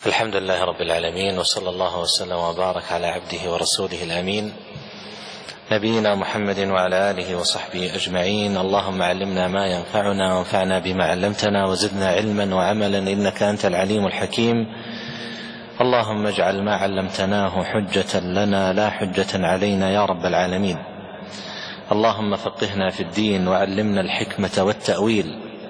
الحمد لله رب العالمين، وصلى الله وسلم وبارك على عبده ورسوله الأمين نبينا محمد وعلى آله وصحبه أجمعين. اللهم علمنا ما ينفعنا وانفعنا بما علمتنا وزدنا علما وعملا إنك أنت العليم الحكيم. اللهم اجعل ما علمتناه حجة لنا لا حجة علينا يا رب العالمين. اللهم فقهنا في الدين وعلمنا الحكمة والتأويل.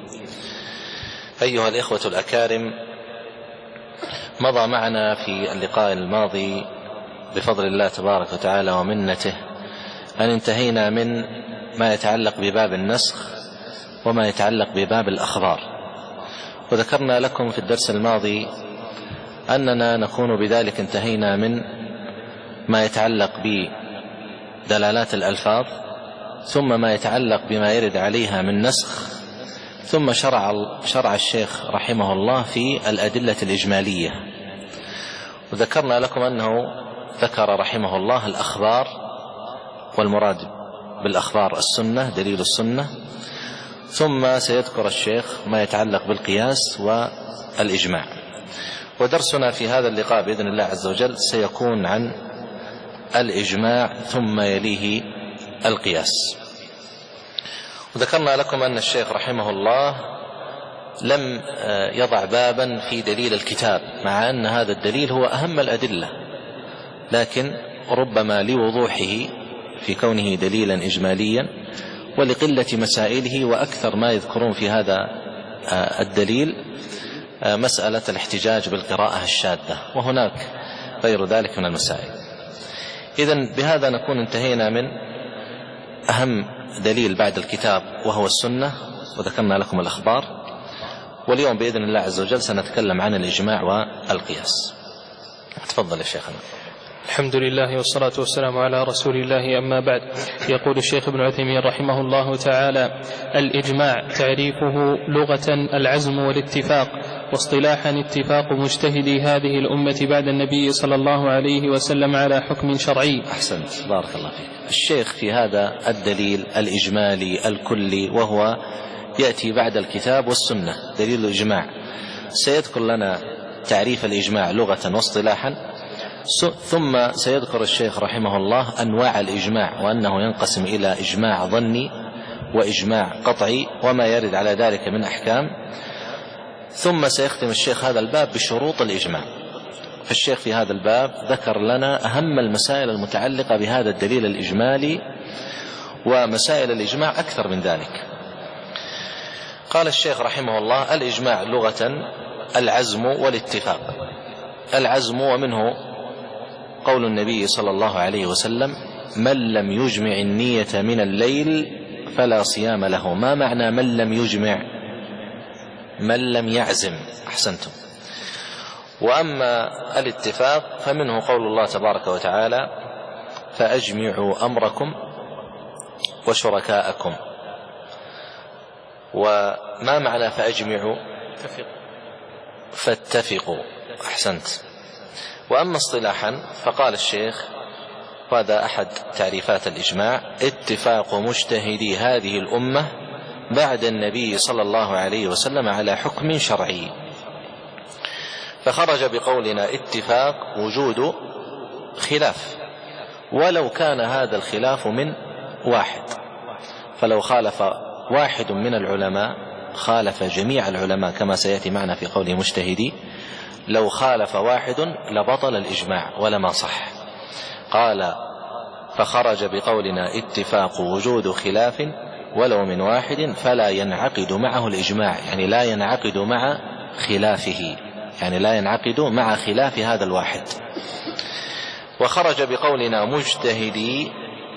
أيها الإخوة الأكارم، مضى معنا في اللقاء الماضي بفضل الله تبارك وتعالى ومنته أن انتهينا من ما يتعلق بباب النسخ وما يتعلق بباب الأخبار، وذكرنا لكم في الدرس الماضي أننا نكون بذلك انتهينا من ما يتعلق بدلالات الألفاظ، ثم ما يتعلق بما يرد عليها من نسخ، ثم شرع الشيخ رحمه الله في الأدلة الإجمالية. وذكرنا لكم أنه ذكر رحمه الله الأخبار، والمراد بالأخبار السنة، دليل السنة، ثم سيذكر الشيخ ما يتعلق بالقياس والإجماع. ودرسنا في هذا اللقاء بإذن الله عز وجل سيكون عن الإجماع ثم يليه القياس. وذكرنا لكم أن الشيخ رحمه الله لم يضع بابا في دليل الكتاب، مع أن هذا الدليل هو أهم الأدلة، لكن ربما لوضوحه في كونه دليلا إجماليا ولقلة مسائله، وأكثر ما يذكرون في هذا الدليل مسألة الاحتجاج بالقراءة الشاذة، وهناك غير ذلك من المسائل. إذن بهذا نكون انتهينا من أهم دليل بعد الكتاب وهو السنة، وذكرنا لكم الأخبار. واليوم بإذن الله عز وجل سنتكلم عن الإجماع والقياس. تفضل يا شيخنا. الحمد لله والصلاة والسلام على رسول الله، أما بعد. يقول الشيخ ابن عثيمين رحمه الله تعالى: الإجماع تعريفه لغة العزم والاتفاق، واصطلاحا اتفاق مجتهدي هذه الأمة بعد النبي صلى الله عليه وسلم على حكم شرعي. أحسنت، بارك الله فيك. الشيخ في هذا الدليل الإجمالي الكلي، وهو يأتي بعد الكتاب والسنة، دليل الإجماع، سيذكر لنا تعريف الإجماع لغة واصطلاحا، ثم سيذكر الشيخ رحمه الله أنواع الإجماع، وأنه ينقسم إلى إجماع ظني وإجماع قطعي وما يرد على ذلك من أحكام، ثم سيختم الشيخ هذا الباب بشروط الإجماع. فالشيخ في هذا الباب ذكر لنا أهم المسائل المتعلقة بهذا الدليل الإجمالي، ومسائل الإجماع أكثر من ذلك. قال الشيخ رحمه الله: الإجماع لغة العزم والاتفاق. العزم ومنه قول النبي صلى الله عليه وسلم: من لم يجمع النية من الليل فلا صيام له. ما معنى من لم يجمع؟ من لم يعزم. أحسنتم. وأما الاتفاق فمنه قول الله تبارك وتعالى: فأجمعوا أمركم وشركاءكم. وما معنى فأجمعوا؟ فاتفقوا. أحسنت. وأما اصطلاحا فقال الشيخ، وهذا أحد تعريفات الإجماع: اتفاق مجتهدي هذه الأمة بعد النبي صلى الله عليه وسلم على حكم شرعي. فخرج بقولنا اتفاق وجود خلاف، ولو كان هذا الخلاف من واحد، فلو خالف واحد من العلماء خالف جميع العلماء، كما سيأتي معنا في قوله مجتهدي. لو خالف واحد لبطل الإجماع ولما صح. قال: فخرج بقولنا اتفاق وجود خلاف ولو من واحد فلا ينعقد معه الإجماع، يعني لا ينعقد مع خلافه، يعني لا ينعقد مع خلاف هذا الواحد. وخرج بقولنا مجتهدي.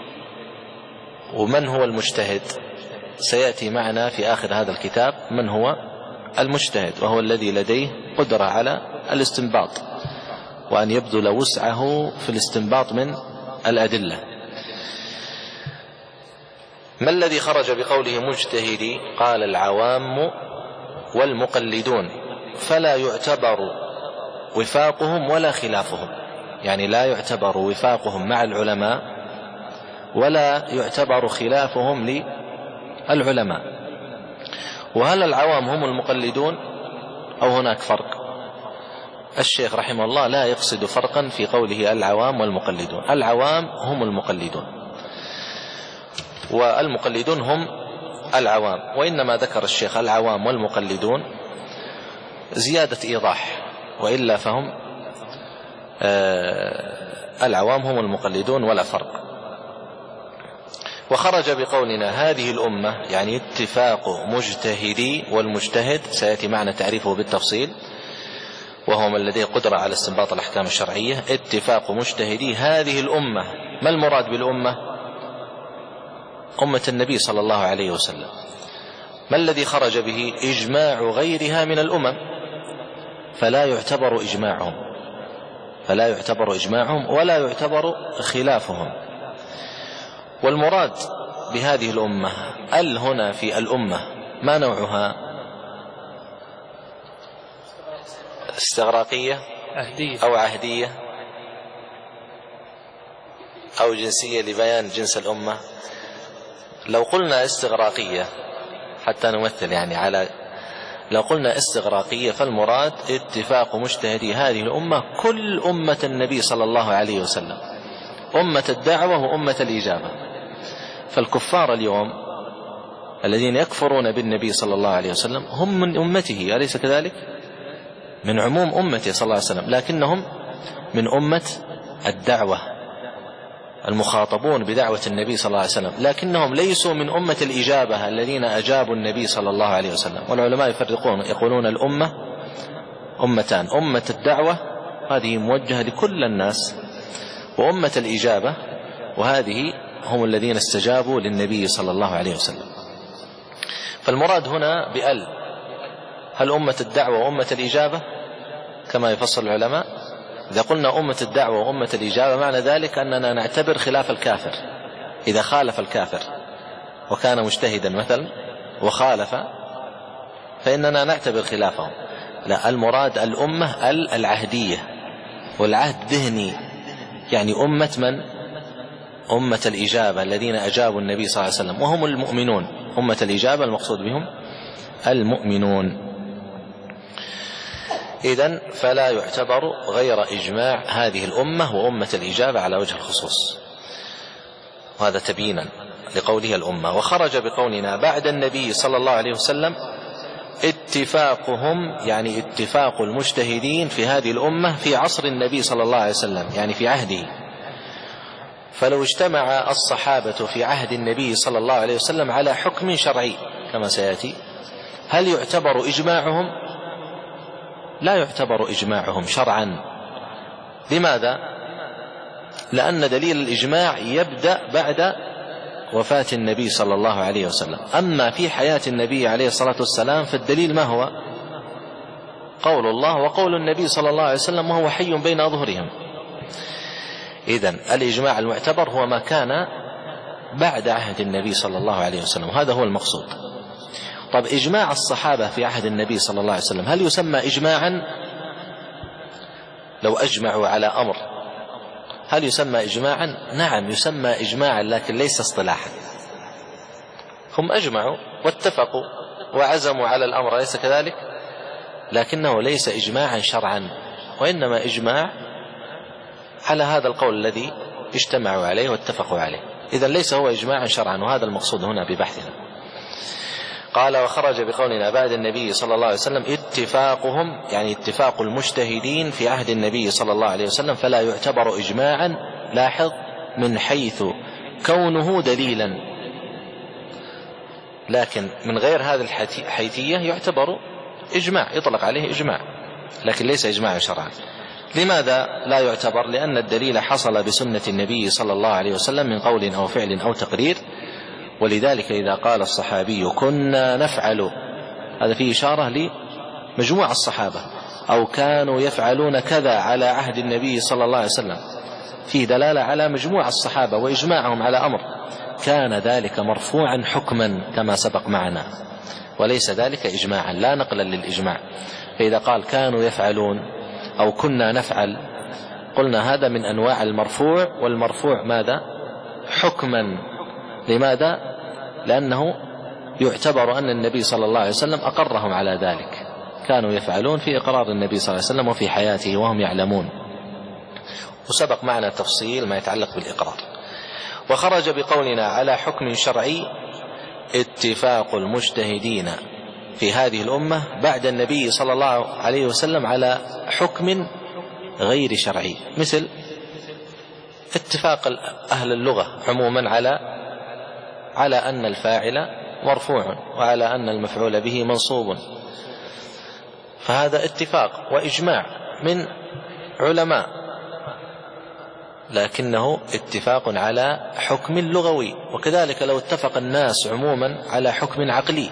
ومن هو المجتهد؟ سيأتي معنا في آخر هذا الكتاب من هو المجتهد، وهو الذي لديه قدرة على الاستنباط، وأن يبذل وسعه في الاستنباط من الأدلة. ما الذي خرج بقوله مجتهدي؟ قال: العوام والمقلدون، فلا يعتبر وفاقهم ولا خلافهم، يعني لا يعتبر وفاقهم مع العلماء ولا يعتبر خلافهم للعلماء. وهل العوام هم المقلدون أو هناك فرق؟ الشيخ رحمه الله لا يقصد فرقا في قوله العوام والمقلدون. العوام هم المقلدون والمقلدون هم العوام، وإنما ذكر الشيخ العوام والمقلدون زيادة إيضاح، وإلا فهم العوام هم المقلدون ولا فرق. وخرج بقولنا هذه الأمة يعني اتفاق مجتهدي، والمجتهد سيأتي معنا تعريفه بالتفصيل، وهو من لديه قدرة على استنباط الأحكام الشرعية. اتفاق مجتهدي هذه الأمة. ما المراد بالأمة؟ أمة النبي صلى الله عليه وسلم. ما الذي خرج به؟ إجماع غيرها من الأمم، فلا يعتبر إجماعهم ولا يعتبر خلافهم. والمراد بهذه الأمة هنا في الأمة ما نوعها؟ استغراقية أو عهدية أو جنسية لبيان جنس الأمة. لو قلنا استغراقية حتى نمثل لو قلنا استغراقية فالمراد اتفاق مجتهدي هذه الأمة كل أمة النبي صلى الله عليه وسلم، أمة الدعوة وأمة الإجابة. فالكفار اليوم الذين يكفرون بالنبي صلى الله عليه وسلم هم من أمته، أليس كذلك؟ من عموم أمته صلى الله عليه وسلم، لكنهم من أمة الدعوة، المخاطبون بدعوة النبي صلى الله عليه وسلم، لكنهم ليسوا من أمة الإجابة الذين أجابوا النبي صلى الله عليه وسلم. والعلماء يفرقون، يقولون الأمة أمتان: أمة الدعوة هذه موجهة لكل الناس، وأمة الإجابة وهذه هم الذين استجابوا للنبي صلى الله عليه وسلم. فالمراد هنا بأل هل أمة الدعوة وأمة الإجابة كما يفصل العلماء؟ إذا قلنا أمة الدعوة وأمة الإجابة معنى ذلك أننا نعتبر خلاف الكافر. إذا خالف الكافر وكان مجتهدا مثلا وخالف فإننا نعتبر خلافه. لا، المراد الأمة العهدية، والعهد ذهني، يعني أمة من؟ أمة الإجابة الذين أجابوا النبي صلى الله عليه وسلم وهم المؤمنون. أمة الإجابة المقصود بهم المؤمنون. إذن فلا يعتبر غير إجماع هذه الأمة وأمة الإجابة على وجه الخصوص، وهذا تبينا لقوله الأمة. وخرج بقولنا بعد النبي صلى الله عليه وسلم اتفاقهم، يعني اتفاق المجتهدين في هذه الأمة في عصر النبي صلى الله عليه وسلم، يعني في عهده. فلو اجتمع الصحابة في عهد النبي صلى الله عليه وسلم على حكم شرعي كما سيأتي، هل يعتبر إجماعهم؟ لا يعتبر إجماعهم شرعا. لماذا؟ لأن دليل الإجماع يبدأ بعد وفاة النبي صلى الله عليه وسلم. أما في حياة النبي عليه الصلاة والسلام فالدليل ما هو؟ قول الله وقول النبي صلى الله عليه وسلم وهو حي بين أظهرهم. إذن الإجماع المعتبر هو ما كان بعد عهد النبي صلى الله عليه وسلم، هذا هو المقصود. طب إجماع الصحابة في عهد النبي صلى الله عليه وسلم هل يسمى إجماعا؟ لو أجمعوا على أمر هل يسمى إجماعا؟ نعم يسمى إجماعا، لكن ليس اصطلاحا. هم أجمعوا واتفقوا وعزموا على الأمر، ليس كذلك؟ لكنه ليس إجماعا شرعا، وإنما إجماع على هذا القول الذي اجتمعوا عليه واتفقوا عليه. إذن ليس هو إجماعا شرعا، وهذا المقصود هنا ببحثنا. قال وخرج بقولنا بعد النبي صلى الله عليه وسلم اتفاقهم، يعني اتفاق المجتهدين في عهد النبي صلى الله عليه وسلم، فلا يعتبر إجماعا، لاحظ، من حيث كونه دليلا، لكن من غير هذه الحيثية يعتبر إجماع، يطلق عليه إجماع، لكن ليس إجماعا شرعا. لماذا لا يعتبر؟ لأن الدليل حصل بسنة النبي صلى الله عليه وسلم من قول أو فعل أو تقرير. ولذلك إذا قال الصحابي كنا نفعل، هذا فيه إشارة لمجموعة الصحابة، أو كانوا يفعلون كذا على عهد النبي صلى الله عليه وسلم، فيه دلالة على مجموعة الصحابة وإجماعهم على أمر، كان ذلك مرفوعا حكما كما سبق معنا، وليس ذلك إجماعا، لا نقلا للإجماع. فإذا قال كانوا يفعلون أو كنا نفعل، قلنا هذا من أنواع المرفوع، والمرفوع ماذا؟ حكما. لماذا؟ لأنه يعتبر أن النبي صلى الله عليه وسلم أقرهم على ذلك، كانوا يفعلون في إقرار النبي صلى الله عليه وسلم وفي حياته وهم يعلمون، وسبق معنا تفصيل ما يتعلق بالإقرار. وخرج بقولنا على حكم شرعي اتفاق المجتهدين في هذه الأمة بعد النبي صلى الله عليه وسلم على حكم غير شرعي، مثل اتفاق أهل اللغة عموما على أن الفاعل مرفوع وعلى أن المفعول به منصوب، فهذا اتفاق وإجماع من علماء، لكنه اتفاق على حكم لغوي. وكذلك لو اتفق الناس عموما على حكم عقلي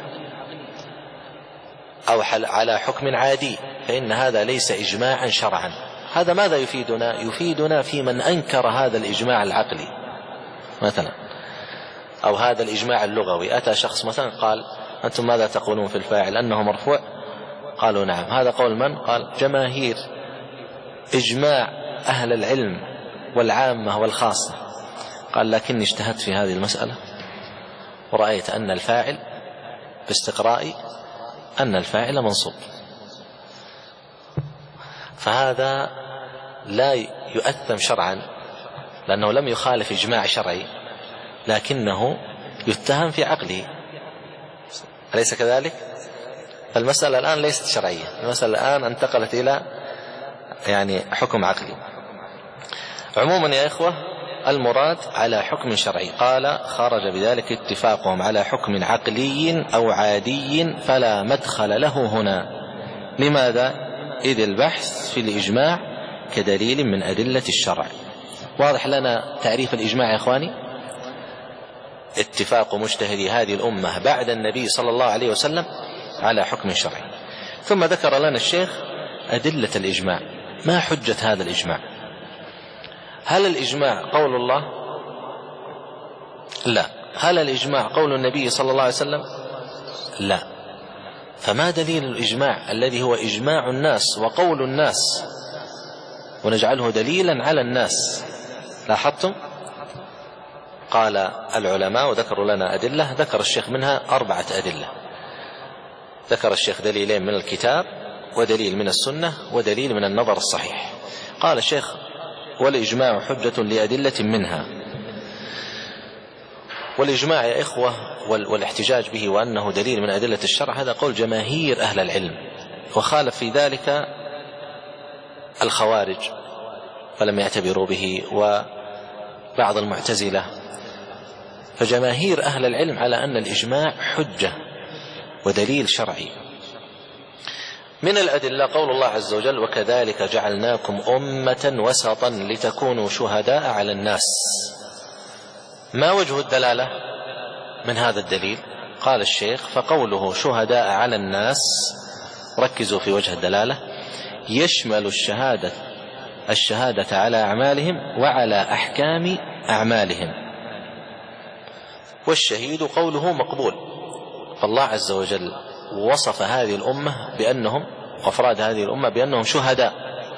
أو على حكم عادي فإن هذا ليس إجماعا شرعا. هذا ماذا يفيدنا؟ يفيدنا في من أنكر هذا الإجماع العقلي مثلا، أو هذا الإجماع اللغوي. أتى شخص مثلا قال أنتم ماذا تقولون في الفاعل أنه مرفوع؟ قالوا نعم. هذا قول من؟ قال جماهير، إجماع أهل العلم والعامة والخاصة. قال لكني اجتهدت في هذه المسألة ورأيت أن الفاعل باستقرائي أن الفاعل منصوب، فهذا لا يؤثم شرعا لأنه لم يخالف إجماع شرعي، لكنه يتهم في عقله، أليس كذلك؟ فالمسألة الآن ليست شرعية، المسألة الآن انتقلت إلى حكم عقلي. عموما يا إخوة المراد على حكم شرعي. قال خرج بذلك اتفاقهم على حكم عقلي أو عادي فلا مدخل له هنا. لماذا؟ إذ البحث في الإجماع كدليل من أدلة الشرع. واضح لنا تعريف الإجماع يا إخواني؟ اتفاق مجتهدي هذه الأمة بعد النبي صلى الله عليه وسلم على حكم شرعي. ثم ذكر لنا الشيخ أدلة الإجماع. ما حجة هذا الإجماع؟ هل الإجماع قول الله؟ لا. هل الإجماع قول النبي صلى الله عليه وسلم؟ لا. فما دليل الإجماع الذي هو إجماع الناس وقول الناس ونجعله دليلا على الناس؟ لاحظتم؟ قال العلماء وذكروا لنا أدلة، ذكر الشيخ منها 4 أدلة. ذكر الشيخ دليلين من الكتاب ودليل من السنة ودليل من النظر الصحيح. قال الشيخ والإجماع حجة لأدلة منها. والإجماع يا إخوة والاحتجاج به وأنه دليل من أدلة الشرع هذا قول جماهير أهل العلم، وخالف في ذلك الخوارج فلم يعتبروا به وبعض المعتزلة. فجماهير أهل العلم على أن الإجماع حجة ودليل شرعي. من الأدلة قول الله عز وجل وكذلك جعلناكم أمة وسطا لتكونوا شهداء على الناس. ما وجه الدلالة من هذا الدليل؟ قال الشيخ فقوله شهداء على الناس، ركزوا في وجه الدلالة، يشمل الشهادة على أعمالهم وعلى أحكام أعمالهم، والشهيد قوله مقبول. فالله عز وجل وصف هذه الأمة بأنهم أفراد هذه الأمة بأنهم شهداء،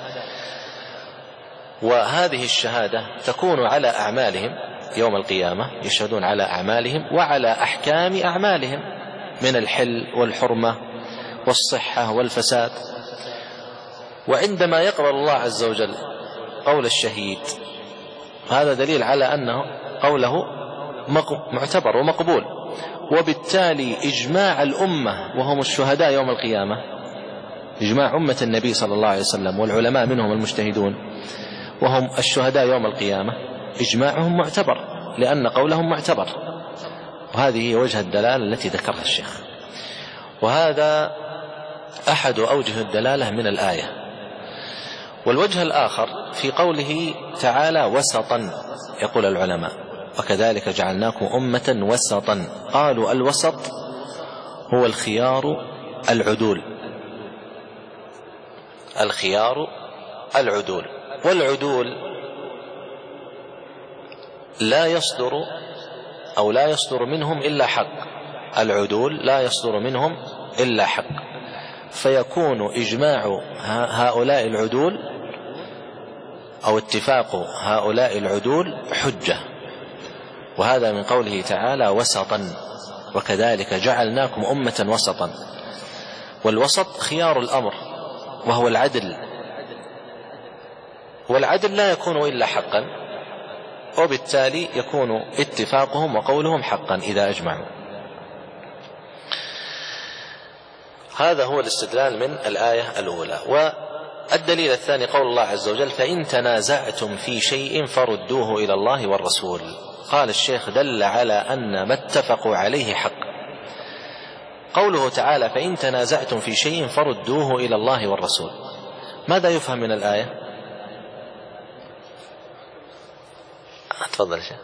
وهذه الشهادة تكون على أعمالهم يوم القيامة، يشهدون على أعمالهم وعلى أحكام أعمالهم من الحل والحرمة والصحة والفساد. وعندما يقبل الله عز وجل قول الشهيد هذا دليل على أنه قوله معتبر ومقبول، وبالتالي إجماع الأمة وهم الشهداء يوم القيامة، إجماع أمة النبي صلى الله عليه وسلم والعلماء منهم المجتهدون وهم الشهداء يوم القيامة، إجماعهم معتبر لأن قولهم معتبر. وهذه هي وجه الدلالة التي ذكرها الشيخ، وهذا أحد أوجه الدلالة من الآية. والوجه الآخر في قوله تعالى وسطا، يقول العلماء وكذلك جعلناكم أمة وسطا، قالوا الوسط هو الخيار العدول، الخيار العدول، والعدول لا يصدر منهم إلا حق، العدول لا يصدر منهم إلا حق، فيكون إجماع هؤلاء العدول أو اتفاق هؤلاء العدول حجة. وهذا من قوله تعالى وسطا وكذلك جعلناكم أمة وسطا. والوسط خيار الأمر وهو العدل، والعدل لا يكون إلا حقا، وبالتالي يكون اتفاقهم وقولهم حقا إذا أجمعوا. هذا هو الاستدلال من الآية الأولى. والدليل الثاني قول الله عز وجل: فإن تنازعتم في شيء فردوه إلى الله والرسول. قال الشيخ: دل على أن ما اتفقوا عليه حق. قوله تعالى: فإن تنازعتم في شيء فردوه إلى الله والرسول، ماذا يفهم من الآية؟ تفضل شيخ.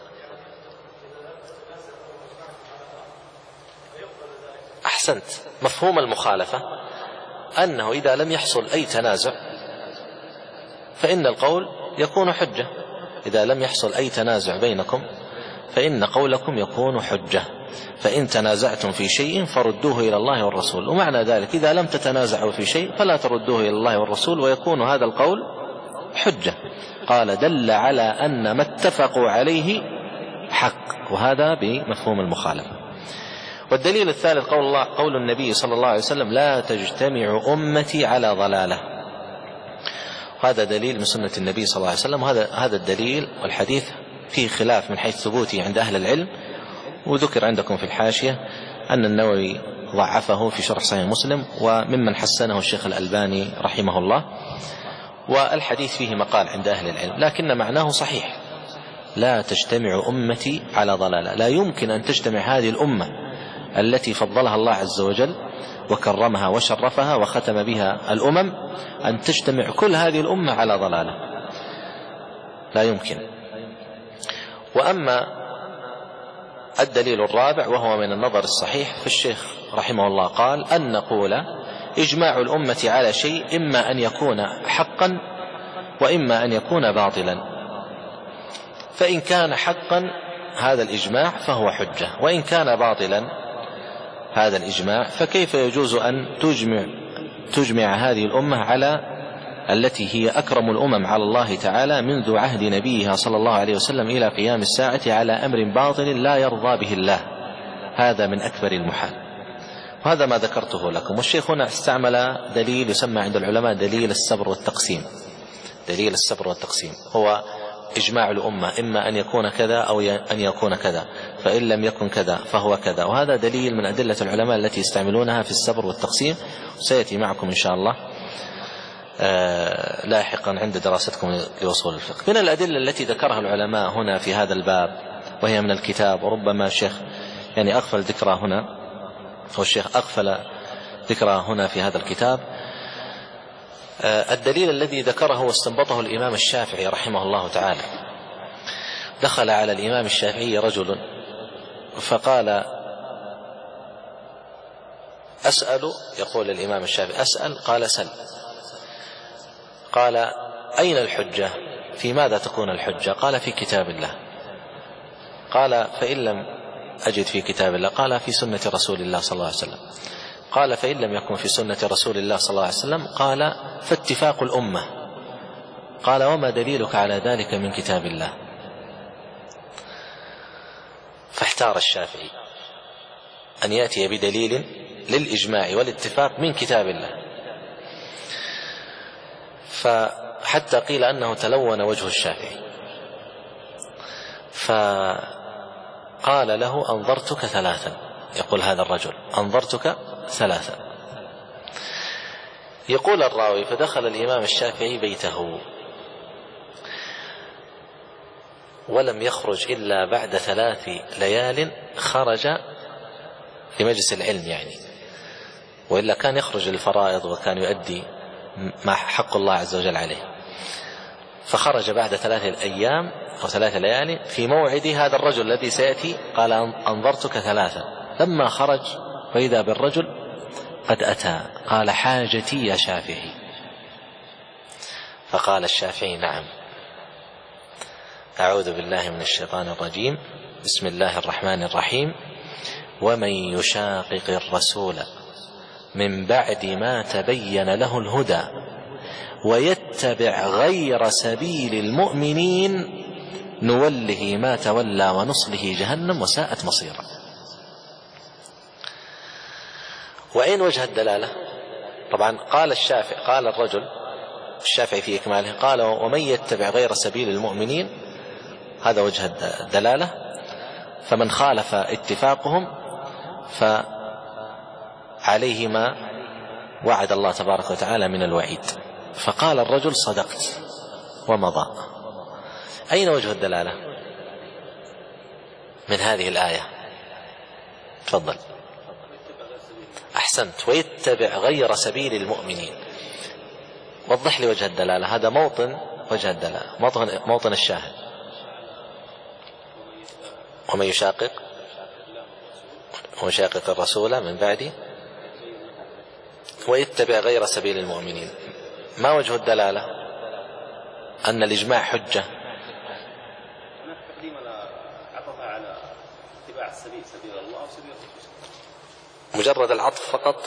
أحسنت. مفهوم المخالفة أنه إذا لم يحصل أي تنازع فإن القول يكون حجة. إذا لم يحصل أي تنازع بينكم فإن قولكم يكون حجة. فإن تنازعتم في شيء فردوه إلى الله والرسول، ومعنى ذلك إذا لم تتنازعوا في شيء فلا تردوه إلى الله والرسول، ويكون هذا القول حجة. قال: دل على أن ما اتفقوا عليه حق، وهذا بمفهوم المخالفة. والدليل الثالث قول النبي صلى الله عليه وسلم: لا تجتمع أمتي على ضلالة. هذا دليل من سنة النبي صلى الله عليه وسلم. هذا الدليل والحديث فيه خلاف من حيث ثبوته عند أهل العلم، وذكر عندكم في الحاشية أن النووي ضعفه في شرح صحيح مسلم، وممن حسنه الشيخ الألباني رحمه الله، والحديث فيه مقال عند أهل العلم، لكن معناه صحيح: لا تجتمع أمتي على ضلالة. لا يمكن أن تجتمع هذه الأمة التي فضلها الله عز وجل وكرمها وشرفها وختم بها الأمم، أن تجتمع كل هذه الأمة على ضلالة، لا يمكن. وأما الدليل الرابع وهو من النظر الصحيح، فالشيخ رحمه الله قال: أن نقول إجماع الأمة على شيء إما أن يكون حقا وإما أن يكون باطلا. فإن كان حقا هذا الإجماع فهو حجة، وإن كان باطلا هذا الإجماع فكيف يجوز أن تجمع هذه الأمة على التي هي أكرم الأمم على الله تعالى منذ عهد نبيها صلى الله عليه وسلم إلى قيام الساعة على أمر باطل لا يرضى به الله؟ هذا من أكبر المحال. وهذا ما ذكرته لكم. والشيخ هنا استعمل دليل يسمى عند العلماء دليل السبر والتقسيم. دليل السبر والتقسيم هو إجماع الأمة إما أن يكون كذا أو أن يكون كذا، فإن لم يكن كذا فهو كذا. وهذا دليل من أدلة العلماء التي يستعملونها في السبر والتقسيم، سيأتي معكم إن شاء الله لاحقا عند دراستكم لأصول الفقه. من الأدلة التي ذكرها العلماء هنا في هذا الباب وهي من الكتاب، وربما الشيخ أغفل ذكرها هنا، والشيخ أغفل ذكرها هنا في هذا الكتاب، الدليل الذي ذكره واستنبطه الإمام الشافعي رحمه الله تعالى. دخل على الإمام الشافعي رجل فقال: أسأل. يقول الإمام الشافعي: أسأل. قال: سل. قال: أين الحجة؟ في ماذا تكون الحجة؟ قال: في كتاب الله. قال: فإن لم أجد في كتاب الله؟ قال: في سنة رسول الله صلى الله عليه وسلم. قال: فإن لم يكن في سنة رسول الله صلى الله عليه وسلم؟ قال: فاتفاق الأمة. قال: وما دليلك على ذلك من كتاب الله؟ فاحتار الشافعي أن يأتي بدليل للإجماع والاتفاق من كتاب الله، فحتى قيل أنه تلون وجه الشافعي، فقال له: أنظرتك ثلاثا. يقول هذا الرجل: أنظرتك ثلاثا. يقول الراوي: فدخل الإمام الشافعي بيته ولم يخرج إلا بعد 3 ليال خرج لمجلس العلم وإلا كان يخرج للفرائض وكان يؤدي ما حق الله عز وجل عليه. فخرج بعد 3 أيام أو 3 ليالي في موعد هذا الرجل الذي سيأتي. قال: أنظرتك ثلاثا. لما خرج فإذا بالرجل قد أتى. قال: حاجتي يا شافعي. فقال الشافعي: نعم. أعوذ بالله من الشيطان الرجيم. بسم الله الرحمن الرحيم. ومن يشاقق الرسول من بعد ما تبين له الهدى ويتبع غير سبيل المؤمنين نوله ما تولى ونصله جهنم وساءت مصيرا. وأين وجه الدلالة؟ طبعا قال الرجل الشافعي في إكماله قال ومن يتبع غير سبيل المؤمنين، هذا وجه الدلالة، فمن خالف اتفاقهم فعليه ما وعد الله تبارك وتعالى من الوعيد. فقال الرجل صدقت ومضى. أين وجه الدلالة من هذه الآية؟ تفضل. أحسنت، ويتبع غير سبيل المؤمنين. وضح لي وجه الدلالة، هذا موطن وجه الدلالة، موطن الشاهد. ومن يشاقق الرسول من بعد ويتبع غير سبيل المؤمنين، ما وجه الدلالة؟ أن الإجماع حجة. مجرد العطف فقط.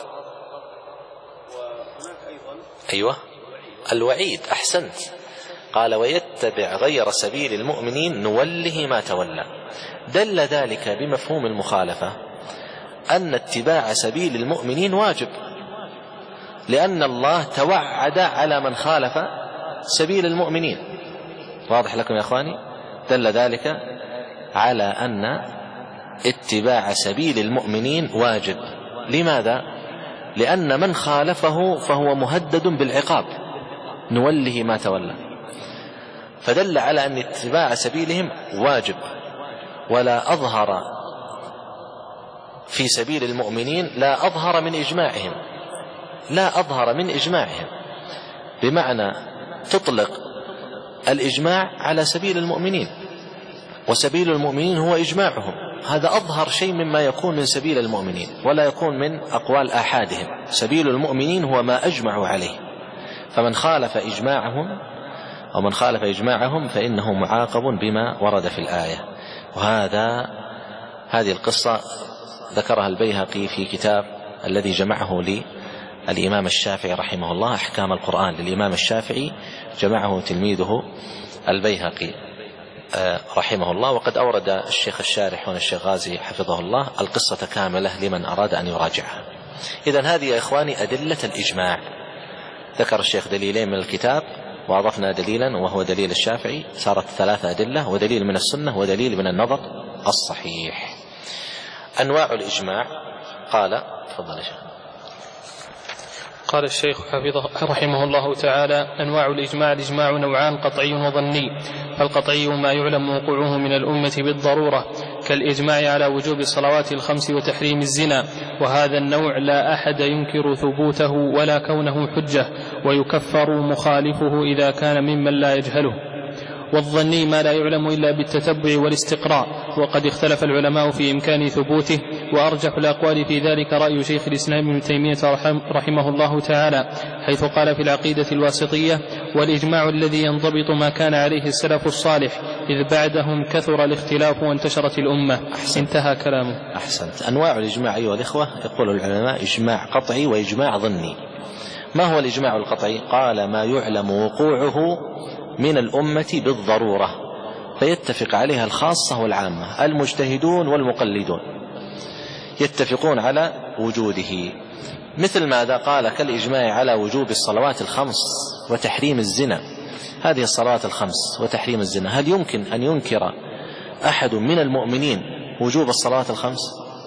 أيوة الوعيد، أحسنت. قال ويتبع غير سبيل المؤمنين نوله ما تولى. دل ذلك بمفهوم المخالفة أن اتباع سبيل المؤمنين واجب، لأن الله توعد على من خالف سبيل المؤمنين. واضح لكم يا أخواني؟ دل ذلك على أن اتباع سبيل المؤمنين واجب. لماذا؟ لأن من خالفه فهو مهدد بالعقاب، نوله ما تولى. فدل على أن اتباع سبيلهم واجب. ولا أظهر في سبيل المؤمنين لا أظهر من إجماعهم، بمعنى تطلق الإجماع على سبيل المؤمنين، وسبيل المؤمنين هو إجماعهم. هذا أظهر شيء مما يكون من سبيل المؤمنين، ولا يكون من أقوال آحادهم. سبيل المؤمنين هو ما أجمعوا عليه، فمن خالف إجماعهم أو من خالف إجماعهم فإنه معاقب بما ورد في الآية. هذه القصة ذكرها البيهقي في كتاب الذي جمعه للإمام الشافعي رحمه الله، أحكام القرآن للإمام الشافعي، جمعه تلميذه البيهقي رحمه الله. وقد أورد الشيخ الشارح والشيخ غازي حفظه الله القصة كاملة لمن أراد أن يراجعها. إذن هذه يا إخواني أدلة الإجماع. ذكر الشيخ دليلين من الكتاب وأضفنا دليلا وهو دليل الشافعي، صارت 3 أدلة، ودليل من السنة ودليل من النظر الصحيح. أنواع الإجماع قال تفضل يا شيخ. قال الشيخ حفظه رحمه الله تعالى: أنواع الإجماع: الإجماع نوعان، قطعي وظني. فالقطعي ما يعلم وقوعه من الأمة بالضرورة، كالإجماع على وجوب الصلوات الخمس وتحريم الزنا، وهذا النوع لا أحد ينكر ثبوته ولا كونه حجة، ويكفر مخالفه إذا كان ممن لا يجهله. والظني ما لا يعلم إلا بالتتبع والاستقراء، وقد اختلف العلماء في إمكان ثبوته، وأرجح الأقوال في ذلك رأي شيخ الإسلام ابن تيمية رحمه الله تعالى، حيث قال في العقيدة الواسطية: والإجماع الذي ينضبط ما كان عليه السلف الصالح، إذ بعدهم كثر الاختلاف وانتشرت الأمة. انتهى كلامه. أحسنت. أنواع الإجماع أيها الإخوة، يقول العلماء: إجماع قطعي وإجماع ظني. ما هو الإجماع القطعي؟ قال: ما يعلم وقوعه من الأمة بالضرورة، فيتفق عليها الخاصة والعامة، المجتهدون والمقلدون يتفقون على وجوده. مثل ماذا؟ قال: كالإجماع على وجوب الصلوات الخمس وتحريم الزنا. هذه الصلوات الخمس وتحريم الزنا، هل يمكن أن ينكر أحد من المؤمنين وجوب الصلوات الخمس؟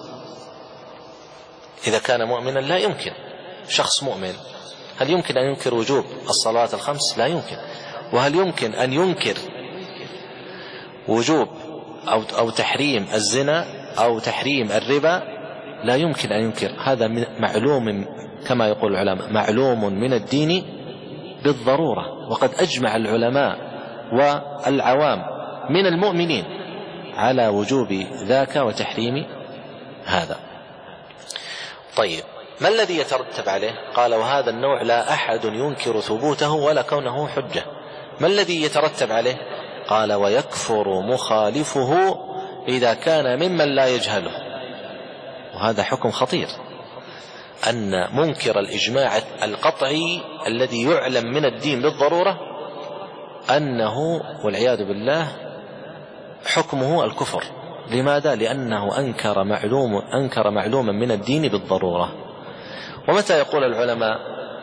إذا كان مؤمنا لا يمكن. شخص مؤمن هل يمكن أن ينكر وجوب الصلوات الخمس؟ لا يمكن. وهل يمكن أن ينكر وجوب أو تحريم الزنا أو تحريم الربا؟ لا يمكن أن ينكر. هذا معلوم كما يقول العلماء، معلوم من الدين بالضرورة. وقد أجمع العلماء والعوام من المؤمنين على وجوب ذاك وتحريم هذا. طيب، ما الذي يترتب عليه؟ قال: وهذا النوع لا أحد ينكر ثبوته ولا كونه حجة. ما الذي يترتب عليه؟ قال: ويكفر مخالفه إذا كان ممن لا يجهله. وهذا حكم خطير، أن منكر الإجماع القطعي الذي يعلم من الدين بالضرورة أنه والعياذ بالله حكمه الكفر. لماذا؟ لأنه أنكر معلوما من الدين بالضرورة. ومتى يقول العلماء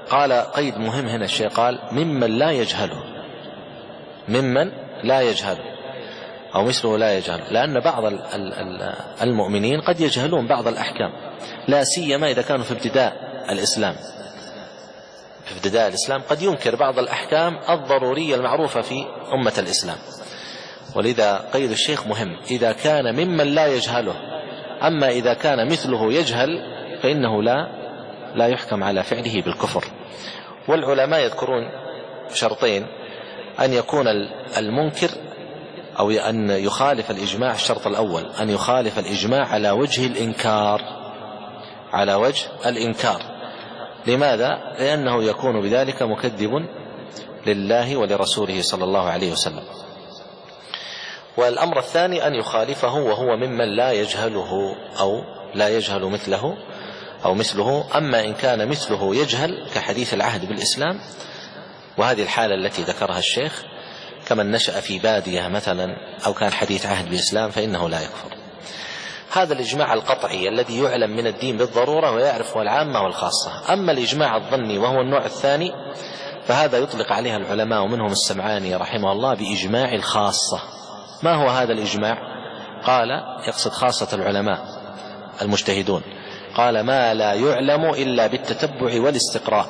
قال قيد مهم هنا الشيخ، قال ممن لا يجهله، ممن لا يجهله أو مثله لا يجهل، لأن بعض المؤمنين قد يجهلون بعض الأحكام، لا سيما إذا كانوا في ابتداء الإسلام. في ابتداء الإسلام قد ينكر بعض الأحكام الضرورية المعروفة في أمة الإسلام، ولذا قيد الشيخ مهم، إذا كان ممن لا يجهله. أما إذا كان مثله يجهل فإنه لا يحكم على فعله بالكفر. والعلماء يذكرون شرطين: أن يكون المنكر أو أن يخالف الإجماع. الشرط الأول أن يخالف الإجماع على وجه الإنكار، على وجه الإنكار. لماذا؟ لأنه يكون بذلك مكذب لله ولرسوله صلى الله عليه وسلم. والأمر الثاني أن يخالفه وهو ممن لا يجهله أو لا يجهل مثله أو مثله. أما إن كان مثله يجهل كحديث العهد بالإسلام، وهذه الحالة التي ذكرها الشيخ، كمن نشأ في بادية مثلا أو كان حديث عهد بالإسلام، فإنه لا يكفر. هذا الإجماع القطعي الذي يعلم من الدين بالضرورة ويعرفه العامة والخاصة. أما الإجماع الظني وهو النوع الثاني فهذا يطلق عليها العلماء ومنهم السمعاني رحمه الله بإجماع الخاصة. ما هو هذا الإجماع؟ قال يقصد خاصة العلماء المجتهدون، قال ما لا يعلم إلا بالتتبع والاستقراء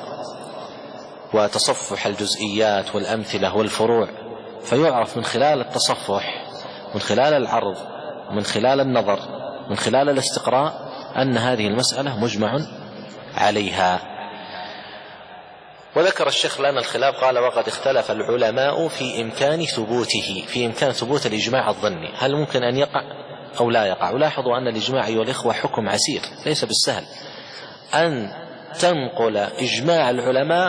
وتصفح الجزئيات والأمثلة والفروع، فيعرف من خلال التصفح، من خلال العرض، من خلال النظر، من خلال الاستقراء أن هذه المسألة مجمع عليها. وذكر الشيخ لنا الخلاف، قال وقد اختلف العلماء في إمكان ثبوته، في إمكان ثبوت الإجماع الظني، هل ممكن أن يقع أو لا يقع. ولاحظوا أن الإجماع أيها الإخوة حكم عسير، ليس بالسهل أن تنقل إجماع العلماء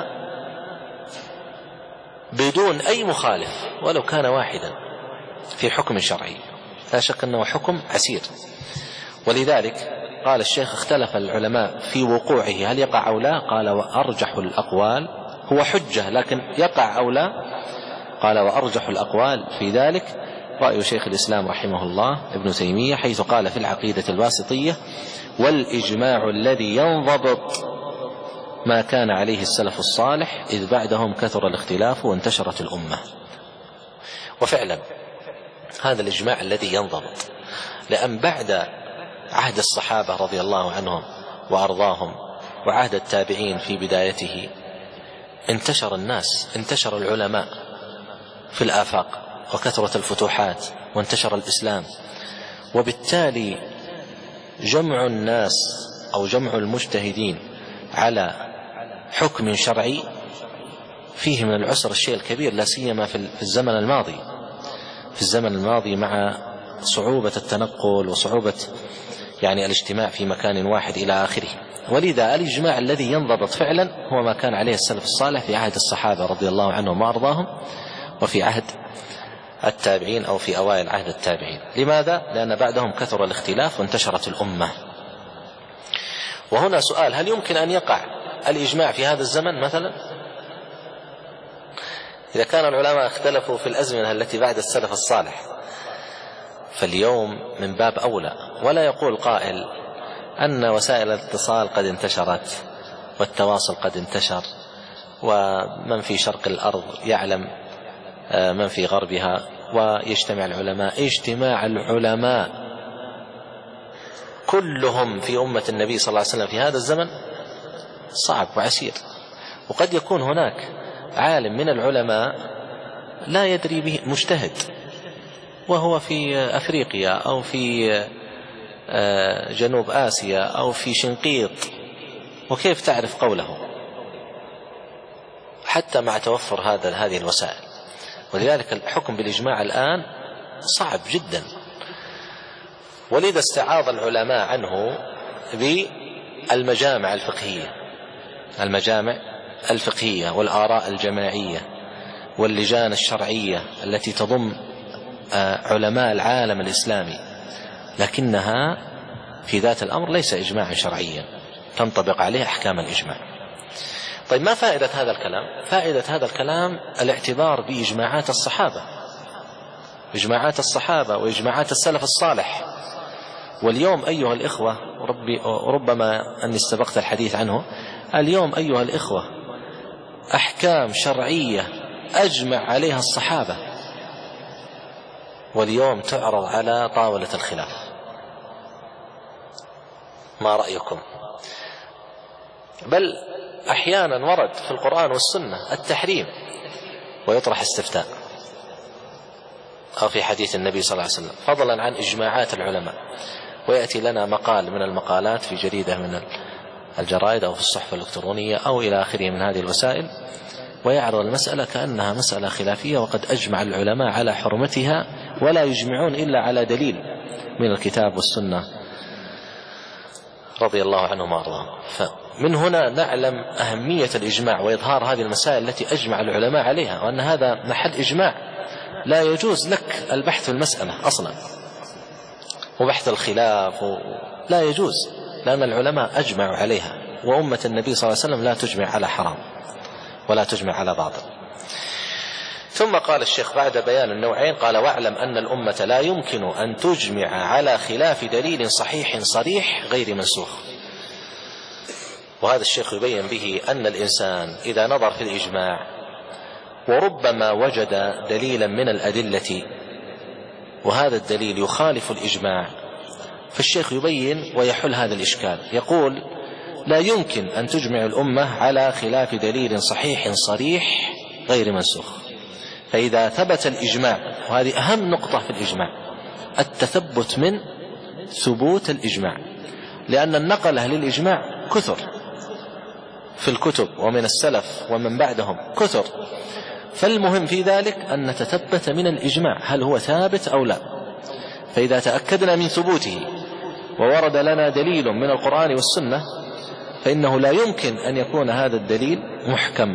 بدون أي مخالف ولو كان واحدا في حكم شرعي، لا شك أنه حكم عسير. ولذلك قال الشيخ اختلف العلماء في وقوعه، هل يقع أو لا؟ قال وأرجح الأقوال، هو حجة لكن يقع أو لا؟ قال وأرجح الأقوال في ذلك رأي شيخ الإسلام رحمه الله ابن تيمية، حيث قال في العقيدة الواسطية: والإجماع الذي ينضبط ما كان عليه السلف الصالح، إذ بعدهم كثر الاختلاف وانتشرت الأمة. وفعلا هذا الإجماع الذي ينضبط، لأن بعد عهد الصحابة رضي الله عنهم وأرضاهم وعهد التابعين في بدايته انتشر الناس، انتشر العلماء في الآفاق وكثرت الفتوحات وانتشر الإسلام، وبالتالي جمع الناس أو جمع المجتهدين على حكم شرعي فيه من العسر الشيء الكبير، لا سيما في الزمن الماضي، في الزمن الماضي مع صعوبة التنقل وصعوبة الاجتماع في مكان واحد إلى آخره. ولذا الإجماع الذي ينضبط فعلا هو ما كان عليه السلف الصالح في عهد الصحابة رضي الله عنهم وأرضاهم، وفي عهد التابعين أو في أوائل عهد التابعين. لماذا؟ لأن بعدهم كثر الاختلاف وانتشرت الأمة. وهنا سؤال: هل يمكن أن يقع الإجماع في هذا الزمن مثلا؟ إذا كان العلماء اختلفوا في الأزمنة التي بعد السلف الصالح، فاليوم من باب أولى. ولا يقول قائل أن وسائل الاتصال قد انتشرت والتواصل قد انتشر، ومن في شرق الأرض يعلم من في غربها، ويجتمع العلماء. اجتماع العلماء كلهم في أمة النبي صلى الله عليه وسلم في هذا الزمن صعب وعسير. وقد يكون هناك عالم من العلماء لا يدري به، مجتهد وهو في أفريقيا أو في جنوب آسيا أو في شنقيط، وكيف تعرف قوله حتى مع توفر هذه الوسائل؟ ولذلك الحكم بالإجماع الآن صعب جدا. ولذا استعاض العلماء عنه بالمجامع الفقهية، المجامع الفقهية والآراء الجماعية واللجان الشرعية التي تضم علماء العالم الإسلامي، لكنها في ذات الأمر ليس إجماعا شرعيا تنطبق عليه أحكام الإجماع. طيب ما فائدة هذا الكلام؟ فائدة هذا الكلام الاعتبار بإجماعات الصحابة، إجماعات الصحابة وإجماعات السلف الصالح. واليوم أيها الإخوة، ربما أني استبقت الحديث عنه، اليوم أيها الإخوة أحكام شرعية أجمع عليها الصحابة، واليوم تعرض على طاولة الخلاف. ما رأيكم؟ بل أحيانا ورد في القرآن والسنة التحريم ويطرح استفتاء، أو في حديث النبي صلى الله عليه وسلم، فضلا عن إجماعات العلماء. ويأتي لنا مقال من المقالات في جريدة من الجرائد أو في الصحف الإلكترونية أو إلى آخره من هذه الوسائل، ويعرض المسألة كأنها مسألة خلافية، وقد أجمع العلماء على حرمتها، ولا يجمعون إلا على دليل من الكتاب والسنة رضي الله عنهم وارضاهم. فمن هنا نعلم أهمية الإجماع وإظهار هذه المسائل التي أجمع العلماء عليها، وأن هذا محل إجماع، لا يجوز لك البحث في المسألة أصلا وبحث الخلاف لا يجوز، لأن العلماء أجمعوا عليها، وأمة النبي صلى الله عليه وسلم لا تجمع على حرام ولا تجمع على باطل. ثم قال الشيخ بعد بيان النوعين قال: واعلم أن الأمة لا يمكن أن تجمع على خلاف دليل صحيح صريح غير منسوخ. وهذا الشيخ يبين به أن الإنسان إذا نظر في الإجماع وربما وجد دليلا من الأدلة وهذا الدليل يخالف الإجماع، فالشيخ يبين ويحل هذا الإشكال، يقول: لا يمكن أن تجمع الأمة على خلاف دليل صحيح صريح غير منسوخ. فإذا ثبت الإجماع، وهذه أهم نقطة في الإجماع، التثبت من ثبوت الإجماع، لأن النقلة للإجماع كثر في الكتب ومن السلف ومن بعدهم كثر، فالمهم في ذلك أن نتثبت من الإجماع هل هو ثابت أو لا. فإذا تأكدنا من ثبوته وورد لنا دليل من القرآن والسنة، فإنه لا يمكن أن يكون هذا الدليل محكم،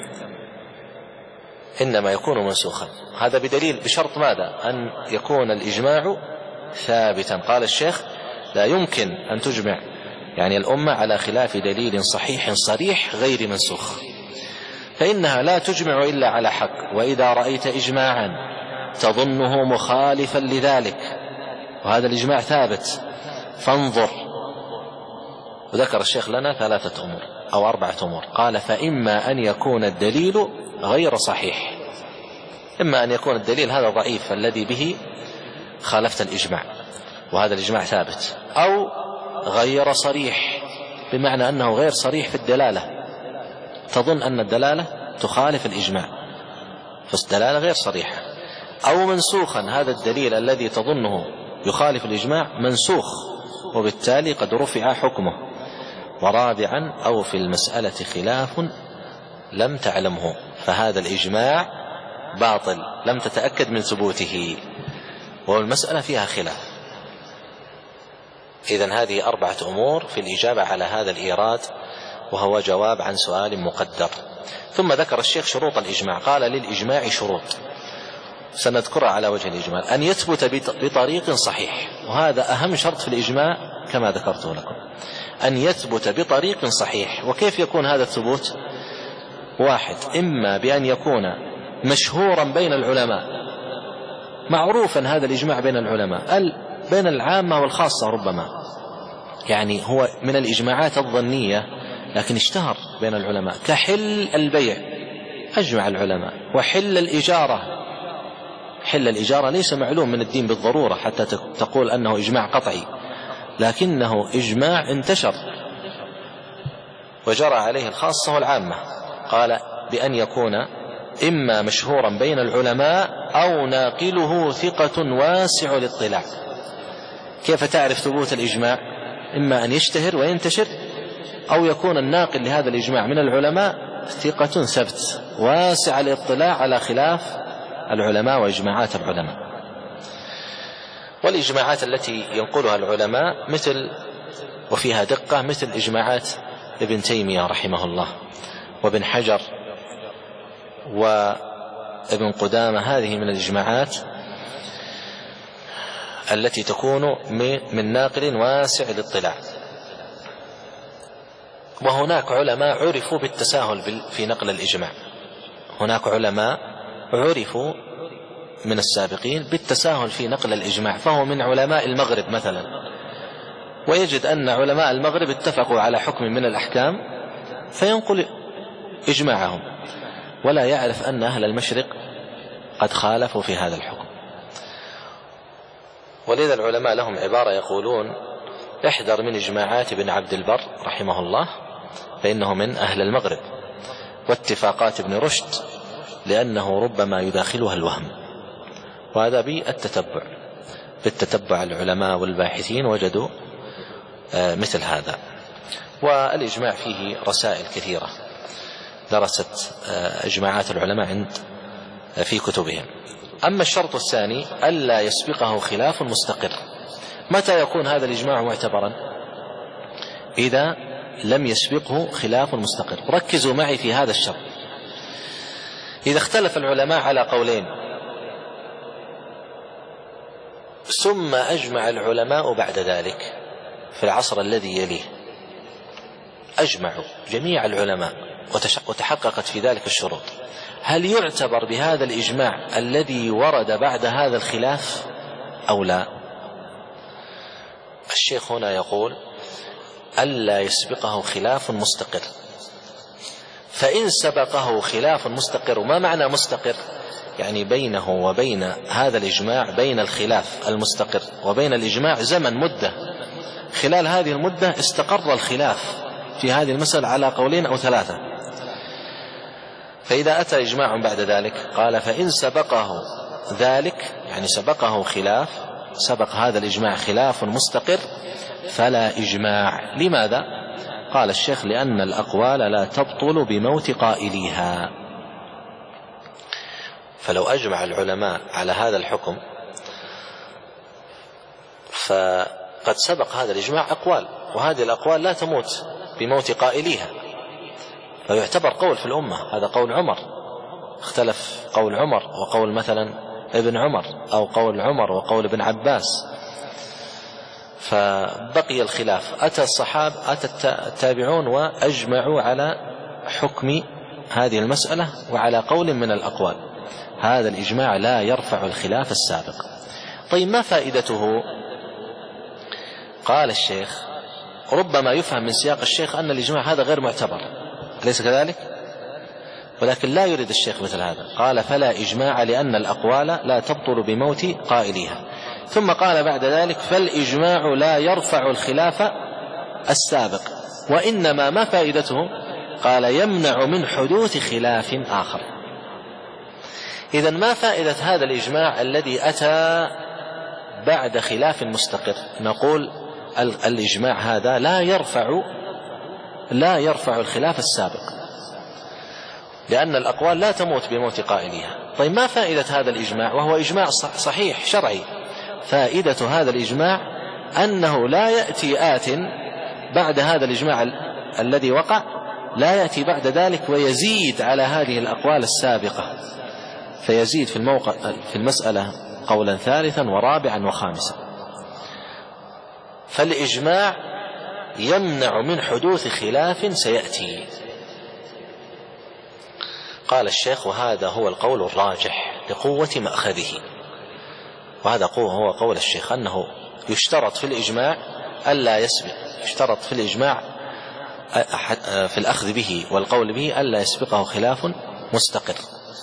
إنما يكون منسوخا. هذا بدليل بشرط ماذا؟ أن يكون الإجماع ثابتا. قال الشيخ: لا يمكن أن تجمع يعني الأمة على خلاف دليل صحيح صريح غير منسوخ، فإنها لا تجمع إلا على حق، وإذا رأيت إجماعا تظنه مخالفا لذلك وهذا الإجماع ثابت فانظر. وذكر الشيخ لنا 3 أمور أو 4 أمور، قال: فإما أن يكون الدليل غير صحيح، إما أن يكون الدليل هذا ضعيف الذي به خالفت الإجماع وهذا الإجماع ثابت، أو غير صريح بمعنى أنه غير صريح في الدلالة، تظن أن الدلالة تخالف الإجماع فالدلالة غير صريحة، أو منسوخا، هذا الدليل الذي تظنه يخالف الإجماع منسوخ وبالتالي قد رفع حكمه. ورابعا: أو في المسألة خلاف لم تعلمه، فهذا الإجماع باطل لم تتأكد من ثبوته والمسألة فيها خلاف. إذن هذه 4 أمور في الإجابة على هذا الإيراد، وهو جواب عن سؤال مقدر. ثم ذكر الشيخ شروط الإجماع، قال: للإجماع شروط سنذكرها على وجه الإجمال: أن يثبت بطريق صحيح، وهذا أهم شرط في الإجماع كما ذكرته لكم، أن يثبت بطريق صحيح. وكيف يكون هذا الثبوت؟ 1: إما بأن يكون مشهورا بين العلماء، معروفا هذا الإجماع بين العلماء، بين العامة والخاصة ربما، يعني هو من الإجماعات الظنية لكن اشتهر بين العلماء، كحل البيع أجمع العلماء، وحل الإجارة. حل الإجارة ليس معلوم من الدين بالضرورة حتى تقول أنه إجماع قطعي، لكنه إجماع انتشر وجرى عليه الخاصة والعامة. قال: بأن يكون إما مشهورا بين العلماء أو ناقله ثقة واسع الاطلاع. كيف تعرف ثبوت الإجماع؟ إما أن يشتهر وينتشر، أو يكون الناقل لهذا الإجماع من العلماء ثقة ثبت واسع الاطلاع على خلاف العلماء وإجماعات العلماء. والإجماعات التي ينقلها العلماء مثل وفيها دقة مثل إجماعات ابن تيمية رحمه الله وابن حجر وابن قدامة، هذه من الإجماعات التي تكون من ناقل واسع الاطلاع. وهناك علماء عرفوا بالتساهل في نقل الإجماع، هناك علماء عرفوا من السابقين بالتساهل في نقل الإجماع، فهو من علماء المغرب مثلا، ويجد أن علماء المغرب اتفقوا على حكم من الأحكام فينقل إجماعهم، ولا يعرف أن أهل المشرق قد خالفوا في هذا الحكم. ولذا العلماء لهم عبارة يقولون: احذر من إجماعات ابن عبد البر رحمه الله فإنه من أهل المغرب، واتفاقات ابن رشد لأنه ربما يداخلها الوهم. وهذا بالتتبع العلماء والباحثين وجدوا مثل هذا. والإجماع فيه رسائل كثيرة درست إجماعات العلماء في كتبهم. أما الشرط الثاني ألا يسبقه خلاف مستقر. متى يكون هذا الإجماع معتبرا؟ إذا لم يسبقه خلاف مستقر. ركزوا معي في هذا الشرط. إذا اختلف العلماء على قولين ثم أجمع العلماء بعد ذلك في العصر الذي يليه، أجمعوا جميع العلماء وتحققت في ذلك الشروط، هل يعتبر بهذا الإجماع الذي ورد بعد هذا الخلاف أو لا؟ الشيخ هنا يقول: ألا يسبقه خلاف مستقر. فإن سبقه خلاف مستقر، وما معنى مستقر؟ يعني بينه وبين هذا الإجماع، بين الخلاف المستقر وبين الإجماع زمن مدة، خلال هذه المدة استقر الخلاف في هذه المسألة على قولين أو ثلاثة. فإذا أتى إجماع بعد ذلك قال: فإن سبقه ذلك، يعني سبقه خلاف، سبق هذا الإجماع خلاف مستقر، فلا إجماع. لماذا؟ قال الشيخ: لأن الأقوال لا تبطل بموت قائليها. فلو أجمع العلماء على هذا الحكم فقد سبق هذا الإجماع أقوال، وهذه الأقوال لا تموت بموت قائليها، فيعتبر قول في الأمة. هذا قول عمر، اختلف قول عمر وقول مثلا ابن عمر، أو قول عمر وقول ابن عباس، فبقي الخلاف. أتى التابعون وأجمعوا على حكم هذه المسألة وعلى قول من الأقوال، هذا الإجماع لا يرفع الخلاف السابق. طيب ما فائدته؟ قال الشيخ: ربما يفهم من سياق الشيخ أن الإجماع هذا غير معتبر، أليس كذلك؟ ولكن لا يريد الشيخ مثل هذا. قال: فلا إجماع لأن الأقوال لا تبطل بموت قائليها. ثم قال بعد ذلك: فالإجماع لا يرفع الخلاف السابق، وإنما ما فائدته؟ قال: يمنع من حدوث خلاف آخر. إذن ما فائدة هذا الإجماع الذي أتى بعد خلاف مستقر؟ نقول الإجماع هذا لا يرفع الخلاف السابق، لأن الأقوال لا تموت بموت قائليها. طيب ما فائدة هذا الإجماع وهو إجماع صحيح شرعي؟ فائدة هذا الإجماع أنه لا يأتي آت بعد هذا الإجماع الذي وقع، لا يأتي بعد ذلك ويزيد على هذه الأقوال السابقة، فيزيد في المسألة قولا ثالثا ورابعا وخامسا. فالإجماع يمنع من حدوث خلاف سيأتي. قال الشيخ: وهذا هو القول الراجح لقوة مأخذه. وهذا هو قول الشيخ، أنه يشترط في الإجماع ألا يسبق، يشترط في الإجماع في الأخذ به والقول به ألا يسبقه خلاف مستقر.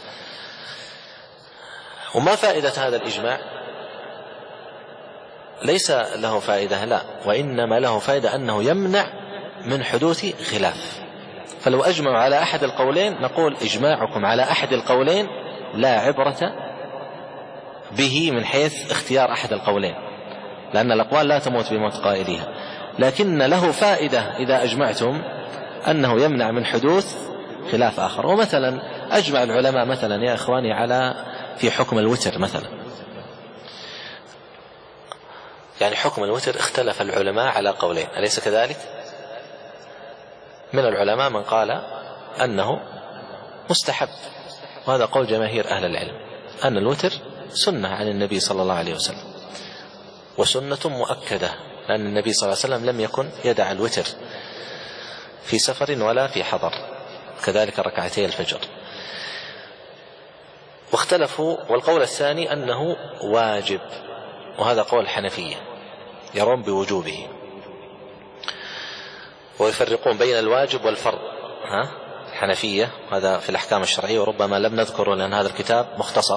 وما فائدة هذا الإجماع؟ ليس له فائدة، لا، وإنما له فائدة أنه يمنع من حدوث خلاف. فلو أجمعوا على أحد القولين نقول: إجماعكم على أحد القولين لا عبرة به من حيث اختيار أحد القولين، لأن الأقوال لا تموت بموت قائليها، لكن له فائدة إذا أجمعتم أنه يمنع من حدوث خلاف آخر. ومثلا أجمع العلماء مثلا يا إخواني في حكم الوتر مثلا، يعني حكم الوتر اختلف العلماء على قولين، أليس كذلك؟ من العلماء من قال أنه مستحب، وهذا قول جماهير أهل العلم، أن الوتر سنة عن النبي صلى الله عليه وسلم، وسنة مؤكدة، لأن النبي صلى الله عليه وسلم لم يكن يدع الوتر في سفر ولا في حضر، كذلك ركعتي الفجر. واختلفوا، والقول الثاني أنه واجب، وهذا قول الحنفية يرون بوجوبه، ويفرقون بين الواجب والفرض. الحنفية، هذا في الأحكام الشرعية وربما لم نذكره لأن هذا الكتاب مختصر.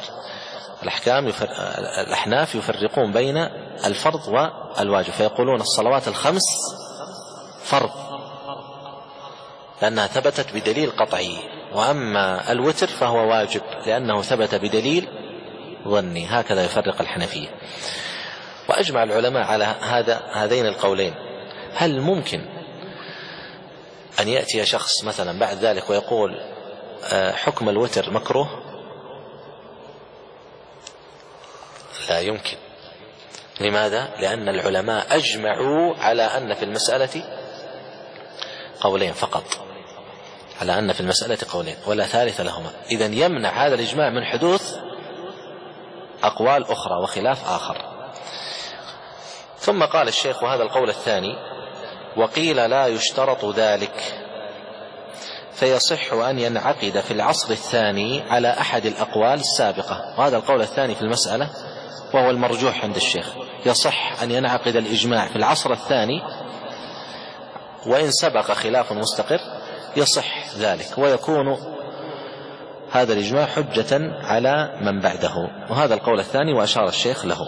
الأحناف يفرقون بين الفرض والواجب، فيقولون الصلوات الخمس فرض لأنها ثبتت بدليل قطعي، وأما الوتر فهو واجب لأنه ثبت بدليل ظني. هكذا يفرق الحنفية. وأجمع العلماء على هذين القولين. هل ممكن أن يأتي شخص مثلا بعد ذلك ويقول حكم الوتر مكروه؟ لا يمكن. لماذا؟ لأن العلماء أجمعوا على أن في المسألة قولين فقط، على أن في المسألة قولين ولا ثالث لهما. إذن يمنع هذا الإجماع من حدوث أقوال أخرى وخلاف آخر. ثم قال الشيخ: وهذا القول الثاني وقيل لا يشترط ذلك، فيصح أن ينعقد في العصر الثاني على أحد الأقوال السابقة. وهذا القول الثاني في المسألة وهو المرجوح عند الشيخ، يصح أن ينعقد الإجماع في العصر الثاني وإن سبق خلاف مستقر يصح ذلك، ويكون هذا الإجماع حجة على من بعده. وهذا القول الثاني وأشار الشيخ له.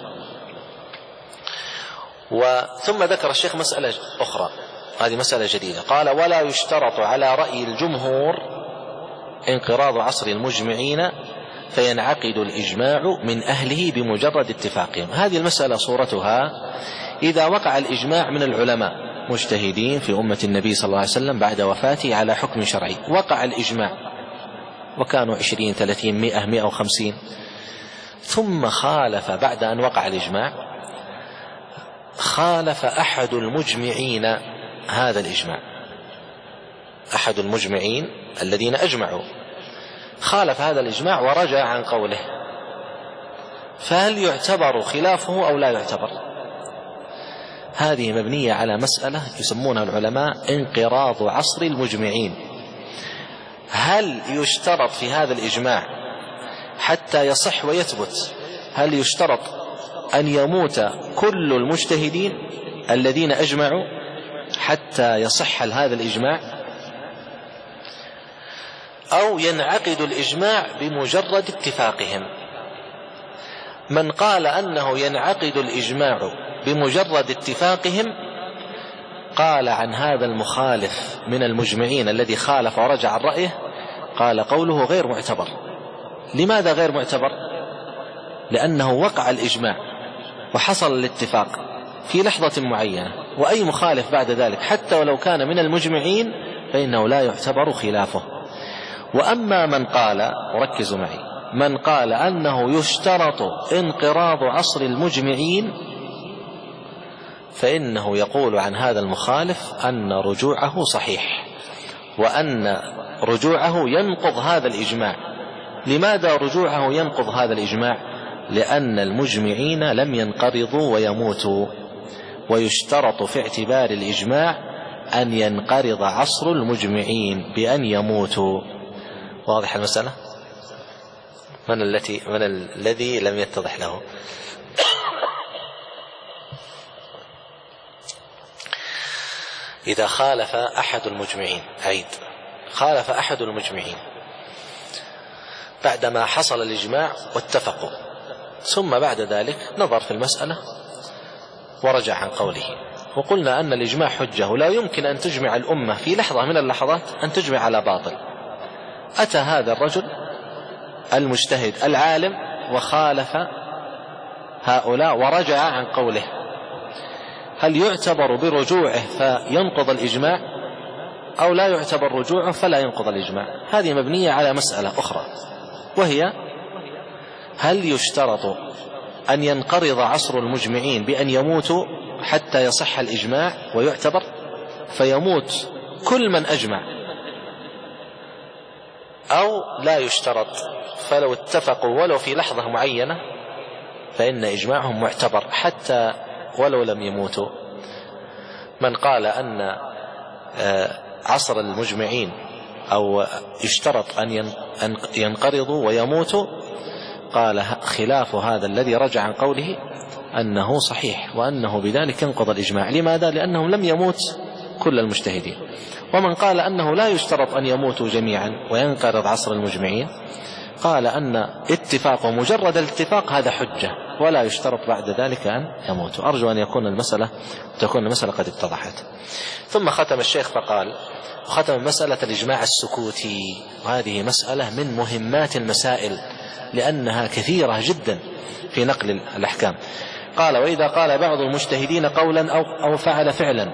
ثم ذكر الشيخ مسألة أخرى، هذه مسألة جديدة. قال: ولا يشترط على رأي الجمهور انقراض عصر المجمعين فينعقد الإجماع من أهله بمجرد اتفاقهم. هذه المسألة صورتها إذا وقع الإجماع من العلماء مجتهدين في أمة النبي صلى الله عليه وسلم بعد وفاته على حكم شرعي، وقع الإجماع وكانوا 20 30 100 150، ثم خالف بعد أن وقع الإجماع، خالف أحد المجمعين هذا الإجماع، أحد المجمعين الذين أجمعوا خالف هذا الإجماع ورجع عن قوله، فهل يعتبر خلافه أو لا يعتبر؟ هذه مبنية على مسألة يسمونها العلماء انقراض عصر المجمعين. هل يشترط في هذا الإجماع حتى يصح ويثبت، هل يشترط أن يموت كل المجتهدين الذين أجمعوا حتى يصح هذا الإجماع، أو ينعقد الإجماع بمجرد اتفاقهم؟ من قال أنه ينعقد الإجماع بمجرد اتفاقهم قال عن هذا المخالف من المجمعين الذي خالف ورجع عن رأيه، قال قوله غير معتبر. لماذا غير معتبر؟ لأنه وقع الإجماع وحصل الاتفاق في لحظة معينة، وأي مخالف بعد ذلك حتى ولو كان من المجمعين فإنه لا يعتبر خلافه. وأما من قال، وركزوا معي، من قال أنه يشترط انقراض عصر المجمعين فإنه يقول عن هذا المخالف أن رجوعه صحيح، وأن رجوعه ينقض هذا الإجماع. لماذا رجوعه ينقض هذا الإجماع؟ لأن المجمعين لم ينقرضوا ويموتوا، ويشترط في اعتبار الإجماع أن ينقرض عصر المجمعين بأن يموتوا. واضح المسألة؟ من الذي لم يتضح له؟ إذا خالف أحد المجمعين، عيد، خالف أحد المجمعين بعدما حصل الإجماع واتفقوا، ثم بعد ذلك نظر في المسألة ورجع عن قوله، وقلنا أن الإجماع حجة ولا يمكن أن تجمع الأمة في لحظة من اللحظات أن تجمع على باطل. أتى هذا الرجل المجتهد العالم وخالف هؤلاء ورجع عن قوله، هل يعتبر برجوعه فينقض الإجماع أو لا يعتبر رجوعه فلا ينقض الإجماع؟ هذه مبنية على مسألة أخرى، وهي هل يشترط أن ينقرض عصر المجمعين بأن يموتوا حتى يصح الإجماع ويعتبر، فيموت كل من أجمع، أو لا يشترط، فلو اتفقوا ولو في لحظة معينة فإن إجماعهم معتبر حتى ولو لم يموتوا. من قال أن عصر المجمعين أو يشترط أن ينقرضوا ويموتوا قال خلاف هذا الذي رجع عن قوله أنه صحيح وأنه بذلك ينقض الإجماع. لماذا؟ لأنهم لم يموت كل المجتهدين. ومن قال أنه لا يشترط أن يموتوا جميعا وينقرض عصر المجمعين قال أن اتفاق مجرد الاتفاق هذا حجة ولا يشترط بعد ذلك أن يموتوا. أرجو أن تكون المسألة قد اتضحت. ثم ختم الشيخ فقال: ختم مسألة الإجماع السكوتي، وهذه مسألة من مهمات المسائل لأنها كثيرة جدا في نقل الأحكام. قال: وإذا قال بعض المجتهدين قولا أو فعل فعلا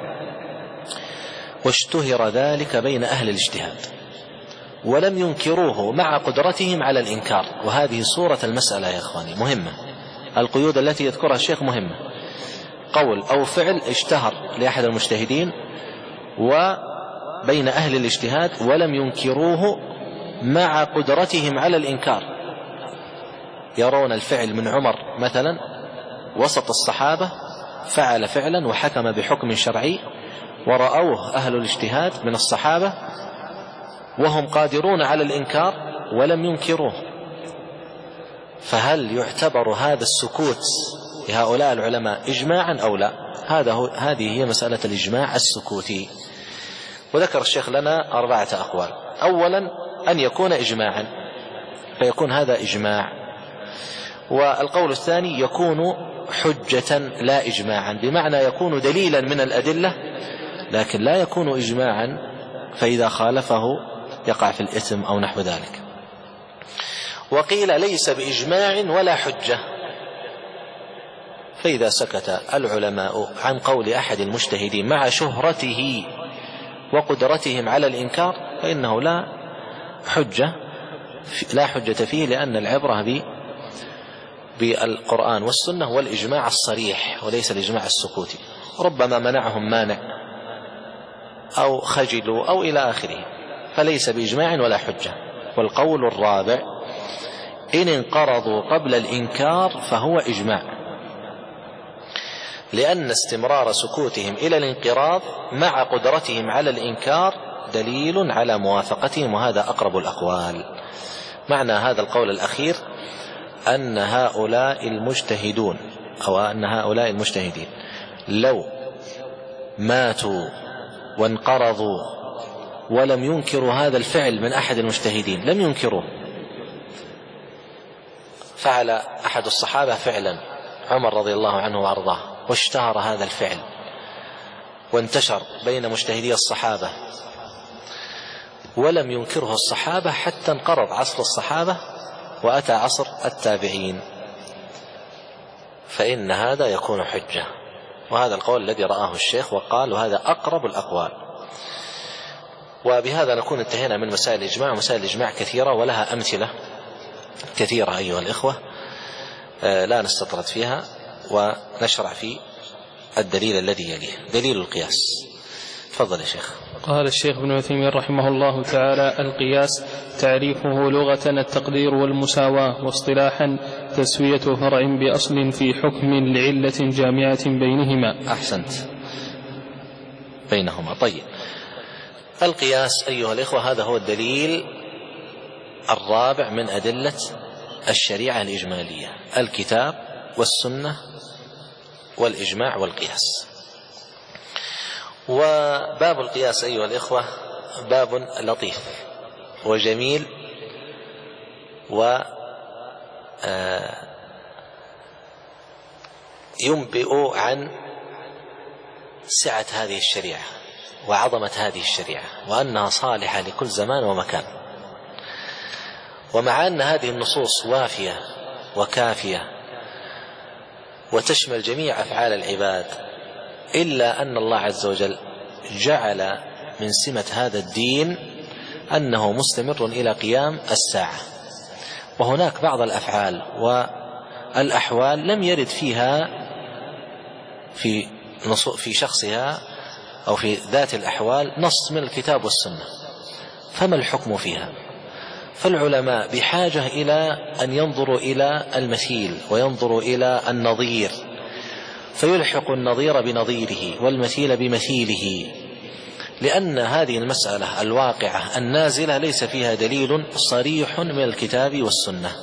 واشتهر ذلك بين أهل الاجتهاد ولم ينكروه مع قدرتهم على الإنكار. وهذه صورة المسألة يا إخواني مهمة، القيود التي يذكرها الشيخ مهمة. قول أو فعل اشتهر لأحد المجتهدين وبين أهل الاجتهاد ولم ينكروه مع قدرتهم على الإنكار. يرون الفعل من عمر مثلا وسط الصحابة فعل فعلا وحكم بحكم شرعي، ورأوه أهل الاجتهاد من الصحابة وهم قادرون على الإنكار ولم ينكروه، فهل يعتبر هذا السكوت لهؤلاء العلماء إجماعا أو لا؟ هذه هي مسألة الإجماع السكوتي. وذكر الشيخ لنا 4 أقوال. أولا أن يكون إجماعا، فيكون هذا إجماع. والقول الثاني يكون حجة لا إجماعا، بمعنى يكون دليلا من الأدلة لكن لا يكون إجماعا، فإذا خالفه يقع في الإثم أو نحو ذلك. وقيل ليس بإجماع ولا حجة، فإذا سكت العلماء عن قول أحد المجتهدين مع شهرته وقدرتهم على الإنكار فإنه لا حجة فيه، لأن العبرة بالقرآن والسنة والإجماع الصريح وليس الإجماع السكوتي. ربما منعهم مانع أو خجلوا أو إلى آخره، فليس بإجماع ولا حجة. والقول الرابع: إن انقرضوا قبل الإنكار فهو إجماع، لأن استمرار سكوتهم إلى الانقراض مع قدرتهم على الإنكار دليل على موافقتهم، وهذا أقرب الأقوال. معنى هذا القول الأخير أن هؤلاء المجتهدين لو ماتوا وانقرضوا ولم ينكروا هذا الفعل من أحد المجتهدين، لم ينكروه، فعل أحد الصحابة فعلا عمر رضي الله عنه وأرضاه واشتهر هذا الفعل وانتشر بين مجتهدي الصحابة ولم ينكره الصحابة حتى انقرض عصر الصحابة وأتى عصر التابعين، فإن هذا يكون حجة. وهذا القول الذي رآه الشيخ وقال وهذا أقرب الأقوال. وبهذا نكون انتهينا من مسائل الإجماع. ومسائل الإجماع كثيرة ولها أمثلة كثيرة أيها الإخوة لا نستطرد فيها، ونشرع في الدليل الذي يليه دليل القياس. تفضل يا شيخ. قال الشيخ ابن عثيمين رحمه الله تعالى: القياس تعريفه لغة التقدير والمساواة، واصطلاحا تسوية فرع بأصل في حكم لعلة جامعة بينهما. أحسنت، بينهما. طيب، القياس أيها الإخوة هذا هو الدليل الرابع من أدلة الشريعة الإجمالية: الكتاب والسنة والإجماع والقياس. وباب القياس أيها الإخوة باب لطيف وجميل، وينبئ عن سعة هذه الشريعة وعظمة هذه الشريعة، وأنها صالحة لكل زمان ومكان. ومع أن هذه النصوص وافية وكافية وتشمل جميع أفعال العباد، إلا أن الله عز وجل جعل من سمة هذا الدين أنه مستمر إلى قيام الساعة. وهناك بعض الأفعال والأحوال لم يرد فيها في شخصها أو في ذات الأحوال نص من الكتاب والسنة، فما الحكم فيها؟ فالعلماء بحاجة إلى أن ينظروا إلى المثيل وينظروا إلى النظير، فيلحق النظير بنظيره والمثيل بمثيله، لأن هذه المسألة الواقعة النازلة ليس فيها دليل صريح من الكتاب والسنة.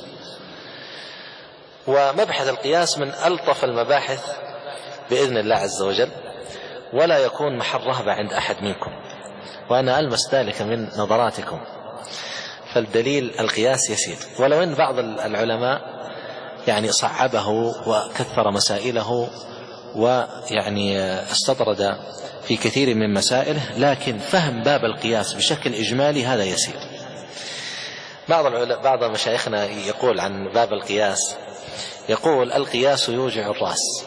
ومبحث القياس من ألطف المباحث بإذن الله عز وجل، ولا يكون محل رهبة عند أحد منكم، وأنا ألمس ذلك من نظراتكم. فالدليل القياس يسير، ولو أن بعض العلماء يعني صعبه وكثر مسائله ويعني استطرد في كثير من مسائله، لكن فهم باب القياس بشكل إجمالي هذا يسير. بعض مشايخنا يقول عن باب القياس، يقول القياس يوجع الرأس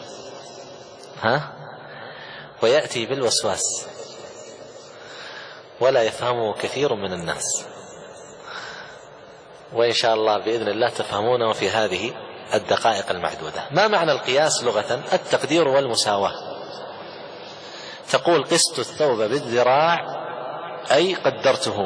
ويأتي بالوسواس ولا يفهمه كثير من الناس، وإن شاء الله بإذن الله تفهمونه في هذه الدقائق المعدودة. ما معنى القياس لغة؟ التقدير والمساواة. تقول قست الثوب بالذراع أي قدرته،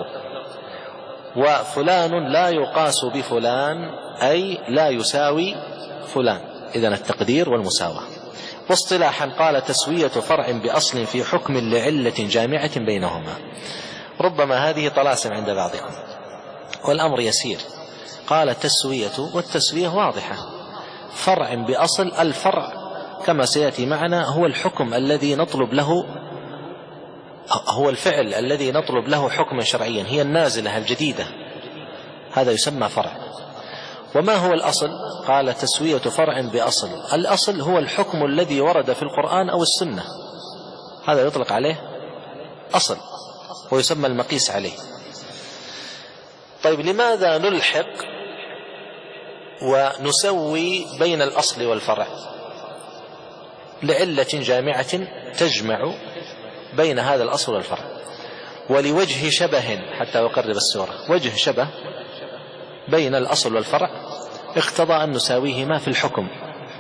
وفلان لا يقاس بفلان أي لا يساوي فلان. إذن التقدير والمساواة. واصطلاحا قال تسوية فرع بأصل في حكم لعلة جامعة بينهما. ربما هذه طلاسم عند بعضكم والأمر يسير. قال تسوية، والتسوية واضحة، فرع بأصل. الفرع كما سيأتي معنا هو الحكم الذي نطلب له، هو الفعل الذي نطلب له حكما شرعيا، هي النازلة الجديدة، هذا يسمى فرع. وما هو الأصل؟ قال تسوية فرع بأصل. الأصل هو الحكم الذي ورد في القرآن أو السنة، هذا يطلق عليه أصل ويسمى المقيس عليه. طيب لماذا نلحق ونسوي بين الأصل والفرع؟ لعلة جامعة تجمع بين هذا الأصل والفرع، ولوجه شبه، حتى يقرب السورة، وجه شبه بين الأصل والفرع اقتضى أن نساويهما في الحكم.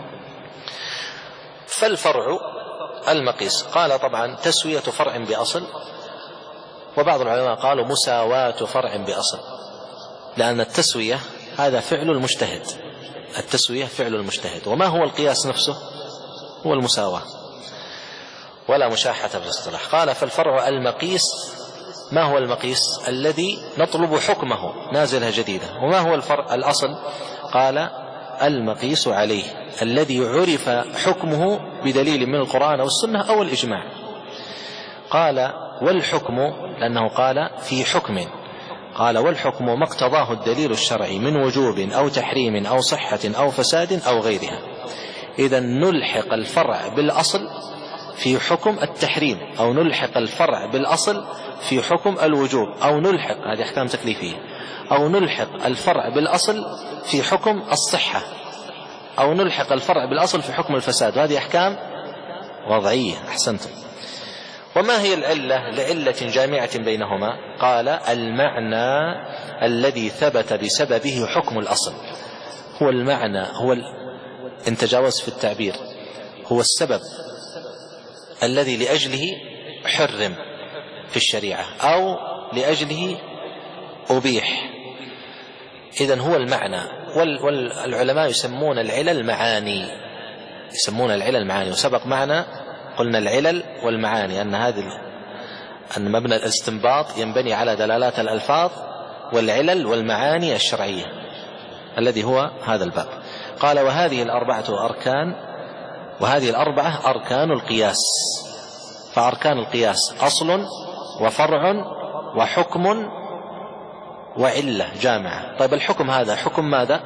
فالفرع المقيس. قال طبعا تسوية فرع بأصل، وبعض العلماء قالوا مساواة فرع بأصل، لأن التسوية هذا فعل المجتهد، التسوية فعل المجتهد. وما هو القياس نفسه؟ هو المساواة، ولا مشاحة في الاصطلاح. قال فالفرع المقيس. ما هو المقيس؟ الذي نطلب حكمه، نازلة جديدة. وما هو الفرع الأصل؟ قال المقيس عليه، الذي عرف حكمه بدليل من القرآن أو السنة أو الإجماع. قال والحكم، لأنه قال في حكم، قال والحكم ما اقتضاه الدليل الشرعي من وجوب أو تحريم أو صحة أو فساد أو غيرها. إذا نلحق الفرع بالأصل في حكم التحريم، أو نلحق الفرع بالأصل في حكم الوجوب، أو نلحق، هذه أحكام تكليفية، أو نلحق الفرع بالأصل في حكم الصحة، أو نلحق الفرع بالأصل في حكم الفساد، وهذه أحكام وضعية. أحسنتم. وما هي العلة؟ لعلة جامعة بينهما. قال المعنى الذي ثبت بسببه حكم الأصل. هو المعنى، هو إن تجاوز في التعبير، هو السبب الذي لأجله حرم في الشريعة أو لأجله أبيح. إذن هو المعنى. والعلماء يسمون العلل معاني، يسمون العلل معاني. وسبق معنا قلنا العلل والمعاني أن مبنى الاستنباط ينبني على دلالات الألفاظ والعلل والمعاني الشرعية، الذي هو هذا الباب. قال وهذه الأربعة أركان القياس. فأركان القياس أصل وفرع وحكم وعلة جامعة. طيب الحكم هذا حكم ماذا؟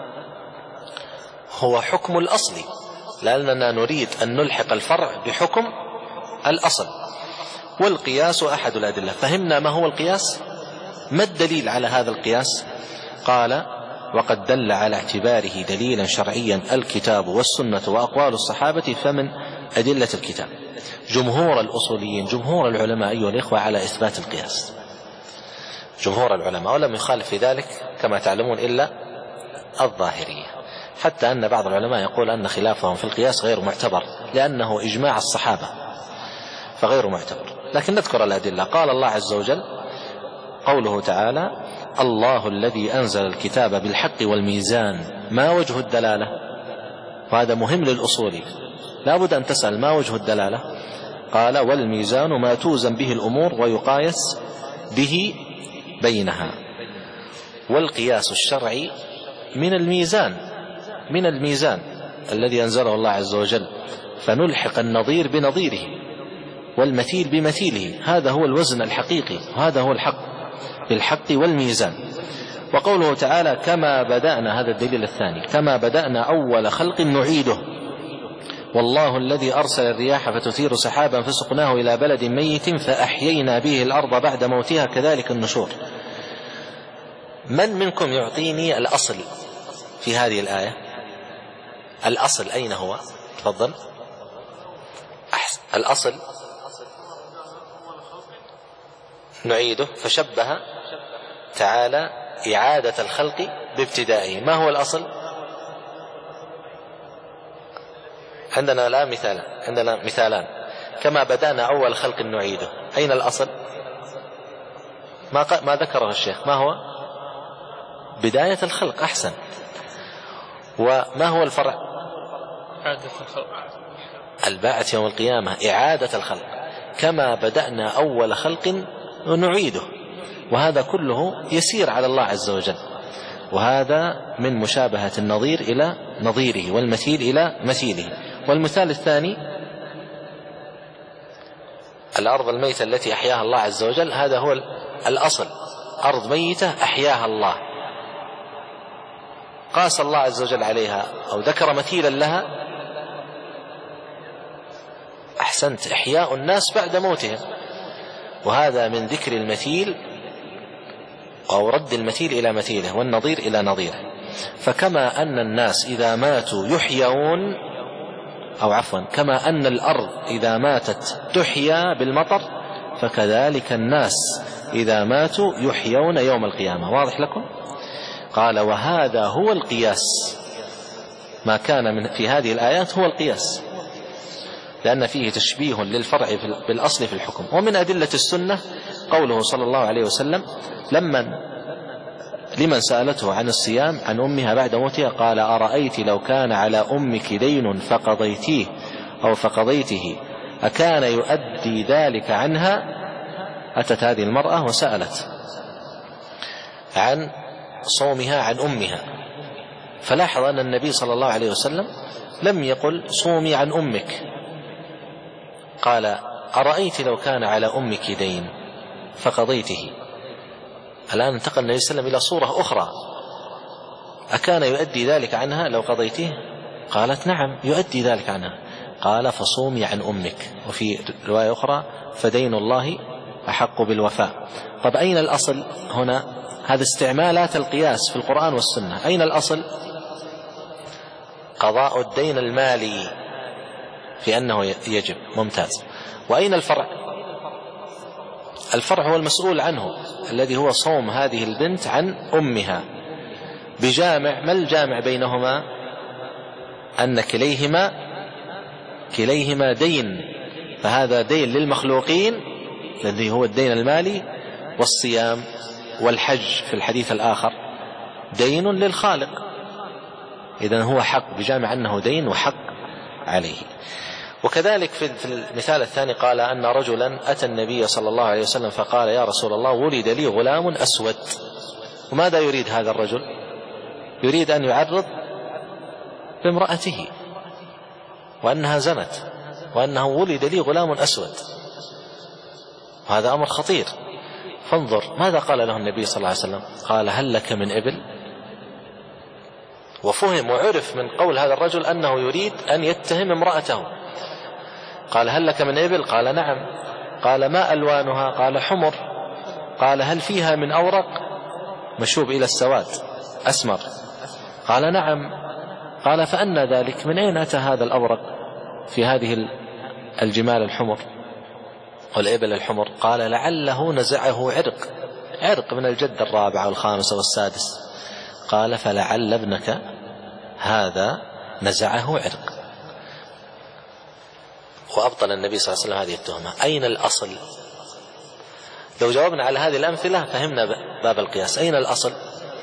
هو حكم الأصل، لأننا نريد أن نلحق الفرع بحكم الأصل. والقياس أحد الأدلة. فهمنا ما هو القياس؟ ما الدليل على هذا القياس؟ قال وقد دل على اعتباره دليلا شرعيا الكتاب والسنة وأقوال الصحابة، فمن أدلة الكتاب. جمهور الأصوليين، جمهور العلماء أيها الإخوة، على إثبات القياس، جمهور العلماء، ولم يخالف في ذلك كما تعلمون إلا الظاهرية، حتى أن بعض العلماء يقول أن خلافهم في القياس غير معتبر لأنه إجماع الصحابة، فغير معتبر. لكن نذكر الأدلة. قال الله عز وجل، قوله تعالى الله الذي أنزل الكتاب بالحق والميزان. ما وجه الدلالة؟ وهذا مهم للأصول، لا بد أن تسأل ما وجه الدلالة. قال والميزان ما توزن به الأمور ويقايس به بينها. والقياس الشرعي من الميزان الذي أنزله الله عز وجل، فنلحق النظير بنظيره. والمثيل بمثيله. هذا هو الوزن الحقيقي، وهذا هو الحق بالحق والميزان. وقوله تعالى كما بدأنا، هذا الدليل الثاني، كما بدأنا أول خلق نعيده، والله الذي أرسل الرياح فتثير سحابا فسقناه إلى بلد ميت فأحيينا به الأرض بعد موتها كذلك النشور. من منكم يعطيني الأصل في هذه الآية؟ الأصل أين هو؟ تفضل. أحسن. الأصل نعيده، فشبه تعالى إعادة الخلق بابتدائه. ما هو الأصل؟ عندنا الآن مثالان. كما بدأنا أول خلق نعيده، أين الأصل؟ ما ذكره الشيخ. ما هو؟ بداية الخلق. أحسن. وما هو الفرع؟ إعادة الخلق، الباعث يوم القيامة، إعادة الخلق. كما بدأنا أول خلق نعيده، وهذا كله يسير على الله عز وجل، وهذا من مشابهة النظير إلى نظيره والمثيل إلى مثيله. والمثال الثاني الأرض الميتة التي أحياها الله عز وجل، هذا هو الأصل، أرض ميتة أحياها الله، قاس الله عز وجل عليها أو ذكر مثيلا لها. أحسنت، إحياء الناس بعد موتهم، وهذا من ذكر المثيل أو رد المثيل إلى مثيله والنظير إلى نظيره. فكما أن الناس إذا ماتوا يحيون، أو عفوا كما أن الأرض إذا ماتت تحيا بالمطر، فكذلك الناس إذا ماتوا يحيون يوم القيامة. واضح لكم؟ قال وهذا هو القياس، ما كان في هذه الآيات هو القياس، لأن فيه تشبيه للفرع بالأصل في الحكم. ومن أدلة السنة قوله صلى الله عليه وسلم لمن سألته عن الصيام عن أمها بعد موتها قال أرأيت لو كان على أمك دين فقضيتيه أو فقضيته أكان يؤدي ذلك عنها؟ أتت هذه المرأة وسألت عن صومها عن أمها، فلاحظ أن النبي صلى الله عليه وسلم لم يقل صومي عن أمك، قال أرأيت لو كان على أمك دين فقضيته. الآن انتقل النبي صلى الله عليه وسلم إلى صورة أخرى، أكان يؤدي ذلك عنها لو قضيته؟ قالت نعم يؤدي ذلك عنها. قال فصومي عن أمك. وفي رواية أخرى فدين الله أحق بالوفاء. طب أين الأصل هنا؟ هذا استعمالات القياس في القرآن والسنة. أين الأصل؟ قضاء الدين المالي في أنه يجب. ممتاز. وأين الفرع؟ الفرع هو المسؤول عنه الذي هو صوم هذه البنت عن أمها بجامع. ما الجامع بينهما؟ أن كليهما دين، فهذا دين للمخلوقين الذي هو الدين المالي، والصيام والحج في الحديث الآخر دين للخالق. إذن هو حق بجامع أنه دين وحق عليه. وكذلك في المثال الثاني قال أن رجلا أتى النبي صلى الله عليه وسلم فقال يا رسول الله ولد لي غلام أسود. وماذا يريد هذا الرجل؟ يريد أن يعرض بامرأته وأنها زنت، وأنه ولد لي غلام أسود، وهذا أمر خطير. فانظر ماذا قال له النبي صلى الله عليه وسلم؟ قال هل لك من إبل؟ وفهم وعرف من قول هذا الرجل أنه يريد أن يتهم امرأته. قال هل لك من إبل؟ قال نعم. قال ما ألوانها؟ قال حمر. قال هل فيها من أورق؟ مشوب إلى السواد أسمر. قال نعم. قال فأنى ذلك؟ من أين أتى هذا الأورق في هذه الجمال الحمر والإبل الحمر؟ قال لعله نزعه عرق من الجد الرابعة والخامسة والسادس. قال فلعل ابنك هذا نزعه عرق. وأبطل النبي صلى الله عليه وسلم هذه التهمة. أين الأصل؟ لو جاوبنا على هذه الأمثلة فهمنا باب القياس. أين الأصل؟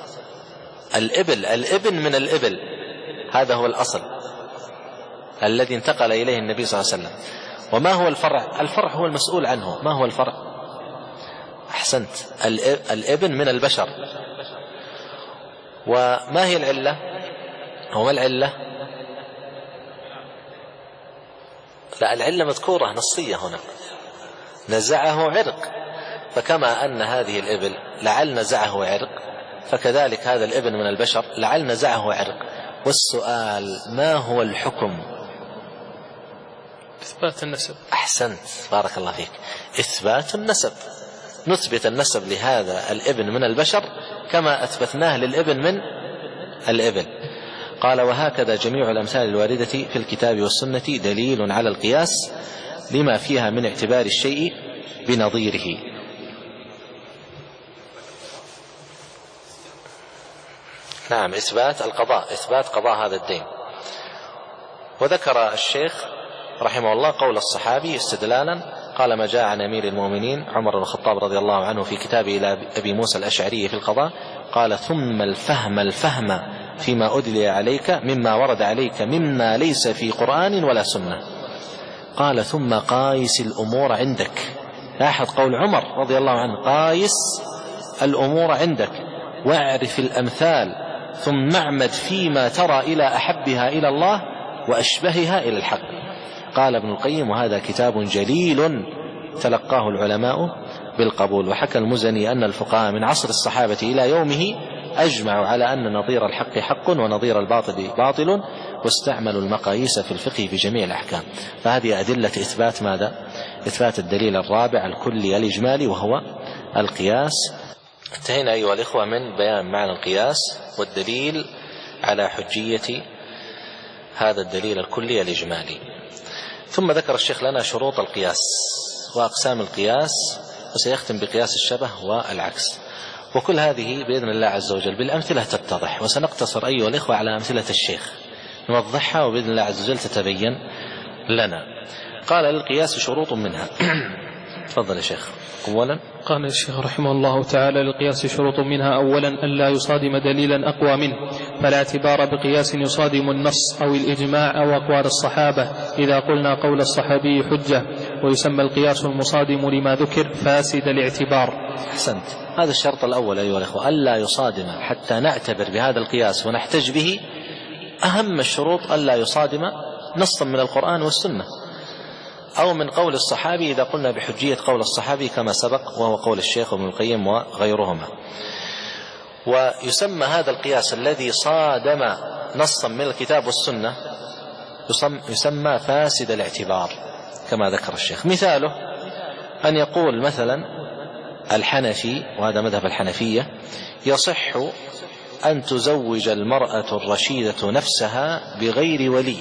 الابن من الإبل، هذا هو الأصل الذي انتقل إليه النبي صلى الله عليه وسلم. وما هو الفرع؟ الفرع هو المسؤول عنه. ما هو الفرع؟ أحسنت، الابن من البشر. وما هي العلة؟ وما العلة؟ لا، العلة مذكورة نصية هنا. نزعه عرق، فكما أن هذه الإبل لعل نزعه عرق، فكذلك هذا الابن من البشر لعل نزعه عرق. والسؤال ما هو الحكم؟ إثبات النسب. أحسنت، بارك الله فيك، إثبات النسب. نثبت النسب لهذا الابن من البشر كما أثبتناه للابن من الإبل. قال: وهكذا جميع الأمثال الواردة في الكتاب والسنة دليل على القياس لما فيها من اعتبار الشيء بنظيره. نعم، إثبات القضاء، إثبات قضاء هذا الدين. وذكر الشيخ رحمه الله قول الصحابي استدلالا، قال: ما جاء عن أمير المؤمنين عمر بن الخطاب رضي الله عنه في كتابه إلى أبي موسى الأشعري في القضاء، قال: ثم الفهم فيما أدلي عليك مما ورد عليك مما ليس في قرآن ولا سنة. قال: ثم قايس الأمور عندك. لاحظ قول عمر رضي الله عنه: قايس الأمور عندك واعرف الأمثال ثم اعمد فيما ترى إلى أحبها إلى الله وأشبهها إلى الحق. قال ابن القيم: وهذا كتاب جليل تلقاه العلماء بالقبول. وحكى المزني أن الفقهاء من عصر الصحابة إلى يومه أجمعوا على أن نظير الحق حق ونظير الباطل باطل، واستعملوا المقاييس في الفقه في جميع الأحكام. فهذه أدلة إثبات ماذا؟ إثبات الدليل الرابع الكلي الإجمالي وهو القياس. انتهينا أيها الإخوة من بيان معنى القياس والدليل على حجية هذا الدليل الكلي الإجمالي. ثم ذكر الشيخ لنا شروط القياس وأقسام القياس، وسيختم بقياس الشبه والعكس. وكل هذه بإذن الله عز وجل بالأمثلة تتضح، وسنقتصر أيها الإخوة على أمثلة الشيخ نوضحها وبإذن الله عز وجل تتبين لنا. قال: للقياس شروط منها. تفضل يا شيخ. أولا قال الشيخ رحمه الله تعالى: للقياس شروط منها: أولا ألا يصادم دليلا أقوى منه، فلا اعتبار بقياس يصادم النص أو الإجماع أو أقوال الصحابة إذا قلنا قول الصحابي حجة، ويسمى القياس المصادم لما ذكر فاسد الاعتبار. أحسنت، هذا الشرط الأول أيها الأخوة، ألا يصادم حتى نعتبر بهذا القياس ونحتج به. أهم الشروط ألا يصادم نصا من القرآن والسنة أو من قول الصحابي إذا قلنا بحجية قول الصحابي كما سبق، وهو قول الشيخ ابن القيم وغيرهما. ويسمى هذا القياس الذي صادم نصا من الكتاب والسنة يسمى فاسد الاعتبار كما ذكر الشيخ. مثاله أن يقول مثلا الحنفي، وهذا مذهب الحنفية: يصح أن تزوج المرأة الرشيدة نفسها بغير ولي.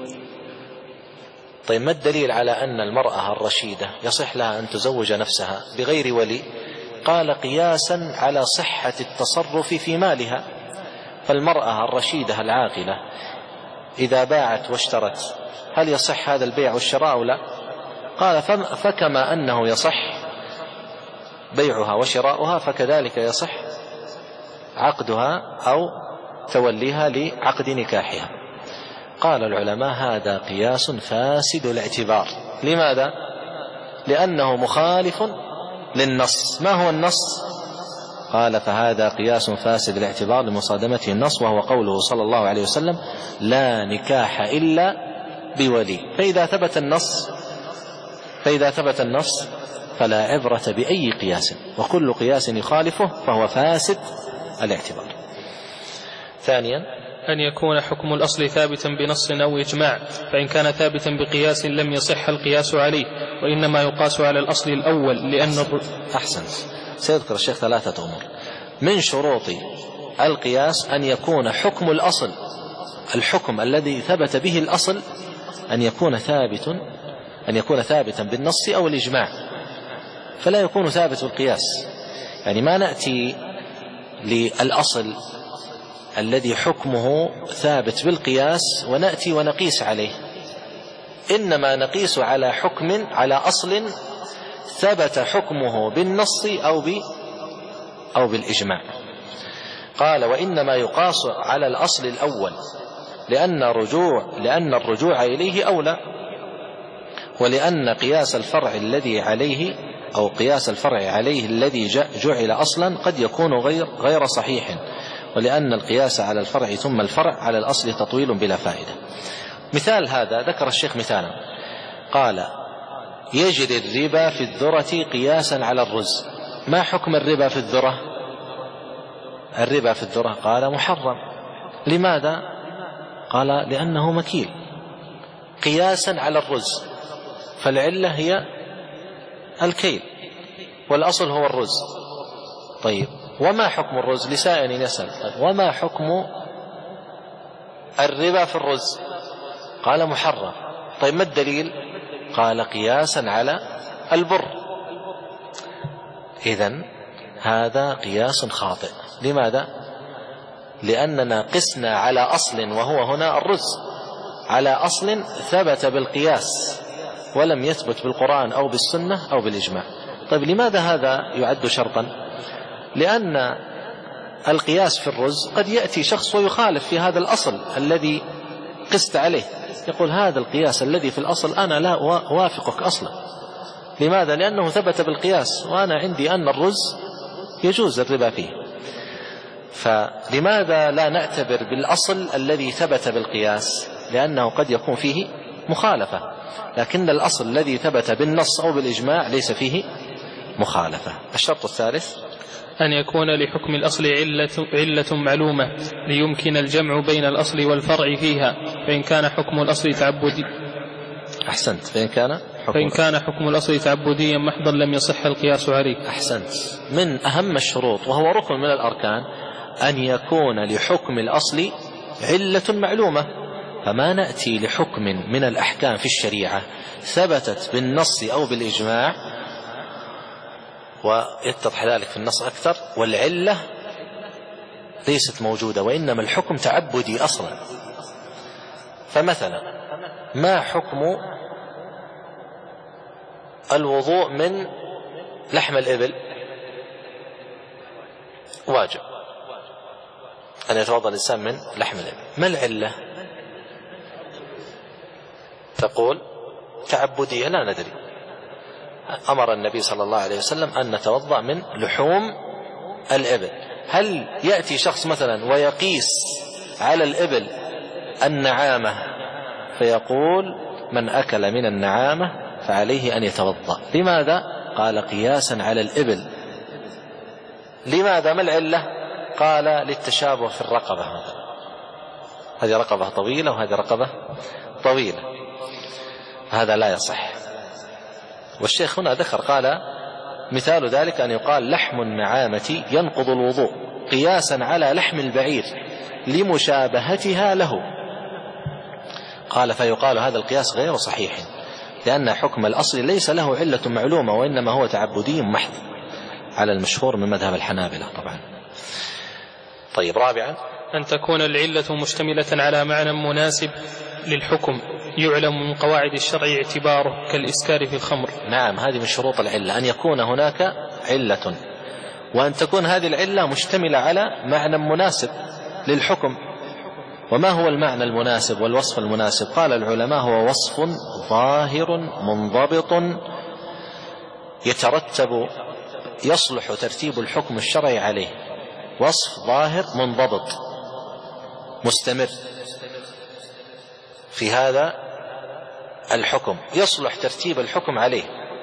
طيب، ما الدليل على أن المرأة الرشيدة يصح لها أن تزوج نفسها بغير ولي؟ قال: قياسا على صحة التصرف في مالها. فالمرأة الرشيدة العاقلة إذا باعت واشترت هل يصح هذا البيع والشراء أو لا؟ قال: فكما أنه يصح بيعها وشراؤها فكذلك يصح عقدها أو توليها لعقد نكاحها. قال العلماء: هذا قياس فاسد الاعتبار. لماذا؟ لأنه مخالف للنص. ما هو النص؟ قال: فهذا قياس فاسد الاعتبار لمصادمته النص، وهو قوله صلى الله عليه وسلم: لا نكاح إلا بولي. فإذا ثبت النص فلا عبرة بأي قياس، وكل قياس يخالفه فهو فاسد الاعتبار. ثانيا أن يكون حكم الأصل ثابتا بنص أو إجماع، فإن كان ثابتا بقياس لم يصح القياس عليه، وإنما يقاس على الأصل الأول لأن أحسنت. سيذكر الشيخ 3 أمور. من شروط القياس أن يكون حكم الأصل، الحكم الذي ثبت به الأصل، أن يكون ثابتا بالنص أو الإجماع، فلا يكون ثابت بالقياس. يعني ما نأتي للأصل الذي حكمه ثابت بالقياس ونأتي ونقيس عليه، إنما نقيس على حكم، على أصل ثبت حكمه بالنص أو بالإجماع. قال: وإنما يقاس على الأصل الأول لأن الرجوع إليه أولى، ولأن قياس الفرع الذي عليه أو قياس الفرع عليه الذي جعل أصلا قد يكون غير صحيح، ولأن القياس على الفرع ثم الفرع على الأصل تطويل بلا فائدة. مثال هذا ذكر الشيخ مثالا، قال: يجري الربا في الذرة قياسا على الرز. ما حكم الربا في الذرة؟ الربا في الذرة قال محرم. لماذا؟ قال لأنه مكيل قياسا على الرز، فالعلة هي الكيل والأصل هو الرز. طيب وما حكم الرز؟ لسائل يسأل وما حكم الربا في الرز؟ قال محرم. طيب ما الدليل؟ قال قياسا على البر. إذن هذا قياس خاطئ. لماذا؟ لأننا قسنا على أصل وهو هنا الرز، على أصل ثبت بالقياس ولم يثبت بالقرآن أو بالسنة أو بالإجماع. طيب لماذا هذا يعد شرطا؟ لأن القياس في الرز قد يأتي شخص ويخالف في هذا الأصل الذي قست عليه، يقول هذا القياس الذي في الأصل أنا لا أوافقك أصلا. لماذا؟ لأنه ثبت بالقياس وأنا عندي أن الرز يجوز الربا فيه. فلماذا لا نعتبر بالأصل الذي ثبت بالقياس؟ لأنه قد يكون فيه مخالفة، لكن الأصل الذي ثبت بالنص أو بالإجماع ليس فيه مخالفة. الشرط الثالث أن يكون لحكم الأصل علة معلومة ليمكن الجمع بين الأصل والفرع فيها، فإن كان حكم الأصل تعبدي. أحسنت. فإن كان حكم الأصل تعبديا محضا لم يصح القياس عليه. أحسنت. من أهم الشروط وهو ركن من الأركان أن يكون لحكم الأصل علة معلومة. فما نأتي لحكم من الأحكام في الشريعة ثبتت بالنص أو بالإجماع ويتضح ذلك في النص أكثر والعلة ليست موجودة، وإنما الحكم تعبدي أصلا. فمثلا ما حكم الوضوء من لحم الإبل؟ واجب أن يتوضأ الإنسان من لحم الإبل. ما العلة؟ تقول تعبدية، لا ندري. أمر النبي صلى الله عليه وسلم أن نتوضأ من لحوم الإبل. هل يأتي شخص مثلا ويقيس على الإبل النعامة فيقول من أكل من النعامة فعليه أن يتوضأ؟ لماذا؟ قال قياسا على الإبل. لماذا؟ ما العلة؟ قال للتشابه في الرقبة، هذه رقبة طويلة وهذه رقبة طويلة، هذا لا يصح. والشيخ هنا ذكر قال مثال ذلك أن يقال لحم النعامة ينقض الوضوء قياسا على لحم البعير لمشابهتها له. قال فيقال هذا القياس غير صحيح، لأن حكم الأصل ليس له علة معلومة وإنما هو تعبدي محض على المشهور من مذهب الحنابلة طبعا. طيب رابعا أن تكون العلة مشتملة على معنى مناسب للحكم يعلم من قواعد الشرع اعتباره كالإسكار في الخمر. نعم، هذه من شروط العلة أن يكون هناك علة، وأن تكون هذه العلة مشتملة على معنى مناسب للحكم. وما هو المعنى المناسب والوصف المناسب؟ قال العلماء هو وصف ظاهر منضبط يترتب يصلح ترتيب الحكم الشرعي عليه. وصف ظاهر منضبط مستمر في هذا الحكم يصلح ترتيب الحكم عليه.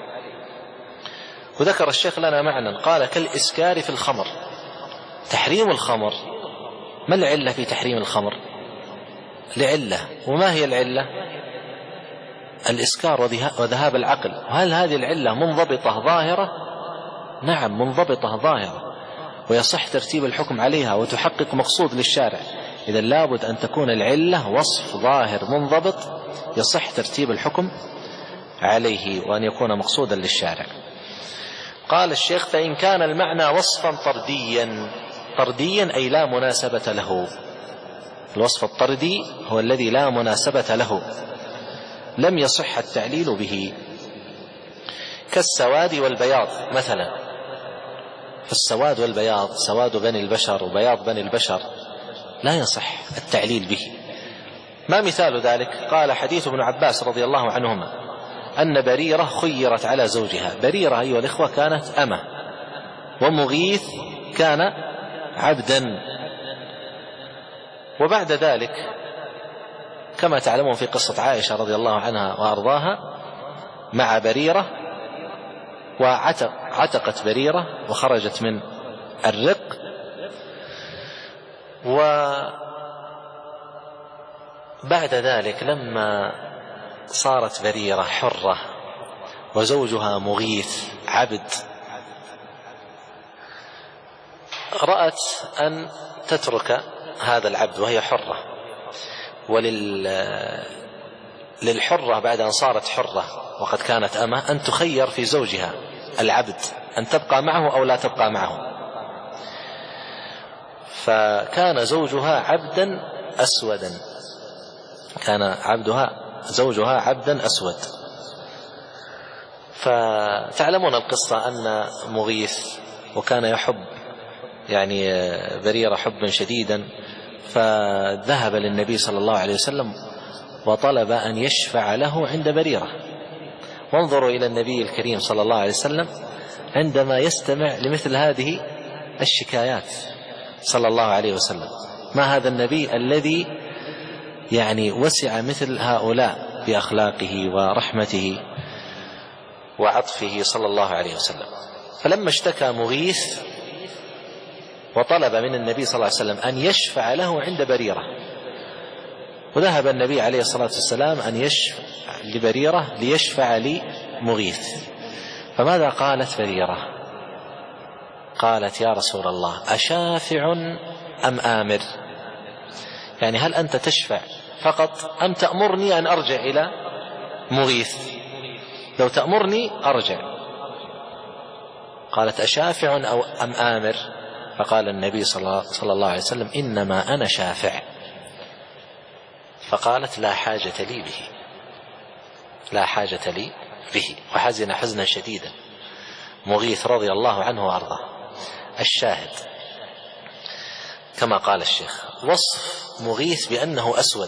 وذكر الشيخ لنا معنى قال كالإسكار في الخمر. تحريم الخمر، ما العلة في تحريم الخمر؟ لعلة. وما هي العلة؟ الإسكار وذهاب العقل. وهل هذه العلة منضبطة ظاهرة؟ نعم منضبطة ظاهرة، ويصح ترتيب الحكم عليها وتحقق مقصود للشارع. إذا لابد أن تكون العلة وصف ظاهر منضبط يصح ترتيب الحكم عليه وأن يكون مقصودا للشارع. قال الشيخ فإن كان المعنى وصفا طرديا أي لا مناسبة له. الوصف الطردي هو الذي لا مناسبة له، لم يصح التعليل به، كالسواد والبياض مثلا. فالسواد والبياض، سواد بني البشر وبياض بني البشر، لا يصح التعليل به. ما مثال ذلك؟ قال حديث ابن عباس رضي الله عنهما أن بريرة خيرت على زوجها. بريرة أيها الإخوة كانت أمة، ومغيث كان عبدا. وبعد ذلك كما تعلمون في قصة عائشة رضي الله عنها وأرضاها مع بريرة وعتقت بريرة وخرجت من الرق. وبعد ذلك لما صارت بريرة حرة وزوجها مغيث عبد، رأت أن تترك هذا العبد وهي حرة، وللحرة بعد أن صارت حرة وقد كانت أمة أن تخير في زوجها العبد أن تبقى معه أو لا تبقى معه. فكان زوجها عبدا أسودا، كان زوجها عبدا أسود. فتعلمون القصة أن مغيث وكان يحب يعني بريرة حبا شديدا، فذهب للنبي صلى الله عليه وسلم وطلب أن يشفع له عند بريرة. وانظروا إلى النبي الكريم صلى الله عليه وسلم عندما يستمع لمثل هذه الشكايات صلى الله عليه وسلم. ما هذا النبي الذي يعني وسع مثل هؤلاء بأخلاقه ورحمته وعطفه صلى الله عليه وسلم. فلما اشتكى مغيث وطلب من النبي صلى الله عليه وسلم أن يشفع له عند بريرة، وذهب النبي عليه الصلاة والسلام أن يشفع لبريرة ليشفع لمغيث. فماذا قالت بريرة؟ قالت: يا رسول الله، أشافع أم آمر؟ يعني هل أنت تشفع فقط أم تأمرني أن أرجع إلى مغيث؟ لو تأمرني أرجع. قالت: أشافع أم آمر؟ فقال النبي صلى الله عليه وسلم: إنما أنا شافع. فقالت: لا حاجة لي به، لا حاجة لي به. وحزن حزنا شديدا مغيث رضي الله عنه وأرضاه. الشاهد كما قال الشيخ، وصف مغيث بأنه أسود،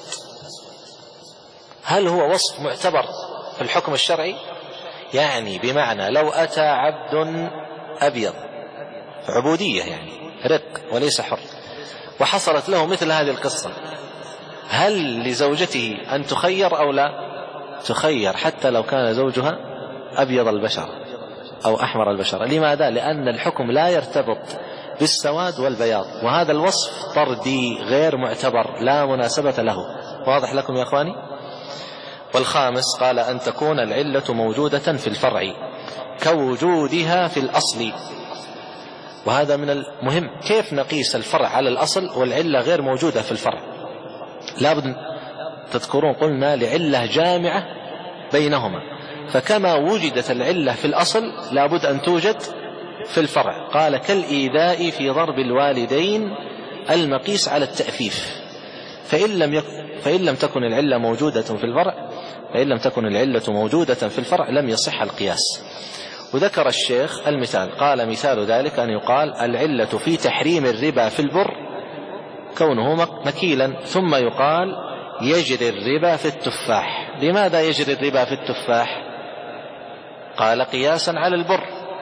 هل هو وصف معتبر في الحكم الشرعي؟ يعني بمعنى لو أتى عبد أبيض، عبودية يعني رق وليس حر، وحصلت له مثل هذه القصة، هل لزوجته أن تخير أو لا تخير حتى لو كان زوجها أبيض البشر أو أحمر البشر؟ لماذا؟ لأن الحكم لا يرتبط بالسواد والبياض، وهذا الوصف طردي غير معتبر لا مناسبة له. واضح لكم يا أخواني؟ والخامس قال: أن تكون العلة موجودة في الفرع كوجودها في الأصل. وهذا من المهم، كيف نقيس الفرع على الأصل والعلة غير موجودة في الفرع؟ لابد تذكرون قلنا لعلة جامعة بينهما، فكما وجدت العلة في الأصل لابد أن توجد في الفرع. قال: كالإيذاء في ضرب الوالدين المقيس على التأفيف، فإن لم تكن العلة موجودة في الفرع، فإن لم تكن العلة موجودة في الفرع لم يصح القياس. وذكر الشيخ المثال، قال: مثال ذلك أن يقال: العلة في تحريم الربا في البر كونه مكيلا، ثم يقال: يجري الربا في التفاح. لماذا يجري الربا في التفاح؟ قال: قياسا على البر.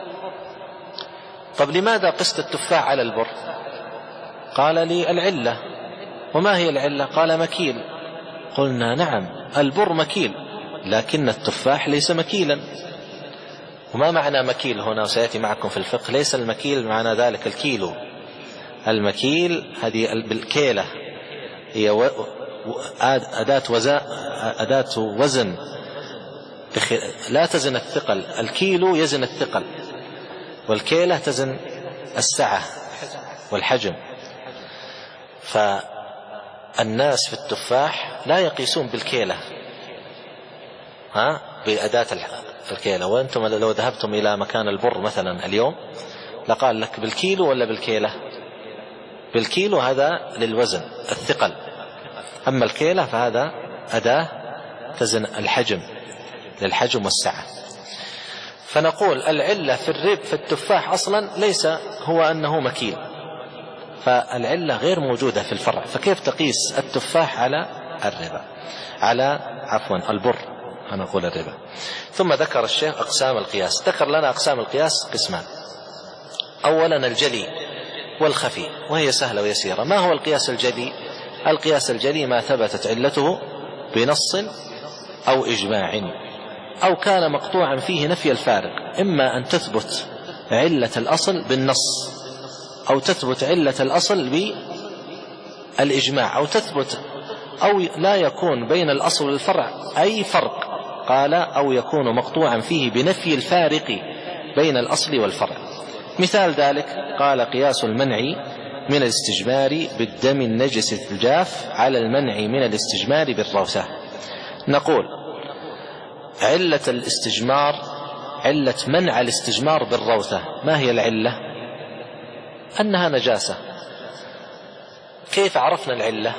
طب لماذا قست التفاح على البر؟ قال: لي العلة. وما هي العلة؟ قال: مكيل. قلنا: نعم، البر مكيل، لكن التفاح ليس مكيلا. وما معنى مكيل هنا؟ وسيأتي معكم في الفقه، ليس المكيل معنى ذلك الكيلو. المكيل هذه بالكيلة، هي أداة وزن لا تزن الثقل. الكيلو يزن الثقل، والكيلة تزن السعة والحجم. فالناس في التفاح لا يقيسون بالكيلة، بأداة الكيلة. وأنتم لو ذهبتم إلى مكان البر مثلا اليوم لقال لك بالكيلو ولا بالكيلة؟ بالكيلو هذا للوزن الثقل، أما الكيلة فهذا أداة تزن الحجم، للحجم والسعة. فنقول العلة في التفاح أصلا ليس هو أنه مكيل، فالعلة غير موجودة في الفرع. فكيف تقيس التفاح على البر؟ أنا أقول الربا. ثم ذكر الشيخ أقسام القياس. ذكر لنا أقسام القياس قسمان: أولا الجلي والخفي، وهي سهلة ويسيرة. ما هو القياس الجلي؟ القياس الجلي ما ثبتت علته بنص أو إجماع. أو كان مقطوعا فيه نفي الفارق، إما أن تثبت علة الأصل بالنص، أو تثبت علة الأصل بالإجماع، أو لا يكون بين الأصل والفرع أي فرق. قال أو يكون مقطوعا فيه بنفي الفارق بين الأصل والفرع. مثال ذلك قال قياس المنع من الاستجمار بالدم النجس الجاف على المنع من الاستجمار بالروثة. نقول علة الاستجمار، علة منع الاستجمار بالروثة، ما هي العلة؟ أنها نجاسة. كيف عرفنا العلة؟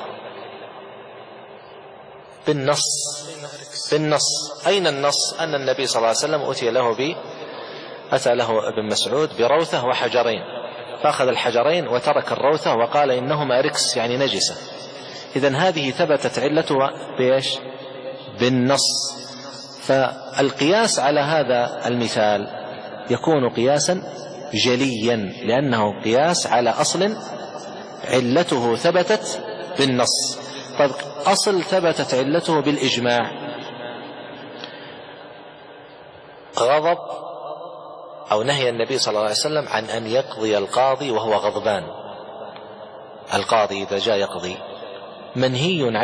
بالنص. أين النص؟ أن النبي صلى الله عليه وسلم أتى له ابن مسعود بروثة وحجرين، فأخذ الحجرين وترك الروثة وقال إنهما ركس يعني نجسة. إذن هذه ثبتت علتها بإيش؟ بالنص. فالقياس على هذا المثال يكون قياسا جليا، لأنه قياس على أصل علته ثبتت بالنص. طيب أصل ثبتت علته بالإجماع، غضب أو نهي النبي صلى الله عليه وسلم عن أن يقضي القاضي وهو غضبان. القاضي إذا جاء يقضي منهي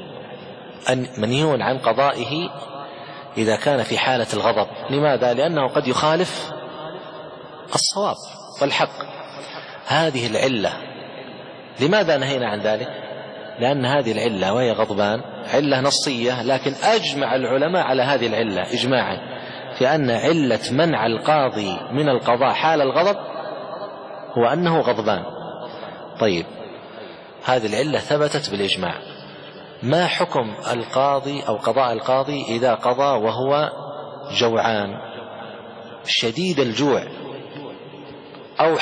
عن قضائه إذا كان في حالة الغضب. لماذا؟ لأنه قد يخالف الصواب والحق. هذه العلة. لماذا نهينا عن ذلك؟ لأن هذه العلة وهي غضبان علة نصية، لكن أجمع العلماء على هذه العلة إجماعا في أن علة منع القاضي من القضاء حال الغضب هو أنه غضبان. طيب هذه العلة ثبتت بالإجماع. ما حكم القاضي أو قضاء القاضي إذا قضى وهو جوعان شديد الجوع أو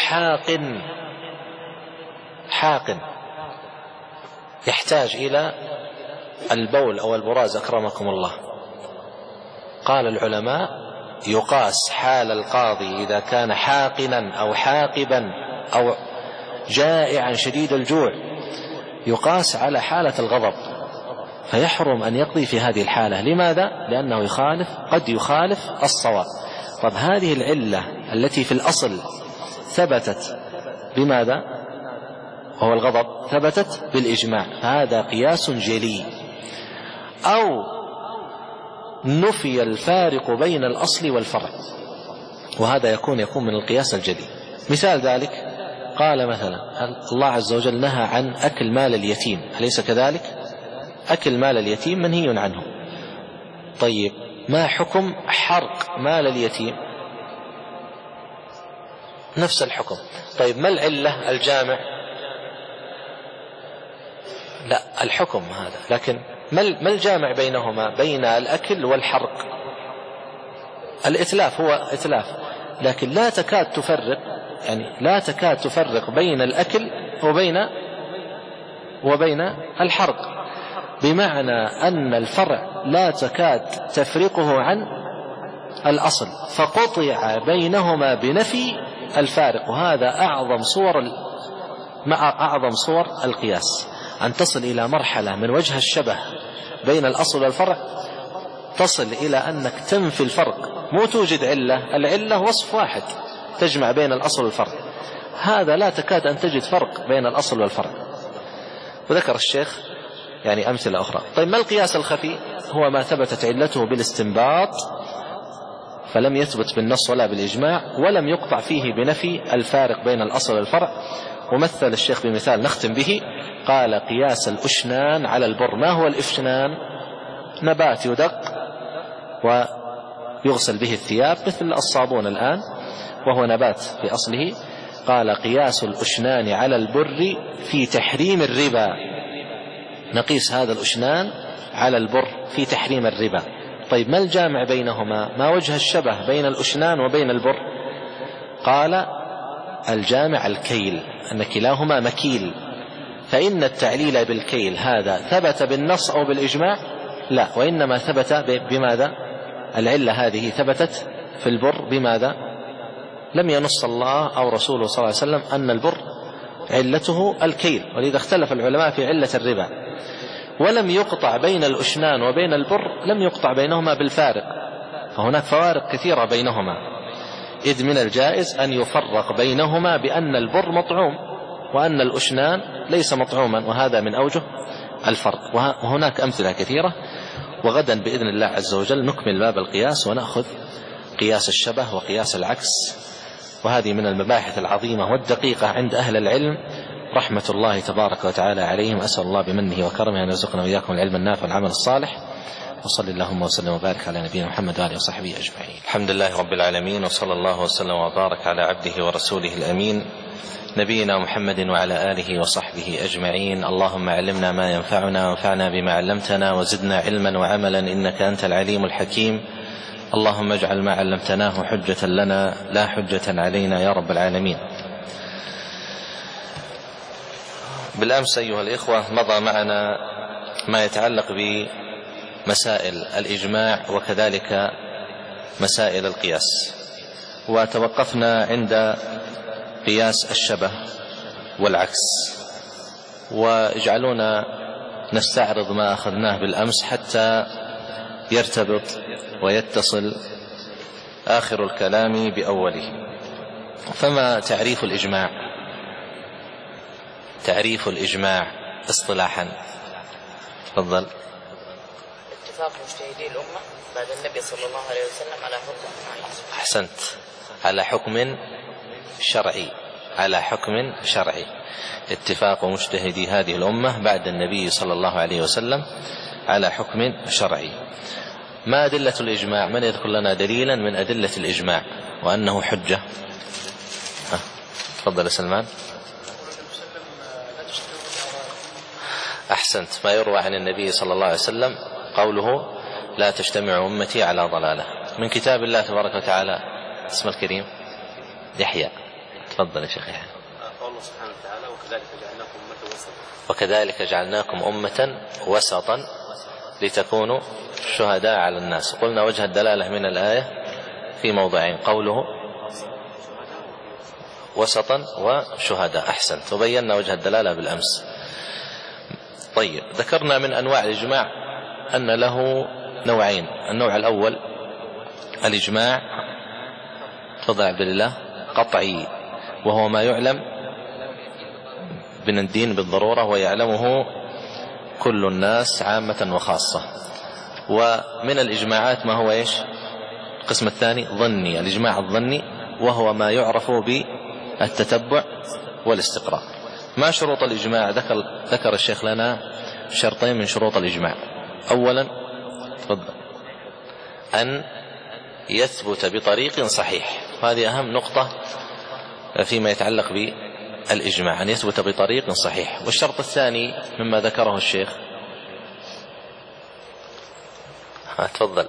حاق يحتاج إلى البول أو البراز أكرمكم الله؟ قال العلماء يقاس حال القاضي إذا كان حاقنا أو حاقبا أو جائعا شديد الجوع، يقاس على حالة الغضب، فيحرم أن يقضي في هذه الحالة. لماذا؟ لأنه قد يخالف الصواب. طب هذه العلة التي في الأصل ثبتت بماذا؟ وهو الغضب، ثبتت بالإجماع، فهذا قياس جلي. أو نفي الفارق بين الأصل والفرع، وهذا يكون من القياس الجلي. مثال ذلك قال مثلا الله عز وجل نهى عن أكل مال اليتيم، أليس كذلك؟ أكل مال اليتيم منهي عنه. طيب ما حكم حرق مال اليتيم؟ نفس الحكم. طيب ما العلة الجامع؟ لا الحكم هذا، لكن ما الجامع بينهما بين الأكل والحرق؟ الإتلاف، هو إتلاف، لكن لا تكاد تفرق بين الأكل وبين الحرق، بمعنى أن الفرع لا تكاد تفرقه عن الأصل، فقطع بينهما بنفي الفارق. وهذا أعظم صور القياس، أن تصل إلى مرحلة من وجه الشبه بين الأصل والفرع، تصل إلى أنك تنفي الفرق، مو توجد علة، العلة وصف واحد تجمع بين الأصل والفرع، هذا لا تكاد أن تجد فرق بين الأصل والفرع. وذكر الشيخ أمثلة أخرى. طيب ما القياس الخفي؟ هو ما ثبتت علته بالاستنباط فلم يثبت بالنص ولا بالإجماع، ولم يقطع فيه بنفي الفارق بين الأصل والفرع. ومثل الشيخ بمثال نختم به، قال قياس الأشنان على البر. ما هو الأشنان؟ نبات يدق ويغسل به الثياب مثل الصابون الآن، وهو نبات في أصله. قال قياس الأشنان على البر في تحريم الربا، نقيس هذا الأشنان على البر في تحريم الربا. طيب ما الجامع بينهما؟ ما وجه الشبه بين الأشنان وبين البر؟ قال الجامع الكيل، أن كلاهما مكيل. فإن التعليل بالكيل هذا ثبت بالنص أو بالإجماع؟ لا، وإنما ثبت بماذا؟ العلة هذه ثبتت في البر بماذا؟ لم ينص الله أو رسوله صلى الله عليه وسلم أن البر علته الكيل، ولذا اختلف العلماء في علة الربا. ولم يقطع بين الأشنان وبين البر، لم يقطع بينهما بالفارق، فهناك فوارق كثيرة بينهما، إذ من الجائز أن يفرق بينهما بأن البر مطعوم وأن الأشنان ليس مطعوما، وهذا من أوجه الفرق. وهناك أمثلة كثيرة. وغدا بإذن الله عز وجل نكمل باب القياس ونأخذ قياس الشبه وقياس العكس، وهذه من المباحث العظيمة والدقيقة عند أهل العلم رحمة الله تبارك وتعالى عليهم. أسأل الله بمنه وكرمه أن يرزقنا وإياكم العلم النافع والعمل الصالح. وصلى اللهم وسلم وبارك على نبينا محمد وآله وصحبه أجمعين. الحمد لله رب العالمين، وصلى الله وسلم وبارك على عبده ورسوله الأمين نبينا محمد وعلى آله وصحبه أجمعين. اللهم علمنا ما ينفعنا وانفعنا بما علمتنا وزدنا علما وعملا إنك أنت العليم الحكيم. اللهم اجعل ما علمتناه حجة لنا لا حجة علينا يا رب العالمين. بالأمس أيها الإخوة مضى معنا ما يتعلق بمسائل الإجماع وكذلك مسائل القياس، وتوقفنا عند قياس الشبه والعكس، واجعلونا نستعرض ما أخذناه بالأمس حتى يرتبط ويتصل آخر الكلام بأوله. فما تعريف الإجماع؟ تعريف الإجماع اصطلاحا، تفضل. اتفاق مجتهدي الأمة بعد النبي صلى الله عليه وسلم على حكم معين. أحسنت، على حكم شرعي، على حكم شرعي. اتفاق مجتهدي هذه الأمة بعد النبي صلى الله عليه وسلم على حكم شرعي. ما أدلة الإجماع؟ من يذكر لنا دليلا من أدلة الإجماع وأنه حجة؟ تفضل سلمان. أحسنت، ما يروى عن النبي صلى الله عليه وسلم قوله لا تجتمع أمتي على ضلالة، من كتاب الله تبارك وتعالى. اسم الكريم يحيى، تفضل يا شيخ يحيى. قول الله سبحانه وتعالى وكذلك جعلناكم أمة وسطا لتكونوا شهداء على الناس. قلنا وجه الدلالة من الآية في موضعين، قوله وسطا وشهداء. أحسنت، وبينا وجه الدلالة بالأمس. طيب، ذكرنا من أنواع الإجماع أن له نوعين. النوع الأول الإجماع، تفضل عبد الله، قطعي، وهو ما يعلم من الدين بالضرورة ويعلمه كل الناس عامة وخاصة. ومن الإجماعات ما هو إيش؟ القسم الثاني ظني، الإجماع الظني، وهو ما يعرف بالتتبع والاستقراء. ما شروط الإجماع؟ ذكر الشيخ لنا شرطين من شروط الإجماع. أولا تفضل، أن يثبت بطريق صحيح، هذه أهم نقطة فيما يتعلق بالإجماع، أن يثبت بطريق صحيح. والشرط الثاني مما ذكره الشيخ، تفضل،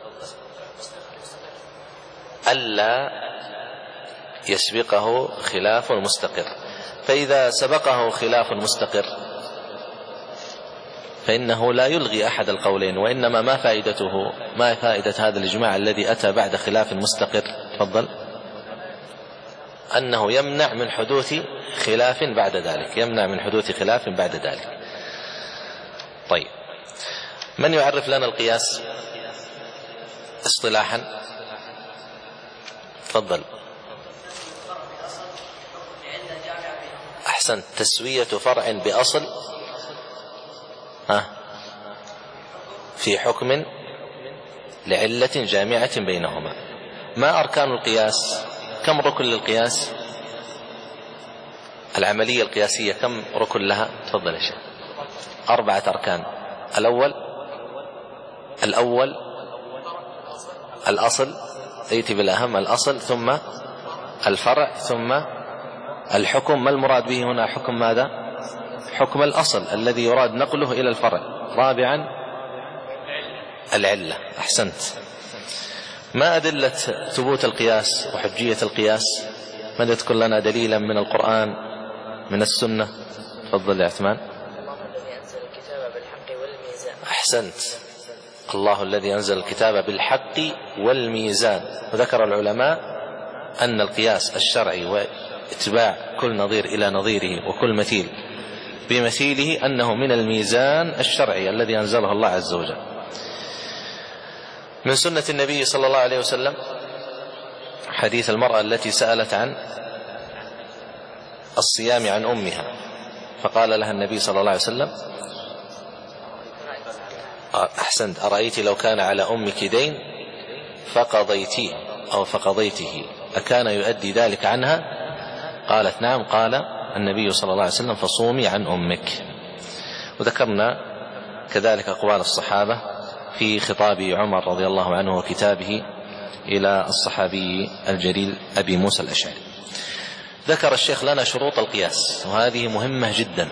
ألا يسبقه خلاف مستقر. فإذا سبقه خلاف مستقر فإنه لا يلغي أحد القولين، وإنما ما فائدته، ما فائدة هذا الإجماع الذي أتى بعد خلاف مستقر؟ تفضل. أنه يمنع من حدوث خلاف بعد ذلك، يمنع من حدوث خلاف بعد ذلك. طيب، من يعرف لنا القياس اصطلاحا؟ تفضل. أحسن، تسوية فرع بأصل في حكم لعلة جامعة بينهما. ما أركان القياس؟ كم ركن للقياس؟ العملية القياسية كم ركن لها؟ تفضل يا شيخ. 4 أركان. الأول الأصل، يأتي بالأهم، الأصل ثم الفرع ثم الحكم. ما المراد به هنا؟ حكم ماذا؟ حكم الأصل الذي يراد نقله إلى الفرع. رابعا العلة. أحسنت. ما أدلة ثبوت القياس وحجية القياس؟ من يذكر لنا دليلا من القرآن من السنة؟ تفضل يا عثمان. أحسنت، الله الذي أنزل الكتاب بالحق والميزان. وذكر العلماء أن القياس الشرعي واتباع كل نظير إلى نظيره وكل مثيل بمثيله أنه من الميزان الشرعي الذي أنزله الله عز وجل. من سنة النبي صلى الله عليه وسلم حديث المرأة التي سألت عن الصيام عن أمها، فقال لها النبي صلى الله عليه وسلم: أحسنت، أرأيت لو كان على أمك دين فقضيتيه أو فقضيته أكان يؤدي ذلك عنها؟ قالت: نعم. قال النبي صلى الله عليه وسلم: فصومي عن أمك. وذكرنا كذلك أقوال الصحابة في خطاب عمر رضي الله عنه وكتابه إلى الصحابي الجليل أبي موسى الأشعري. ذكر الشيخ لنا شروط القياس، وهذه مهمة جدا.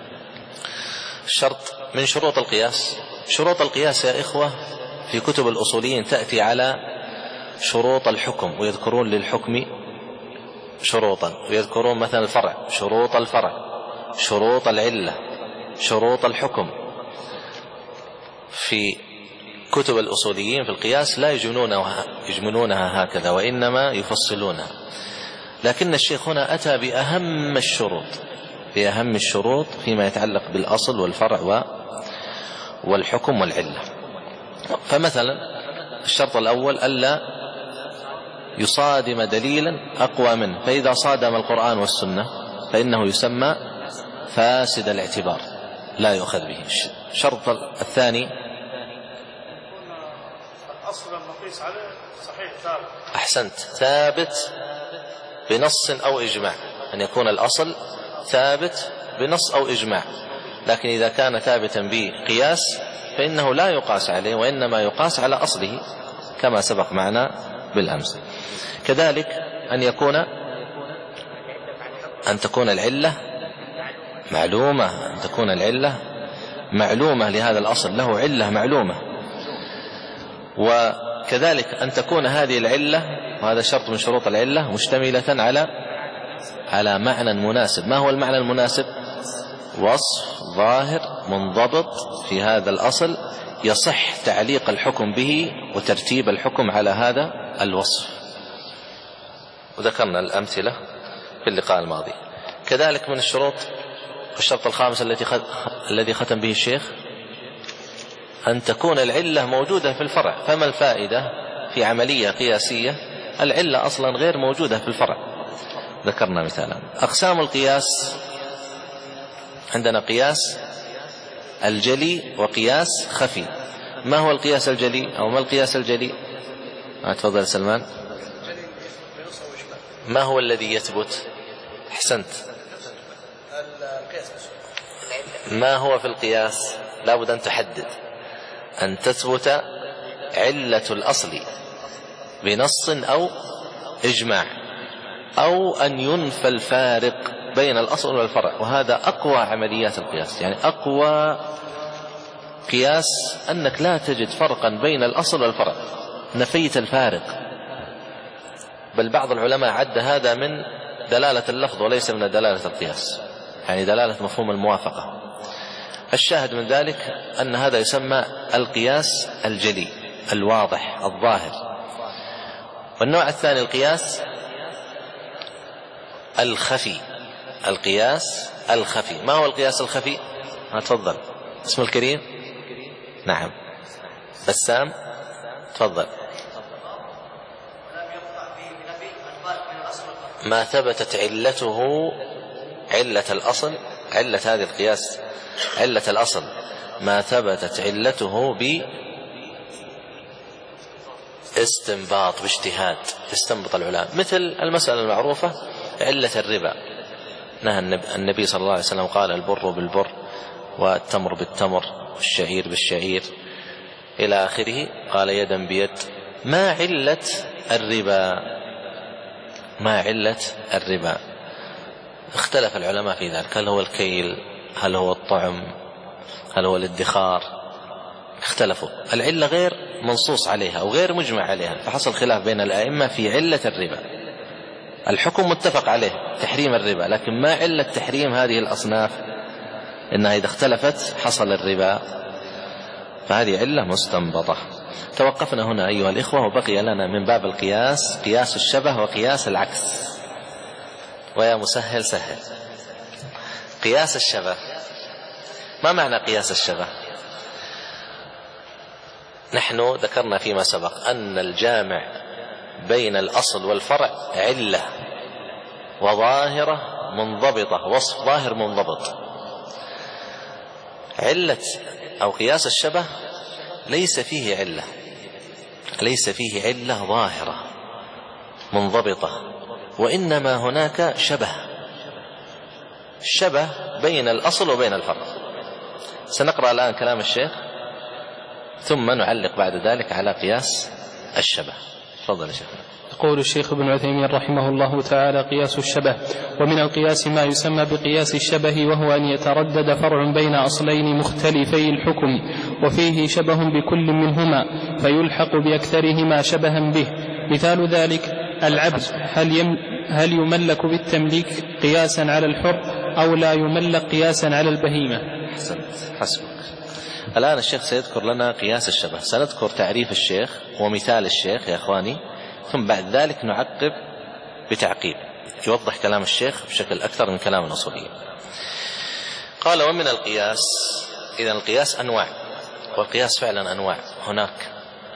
شرط من شروط القياس، شروط القياس يا إخوة في كتب الأصوليين تأتي على شروط الحكم، ويذكرون للحكم شروطا، ويذكرون مثلا الفرع شروط الفرع، شروط العلة، شروط الحكم. في كتب الأصوليين في القياس لا يجملونها هكذا، وإنما يفصلونها. لكن الشيخ هنا أتى بأهم الشروط فيما يتعلق بالأصل والفرع والحكم والعلة. فمثلا الشرط الأول ألا يصادم دليلا أقوى منه، فإذا صادم القرآن والسنة فإنه يسمى فاسد الاعتبار، لا يؤخذ به. الشرط الثاني الأصل المقيس عليه صحيح ثابت. أحسنت، ثابت بنص أو إجماع، أن يكون الأصل ثابت بنص أو إجماع. لكن إذا كان ثابتا بقياس فإنه لا يقاس عليه، وإنما يقاس على أصله كما سبق معنا بالأمس. كذلك أن تكون العلة معلومة، أن تكون العلة معلومة لهذا الأصل، له علة معلومة. وكذلك أن تكون هذه العلة، وهذا شرط من شروط العلة، مشتملة على معنى مناسب. ما هو المعنى المناسب؟ وصف ظاهر منضبط في هذا الأصل يصح تعليق الحكم به وترتيب الحكم على هذا الوصف، وذكرنا الأمثلة في اللقاء الماضي. كذلك من الشروط، الشرط الخامس الذي ختم به الشيخ، أن تكون العلة موجودة في الفرع. فما الفائدة في عملية قياسية العلة أصلا غير موجودة في الفرع؟ ذكرنا مثالا. أقسام القياس، عندنا قياس الجلي وقياس خفي. ما هو القياس الجلي أو ما القياس الجلي؟ تفضل سلمان. ما هو الذي يثبت؟ أحسنت. ما هو في القياس؟ لابد أن تحدد، أن تثبت علة الأصل بنص أو إجماع، أو أن ينفى الفارق بين الأصل والفرع. وهذا أقوى عمليات القياس، يعني أقوى قياس أنك لا تجد فرقا بين الأصل والفرع، نفيت الفارق. بل بعض العلماء عد هذا من دلالة اللفظ وليس من دلالة القياس، يعني دلالة مفهوم الموافقة. الشاهد من ذلك أن هذا يسمى القياس الجلي الواضح الظاهر. والنوع الثاني القياس الخفي، القياس الخفي. ما هو القياس الخفي؟ تفضل. اسم الكريم. نعم بسام، تفضل. ما ثبتت علته، علة الأصل، علة هذه القياس، علة الأصل ما ثبتت علته باستنباط، باجتهاد، استنبط العلماء. مثل المسألة المعروفة علة الربا، نهى النبي صلى الله عليه وسلم قال: البر بالبر والتمر بالتمر والشعير بالشعير إلى آخره، قال: يدا بيد. ما علة الربا؟ ما علة الربا؟ اختلف العلماء في ذلك، هل هو الكيل، هل هو الطعم، هل هو الادخار؟ اختلفوا. العلة غير منصوص عليها وغير مجمع عليها، فحصل خلاف بين الأئمة في علة الربا. الحكم متفق عليه تحريم الربا، لكن ما علة تحريم هذه الأصناف؟ إنها إذا اختلفت حصل الربا، فهذه علة مستنبطة. توقفنا هنا أيها الإخوة، وبقي لنا من باب القياس قياس الشبه وقياس العكس. ويا مسهل سهل. قياس الشبه، ما معنى قياس الشبه؟ نحن ذكرنا فيما سبق أن الجامع بين الأصل والفرع علة وظاهرة منضبطة، وصف ظاهر منضبط. علة أو قياس الشبه ليس فيه علة ظاهرة منضبطة، وإنما هناك شبه بين الأصل وبين الفرع. سنقرأ الآن كلام الشيخ ثم نعلق بعد ذلك على قياس الشبه. تفضل يا شيخ. يقول الشيخ ابن عثيمين رحمه الله تعالى: قياس الشبه. ومن القياس ما يسمى بقياس الشبه، وهو أن يتردد فرع بين أصلين مختلفي الحكم وفيه شبه بكل منهما فيلحق بأكثرهما شبها به. مثال ذلك: العبد هل يملك بالتمليك قياسا على الحر أو لا يملك قياسا على البهيمة؟ حسبك. الآن الشيخ سيذكر لنا قياس الشبه، سنذكر تعريف الشيخ ومثال الشيخ يا أخواني، ثم بعد ذلك نعقب بتعقيب يوضح كلام الشيخ بشكل أكثر من كلام الأصوليين. قال: ومن القياس. إذن القياس أنواع، والقياس فعلا أنواع. هناك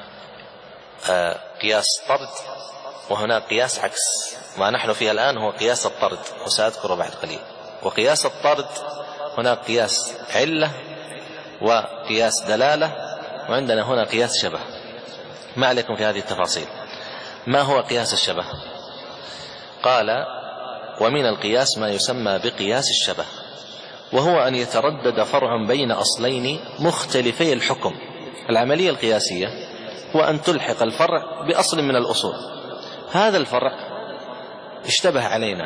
قياس طرد، وهناك قياس عكس. ما نحن فيه الآن هو قياس الطرد، وسأذكره بعد قليل. وقياس الطرد هناك قياس علة وقياس دلالة، وعندنا هنا قياس شبه. ما عليكم في هذه التفاصيل. ما هو قياس الشبه؟ قال: ومن القياس ما يسمى بقياس الشبه، وهو أن يتردد فرع بين أصلين مختلفي الحكم. العملية القياسية هو أن تلحق الفرع بأصل من الأصول. هذا الفرع اشتبه علينا،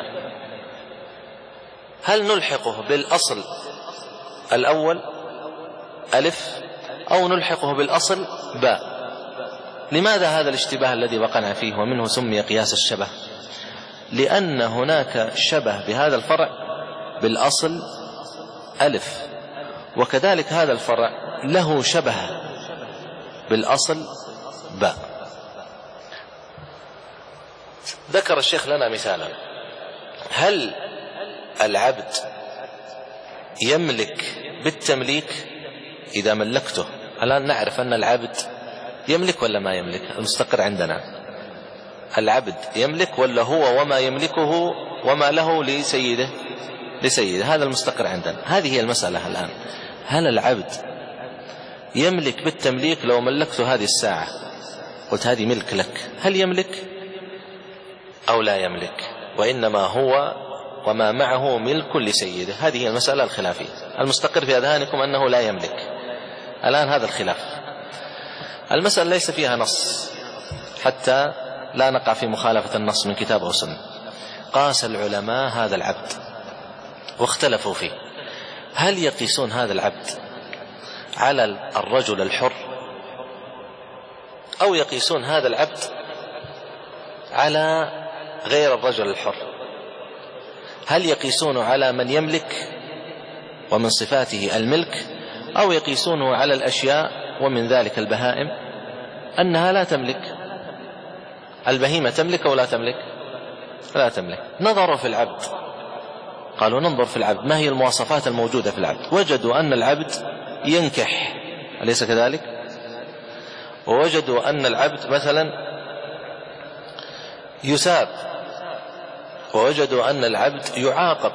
هل نلحقه بالأصل الأول ألف أو نلحقه بالأصل باء؟ لماذا هذا الاشتباه الذي وقعنا فيه ومنه سمي قياس الشبه؟ لأن هناك شبه بهذا الفرع بالأصل ألف، وكذلك هذا الفرع له شبه بالأصل باء. ذكر الشيخ لنا مثالا: هل العبد يملك بالتمليك إذا ملكته؟ الآن نعرف أن العبد يملك ولا ما يملك؟ المستقر عندنا العبد يملك ولا هو وما يملكه وما له لسيده؟ هذا المستقر عندنا. هذه هي المسألة الآن. هل العبد يملك بالتمليك؟ لو ملكته هذه الساعة قلت هذه ملك لك، هل يملك أو لا يملك؟ وإنما هو وما معه ملك لسيده. هذه هي المسألة الخلافية. المستقر في أذهانكم أنه لا يملك. الآن هذا الخلاف. المسألة ليس فيها نص حتى لا نقع في مخالفة النص من كتاب أو سنة. قاس العلماء هذا العبد واختلفوا فيه، هل يقيسون هذا العبد على الرجل الحر أو يقيسون هذا العبد على غير الرجل الحر؟ هل يقيسونه على من يملك ومن صفاته الملك، أو يقيسونه على الأشياء ومن ذلك البهائم أنها لا تملك؟ البهيمة تملك أو لا تملك؟ لا تملك. نظروا في العبد، قالوا ننظر في العبد ما هي المواصفات الموجودة في العبد. وجدوا أن العبد ينكح، أليس كذلك؟ ووجدوا أن العبد مثلا يساب، ووجدوا أن العبد يعاقب،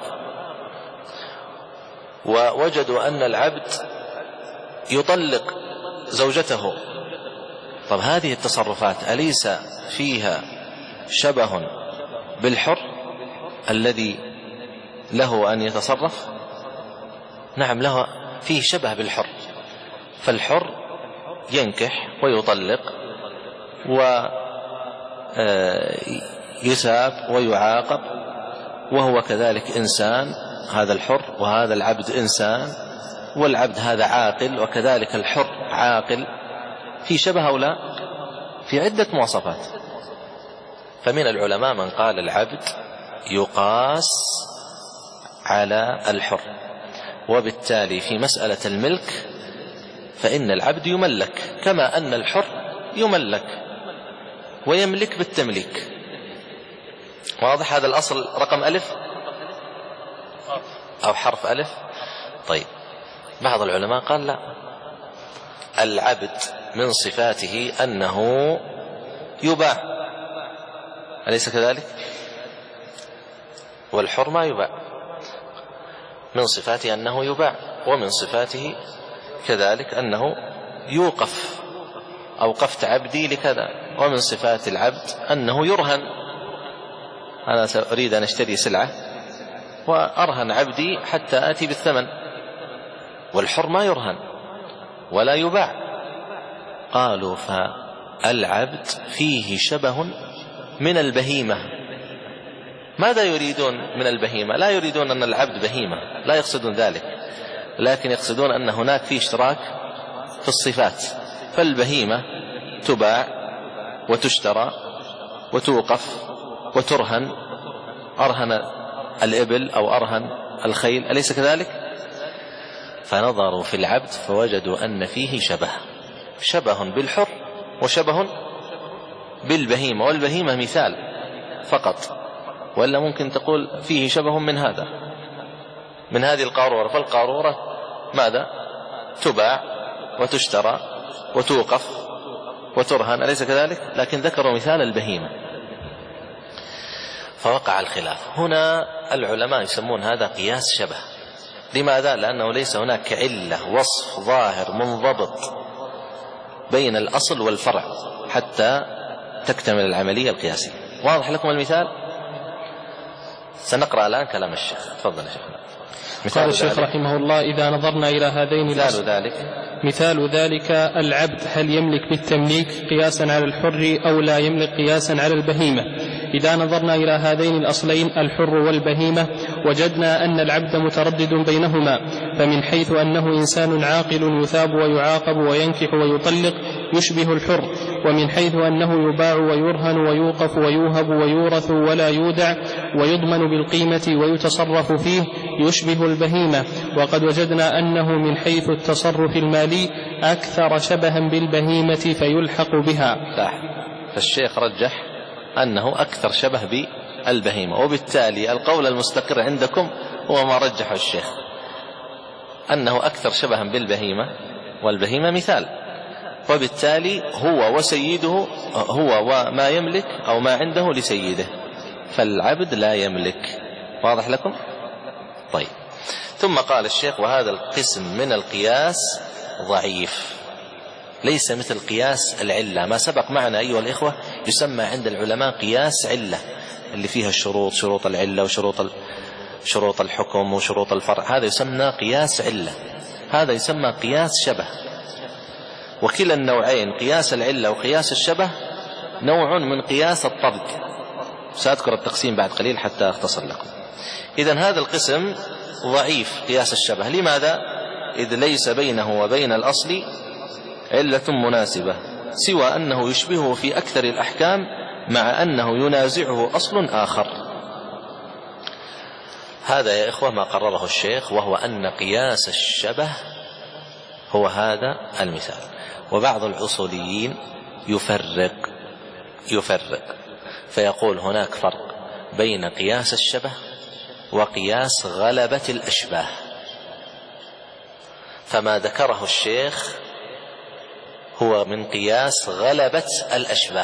ووجدوا أن العبد يطلق زوجته. طب هذه التصرفات أليس فيها شبه بالحر الذي له أن يتصرف؟ نعم، له فيه شبه بالحر. فالحر ينكح ويطلق ويساب ويعاقب، وهو كذلك إنسان، هذا الحر، وهذا العبد إنسان، والعبد هذا عاقل، وكذلك الحر عاقل. في شبه أو لا؟ في عدة مواصفات. فمن العلماء من قال العبد يقاس على الحر، وبالتالي في مسألة الملك فإن العبد يملك كما أن الحر يملك ويملك بالتمليك. واضح هذا الأصل رقم ألف أو حرف ألف؟ طيب، بعض العلماء قال لا، العبد من صفاته أنه يباع، أليس كذلك؟ والحر ما يباع، من صفاته أنه يباع، ومن صفاته كذلك أنه يوقف، أوقفت عبدي لكذا، ومن صفات العبد أنه يرهن، أنا أريد أن أشتري سلعة وأرهن عبدي حتى آتي بالثمن، والحر ما يرهن ولا يباع. قالوا فالعبد فيه شبه من البهيمة. ماذا يريدون من البهيمة؟ لا يريدون أن العبد بهيمة، لا يقصدون ذلك، لكن يقصدون أن هناك فيه اشتراك في الصفات، فالبهيمة تباع وتشترى وتوقف وترهن، أرهن الإبل أو أرهن الخيل، أليس كذلك؟ فنظروا في العبد فوجدوا أن فيه شبه بالحر وشبه بالبهيمة، والبهيمة مثال فقط، ولا ممكن تقول فيه شبه من هذا، من هذه القارورة، فالقارورة ماذا؟ تباع وتشترى وتوقف وترهن، أليس كذلك؟ لكن ذكروا مثال البهيمة، فوقع الخلاف. هنا العلماء يسمون هذا قياس شبه. لماذا؟ لأنه ليس هناك علة، وصف ظاهر منضبط بين الأصل والفرع حتى تكتمل العملية القياسية. واضح لكم المثال؟ سنقرأ الآن كلام الشيخ. تفضل يا شيخنا. قال الشيخ رحمه الله: إذا نظرنا إلى هذين مثال ذلك العبد هل يملك بالتمليك قياسا على الحر أو لا يملك قياسا على البهيمة؟ إذا نظرنا إلى هذين الأصلين الحر والبهيمة وجدنا أن العبد متردد بينهما، فمن حيث أنه إنسان عاقل يثاب ويعاقب وينكح ويطلق يشبه الحر، ومن حيث أنه يباع ويرهن ويوقف ويوهب ويورث ولا يودع ويضمن بالقيمة ويتصرف فيه يشبه البهيمة. وقد وجدنا أنه من حيث التصرف المالي أكثر شبها بالبهيمة فيلحق بها. فالشيخ رجح أنه أكثر شبه بالبهيمة، وبالتالي القول المستقر عندكم هو ما رجحه الشيخ، أنه أكثر شبها بالبهيمة، والبهيمة مثال، وبالتالي هو وسيده، هو وما يملك أو ما عنده لسيده، فالعبد لا يملك. واضح لكم؟ طيب. ثم قال الشيخ: وهذا القسم من القياس ضعيف، ليس مثل قياس العلة. ما سبق معنا أيها الإخوة يسمى عند العلماء قياس علة، اللي فيها الشروط، شروط العلة وشروط الحكم وشروط الفرع، هذا يسمى قياس علة، هذا يسمى قياس شبه. وكلا النوعين، قياس العلة وقياس الشبه، نوع من قياس الطرد. سأذكر التقسيم بعد قليل حتى أختصر لكم. إذن هذا القسم ضعيف قياس الشبه. لماذا؟ إذ ليس بينه وبين الأصل علة مناسبة، سوى أنه يشبهه في أكثر الأحكام، مع أنه ينازعه أصل آخر. هذا يا إخوة ما قرره الشيخ، وهو أن قياس الشبه هو هذا المثال. وبعض الأصوليين يفرق فيقول هناك فرق بين قياس الشبه وقياس غلبة الأشباه. فما ذكره الشيخ هو من قياس غلبة الأشباه.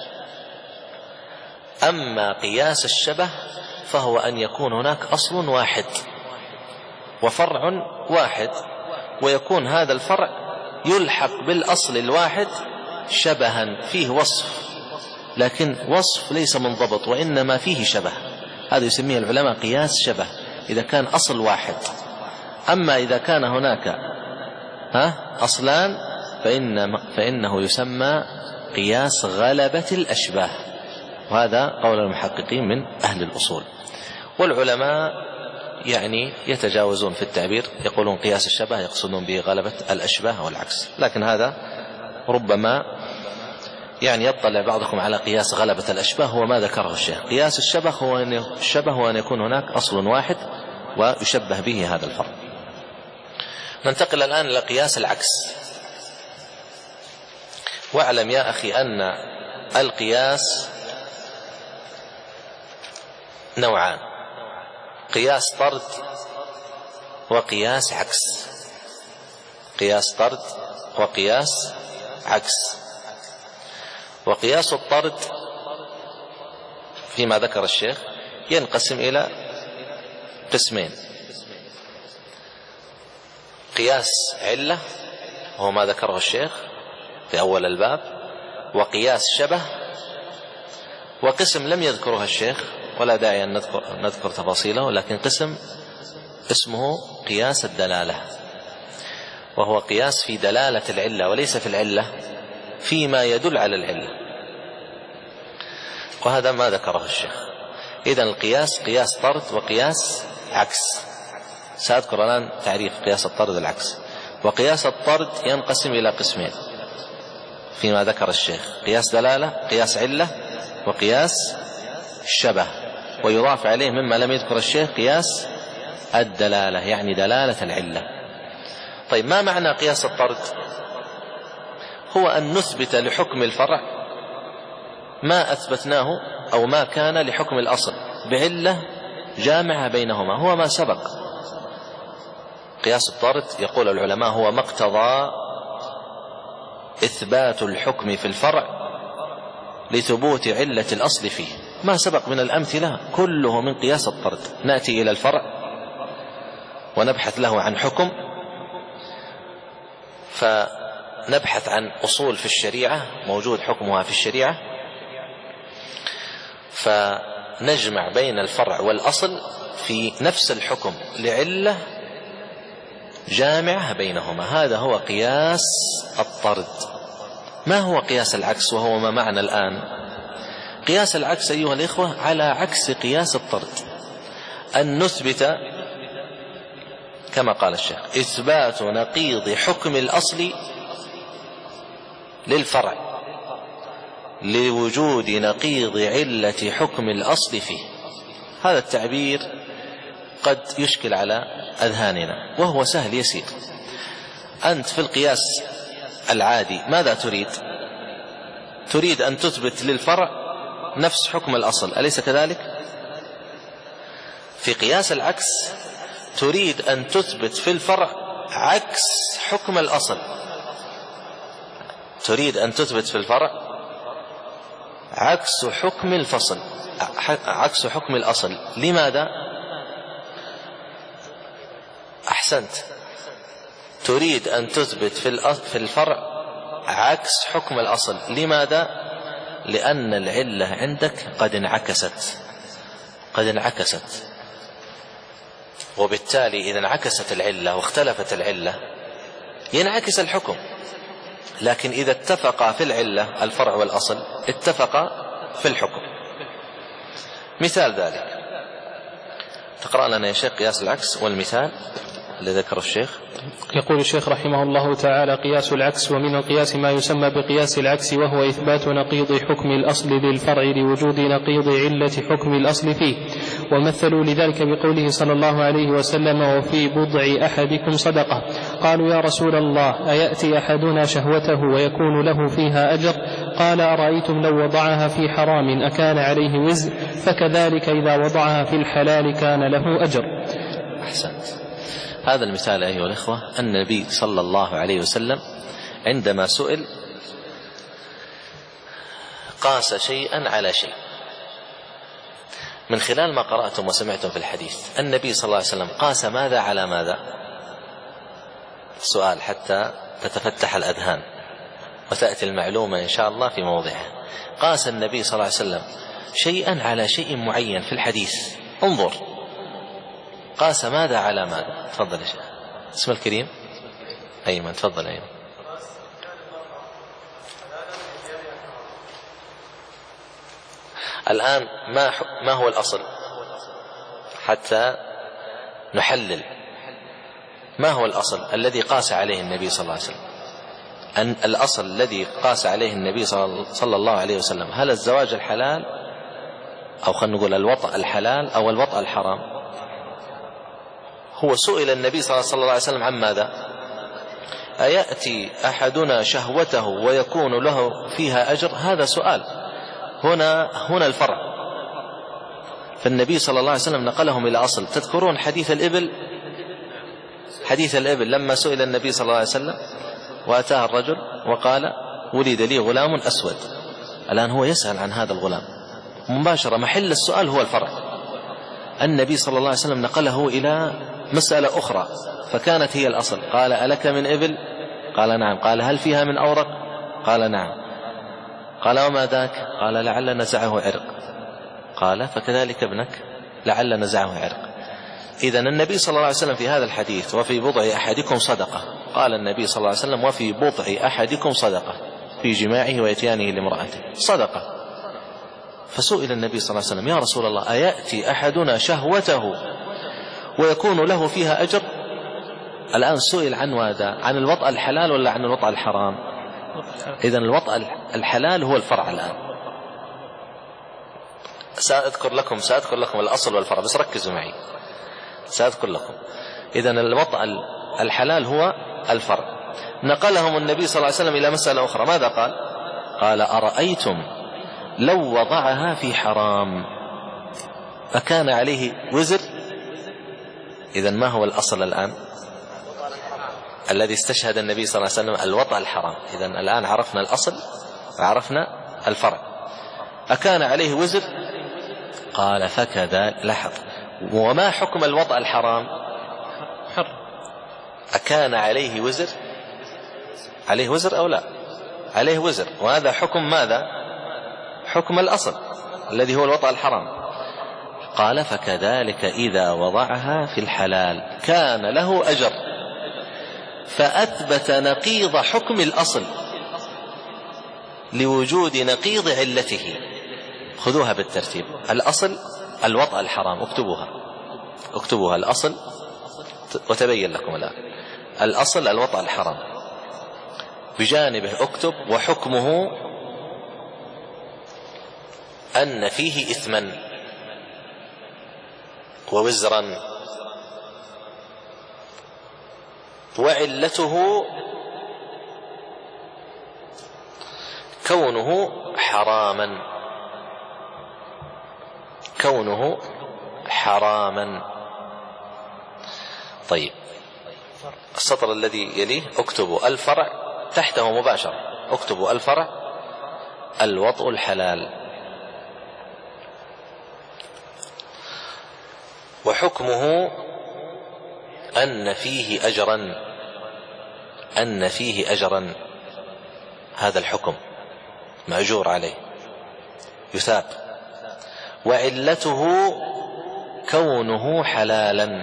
أما قياس الشبه فهو أن يكون هناك أصل واحد وفرع واحد، ويكون هذا الفرع يلحق بالأصل الواحد شبها، فيه وصف، لكن وصف ليس منضبط وإنما فيه شبه. هذا يسميه العلماء قياس شبه إذا كان أصل واحد. أما إذا كان هناك أصلان فإنه يسمى قياس غلبة الأشباه، وهذا قول المحققين من أهل الأصول. والعلماء يعني يتجاوزون في التعبير، يقولون قياس الشبه يقصدون به غلبة الأشباه والعكس، لكن هذا ربما يعني يطلع بعضكم على قياس غلبة الأشباه، هو ما ذكره الشيخ. قياس الشبه هو أن يكون هناك أصل واحد ويشبه به هذا الفرق. ننتقل الآن إلى قياس العكس. واعلم يا أخي أن القياس نوعان: قياس طرد وقياس عكس. قياس طرد وقياس عكس. وقياس الطرد فيما ذكر الشيخ ينقسم إلى قسمين: قياس علة وهو ما ذكره الشيخ في أول الباب، وقياس شبه، وقسم لم يذكرها الشيخ ولا داعي أن نذكر تفاصيله، لكن قسم اسمه قياس الدلالة، وهو قياس في دلالة العلة وليس في العلة، فيما يدل على العلة، وهذا ما ذكره الشيخ. إذن القياس قياس طرد وقياس عكس. سأذكر الآن تعريف قياس الطرد والعكس. وقياس الطرد ينقسم إلى قسمين فيما ذكر الشيخ: قياس دلالة، قياس علة، وقياس الشبه، ويضاف عليه مما لم يذكر الشيخ قياس الدلالة، يعني دلالة العلة. طيب، ما معنى قياس الطرد؟ هو أن نثبت لحكم الفرع ما أثبتناه أو ما كان لحكم الأصل بعلة جامعة بينهما، هو ما سبق. قياس الطرد يقول العلماء هو ما اقتضى إثبات الحكم في الفرع لثبوت علة الأصل فيه. ما سبق من الأمثلة كله من قياس الطرد. نأتي إلى الفرع ونبحث له عن حكم، فنبحث عن أصول في الشريعة موجود حكمها في الشريعة، فنجمع بين الفرع والأصل في نفس الحكم لعلة جامعة بينهما. هذا هو قياس الطرد. ما هو قياس العكس وهو ما معنا الآن؟ قياس العكس أيها الإخوة على عكس قياس الطرد، أن نثبت كما قال الشيخ إثبات نقيض حكم الأصل للفرع لوجود نقيض علة حكم الأصل فيه. هذا التعبير قد يشكل على أذهاننا وهو سهل يسير. أنت في القياس العادي ماذا تريد؟ تريد أن تثبت للفرع نفس حكم الأصل، أليس كذلك؟ في قياس العكس تريد أن تثبت في الفرع عكس حكم الأصل. تريد أن تثبت في الفرع عكس حكم الفصل، عكس حكم الأصل. لماذا؟ أحسنت، تريد أن تثبت في الفرع عكس حكم الأصل. لماذا؟ لأن العلة عندك قد انعكست، وبالتالي إذا انعكست العلة واختلفت العلة ينعكس الحكم. لكن إذا اتفقا في العلة الفرع والأصل اتفقا في الحكم. مثال ذلك تقرأ لنا يا شيخ قياس العكس والمثال الذي ذكره الشيخ. يقول الشيخ رحمه الله تعالى: قياس العكس. ومن القياس ما يسمى بقياس العكس، وهو إثبات نقيض حكم الأصل للفرع لوجود نقيض علة حكم الأصل فيه. ومثلوا لذلك بقوله صلى الله عليه وسلم: وفي بضع أحدكم صدقة. قالوا: يا رسول الله، أيأتي أحدنا شهوته ويكون له فيها أجر؟ قال: أرأيتم لو وضعها في حرام أكان عليه وزر؟ فكذلك إذا وضعها في الحلال كان له أجر. أحسنت. هذا المثال أيها الأخوة النبي صلى الله عليه وسلم عندما سئل قاس شيئا على شيء. من خلال ما قرأتم وسمعتم في الحديث النبي صلى الله عليه وسلم قاس ماذا على ماذا؟ سؤال حتى تتفتح الأذهان وتأتي المعلومة إن شاء الله في موضعها. قاس النبي صلى الله عليه وسلم شيئا على شيء معين في الحديث. انظر، قاس ماذا على ماذا؟ تفضل يا شيخ. اسم الكريم أيمن، تفضل أيمن. الآن ما هو الأصل حتى نحلل؟ ما هو الأصل الذي قاس عليه النبي صلى الله عليه وسلم؟ أن الأصل الذي قاس عليه النبي صلى الله عليه وسلم هل الزواج الحلال، أو خلينا نقول الوطأ الحلال أو الوطأ الحرام؟ هو سئل النبي صلى الله عليه وسلم عن ماذا؟ أيأتي أحدنا شهوته ويكون له فيها أجر؟ هذا سؤال. هنا الفرع. فالنبي صلى الله عليه وسلم نقلهم إلى أصل. تذكرون حديث الإبل لما سئل النبي صلى الله عليه وسلم وأتاه الرجل وقال ولد لي غلام أسود. الآن هو يسأل عن هذا الغلام مباشرة، محل السؤال هو الفرع. النبي صلى الله عليه وسلم نقله إلى مسألة أخرى فكانت هي الأصل. قال ألك من إبل؟ قال نعم. قال هل فيها من أورق؟ قال نعم. قال وما ذاك؟ قال لعل نزعه عرق. قال فكذلك ابنك لعل نزعه عرق. إذن النبي صلى الله عليه وسلم في هذا الحديث وفي بضع أحدكم صدقة، قال النبي صلى الله عليه وسلم وفي بضع أحدكم صدقة في جماعه وإتيانه لامرأته صدقة. فسئل النبي صلى الله عليه وسلم يا رسول الله أيأتي أحدنا شهوته ويكون له فيها أجر؟ الآن سئل عن ماذا؟ عن الوطأ الحلال ولا عن الوطأ الحرام؟ إذن الوطأ الحلال هو الفرع. الآن سأذكر لكم الأصل والفرع، بس ركزوا معي سأذكر لكم. إذن الوطأ الحلال هو الفرع. نقلهم النبي صلى الله عليه وسلم إلى مسألة أخرى. ماذا قال؟ قال أرأيتم لو وضعها في حرام أكان عليه وزر؟ إذن ما هو الأصل الآن الذي استشهد النبي صلى الله عليه وسلم؟ الوطأ الحرام. إذن الآن عرفنا الأصل وعرفنا الفرع. أكان عليه وزر؟ قال فكذا. لاحظ، وما حكم الوطأ الحرام؟ أكان عليه وزر؟ عليه وزر أو لا؟ عليه وزر، وهذا حكم ماذا؟ حكم الأصل الذي هو الوطأ الحرام. قال فكذلك إذا وضعها في الحلال كان له أجر، فأثبت نقيض حكم الأصل لوجود نقيض علته. خذوها بالترتيب. الأصل الوطأ الحرام، اكتبوها الأصل وتبين لكم الآن. الأصل الوطأ الحرام، بجانبه اكتب وحكمه أن فيه إثما ووزرا، وعلته كونه حراما. طيب، السطر الذي يليه اكتبوا الفرع تحته مباشرة، اكتبوا الفرع الوطء الحلال، وحكمه أن فيه أجرا، هذا الحكم مأجور عليه يثاب. وعلته كونه حلالا.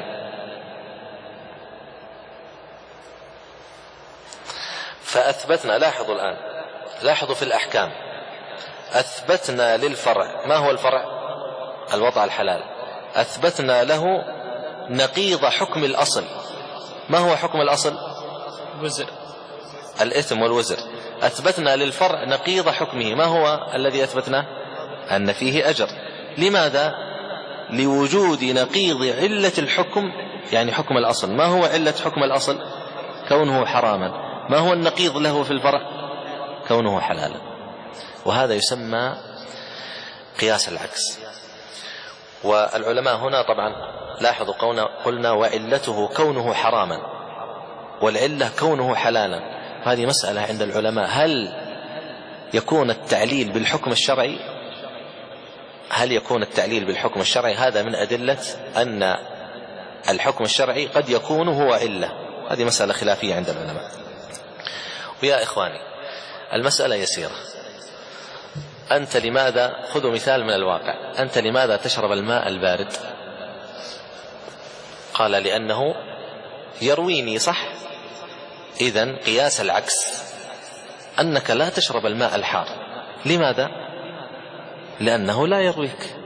فأثبتنا، لاحظوا الآن، لاحظوا في الأحكام، أثبتنا للفرع، ما هو الفرع؟ الوطأ الحلال. أثبتنا له نقيض حكم الأصل. ما هو حكم الأصل؟ وزر، الإثم والوزر. أثبتنا للفرع نقيض حكمه. ما هو الذي أثبتناه؟ أن فيه أجر. لماذا؟ لوجود نقيض علة الحكم، يعني حكم الأصل. ما هو علة حكم الأصل؟ كونه حراما. ما هو النقيض له في الفرع؟ كونه حلالا. وهذا يسمى قياس العكس. والعلماء هنا طبعا لاحظوا قلنا وعلته كونه حراما، والعلة كونه حلالا. هذه مسألة عند العلماء، هل يكون التعليل بالحكم الشرعي؟ هذا من أدلة أن الحكم الشرعي قد يكون هو علة. هذه مسألة خلافية عند العلماء. ويا إخواني، المسألة يسيرة. أنت لماذا، خذوا مثال من الواقع، أنت لماذا تشرب الماء البارد؟ قال لأنه يرويني، صح؟ إذن قياس العكس أنك لا تشرب الماء الحار. لماذا؟ لأنه لا يرويك.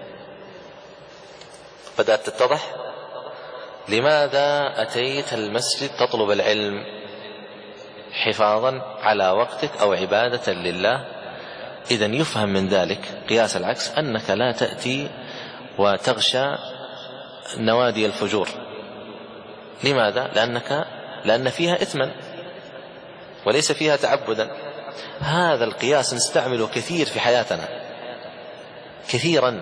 بدأت تتضح؟ لماذا أتيت المسجد تطلب العلم؟ حفاظا على وقتك أو عبادة لله. إذن يفهم من ذلك قياس العكس أنك لا تأتي وتغشى نوادي الفجور. لماذا؟ لأن فيها إثما وليس فيها تعبدا. هذا القياس نستعمله كثير في حياتنا، كثيرا.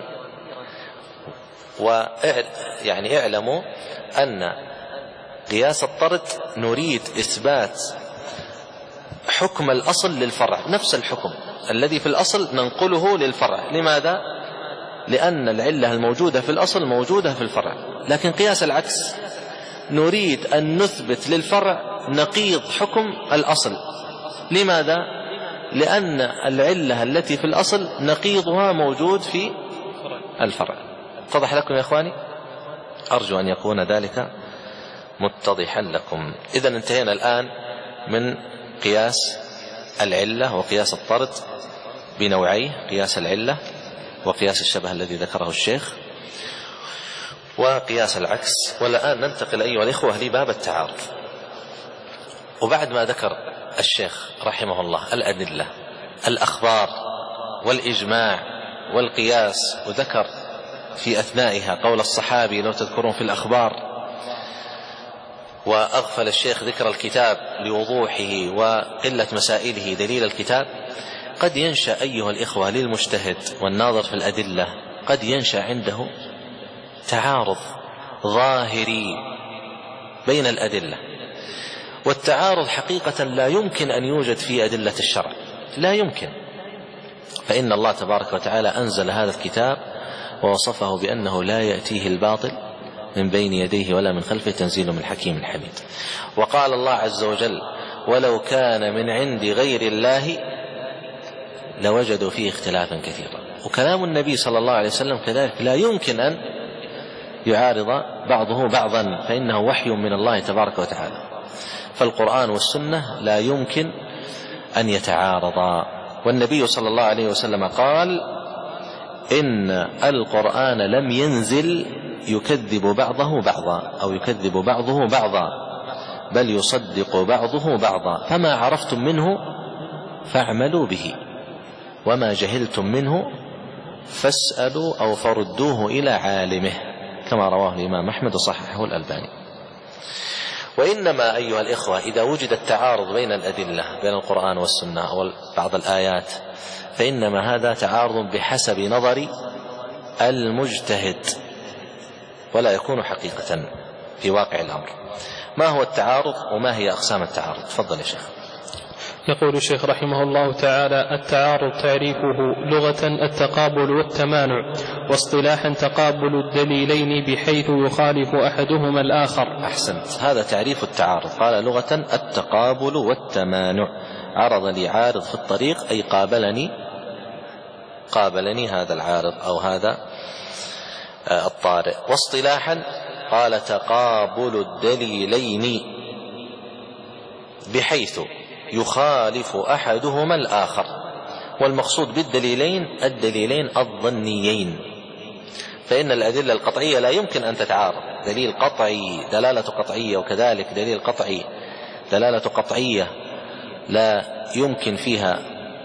يعني اعلموا أن قياس الطرد نريد إثبات حكم الأصل للفرع، نفس الحكم الذي في الأصل ننقله للفرع. لماذا؟ لأن العلة الموجودة في الأصل موجودة في الفرع. لكن قياس العكس نريد أن نثبت للفرع نقيض حكم الأصل. لماذا؟ لأن العلة التي في الأصل نقيضها موجود في الفرع. اتضح لكم يا إخواني؟ أرجو أن يكون ذلك متضحا لكم. إذن انتهينا الآن من قياس العلة وقياس الطرد بنوعيه، قياس العلة وقياس الشبه الذي ذكره الشيخ وقياس العكس. والآن ننتقل أيها الإخوة لباب التعارض. وبعد ما ذكر الشيخ رحمه الله الأدلة، الأخبار والإجماع والقياس، وذكر في أثنائها قول الصحابي لو تذكرون في الأخبار، وأغفل الشيخ ذكر الكتاب لوضوحه وقلة مسائله دليل الكتاب، قد ينشأ أيها الإخوة للمجتهد والناظر في الأدلة قد ينشأ عنده تعارض ظاهري بين الأدلة. والتعارض حقيقة لا يمكن أن يوجد في أدلة الشرع، لا يمكن. فإن الله تبارك وتعالى أنزل هذا الكتاب ووصفه بأنه لا يأتيه الباطل من بين يديه ولا من خلفه، تنزيل من حكيم حميد. وقال الله عز وجل ولو كان من عند غير الله لوجدوا فيه اختلافا كثيرا. وكلام النبي صلى الله عليه وسلم كذلك لا يمكن أن يعارض بعضه بعضا، فإنه وحي من الله تبارك وتعالى. فالقرآن والسنة لا يمكن أن يتعارضا. والنبي صلى الله عليه وسلم قال إن القرآن لم ينزل يكذب بعضه بعضا أو يكذب بعضه بعضا، بل يصدق بعضه بعضا، فما عرفتم منه فاعملوا به وما جهلتم منه فاسألوا أو فردوه إلى عالمه، كما رواه الإمام أحمد وصححه الألباني. وإنما أيها الإخوة إذا وجد التعارض بين الأدلة بين القرآن والسنة أو بعض الآيات، فإنما هذا تعارض بحسب نظر المجتهد ولا يكون حقيقة في واقع الأمر. ما هو التعارض وما هي أقسام التعارض؟ تفضل يا شيخ. يقول الشيخ رحمه الله تعالى: التعارض تعريفه لغة التقابل والتمانع، واصطلاحا تقابل الدليلين بحيث يخالف أحدهما الآخر. أحسنت، هذا تعريف التعارض. قال لغة التقابل والتمانع، عرض لي عارض في الطريق أي قابلني هذا العارض أو هذا الطارئ. واصطلاحا قال تقابل الدليلين بحيث يخالف أحدهما الآخر. والمقصود بالدليلين الدليلين الظنيين، فإن الأدلة القطعية لا يمكن أن تتعارض. دليل قطعي دلالة قطعية، وكذلك دليل قطعي دلالة قطعية لا يمكن فيها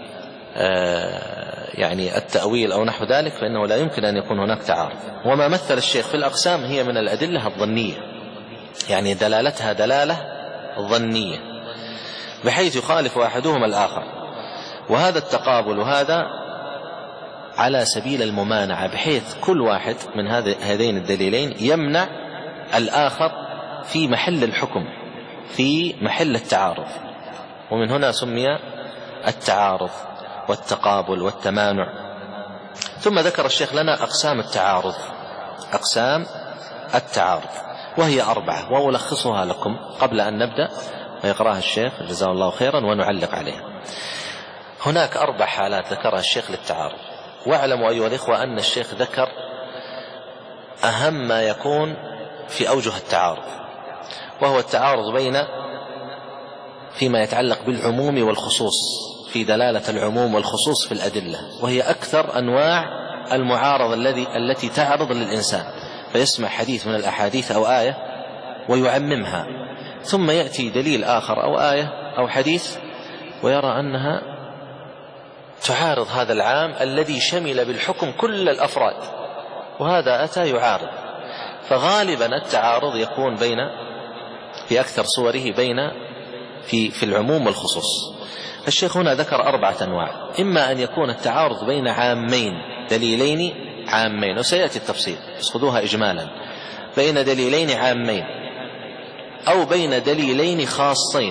يعني التأويل أو نحو ذلك، فإنه لا يمكن أن يكون هناك تعارض. وما مثل الشيخ في الأقسام هي من الأدلة الظنية، يعني دلالتها دلالة ظنية بحيث يخالف أحدهما الآخر. وهذا التقابل هذا على سبيل الممانعة، بحيث كل واحد من هذين الدليلين يمنع الآخر في محل الحكم، في محل التعارض. ومن هنا سمي التعارض والتقابل والتمانع. ثم ذكر الشيخ لنا أقسام التعارض، أقسام التعارض، وهي 4، وألخصها لكم قبل أن نبدأ ويقرأها الشيخ جزاه الله خيرا ونعلق عليها. هناك 4 حالات ذكرها الشيخ للتعارض. واعلموا أيها الإخوة أن الشيخ ذكر أهم ما يكون في أوجه التعارض، وهو التعارض بين فيما يتعلق بالعموم والخصوص، في دلالة العموم والخصوص في الأدلة، وهي أكثر أنواع المعارضة التي تعرض للإنسان، فيسمع حديث من الأحاديث أو آية ويعممها، ثم يأتي دليل آخر أو آية أو حديث ويرى أنها تعارض هذا العام الذي شمل بالحكم كل الأفراد، وهذا أتى يعارض. فغالبا التعارض يكون في أكثر صوره في العموم والخصوص. الشيخ هنا ذكر 4 أنواع: إما أن يكون التعارض بين عامين، دليلين عامين، وسيأتي التفصيل بس خذوها إجمالا، بين دليلين عامين، أو بين دليلين خاصين،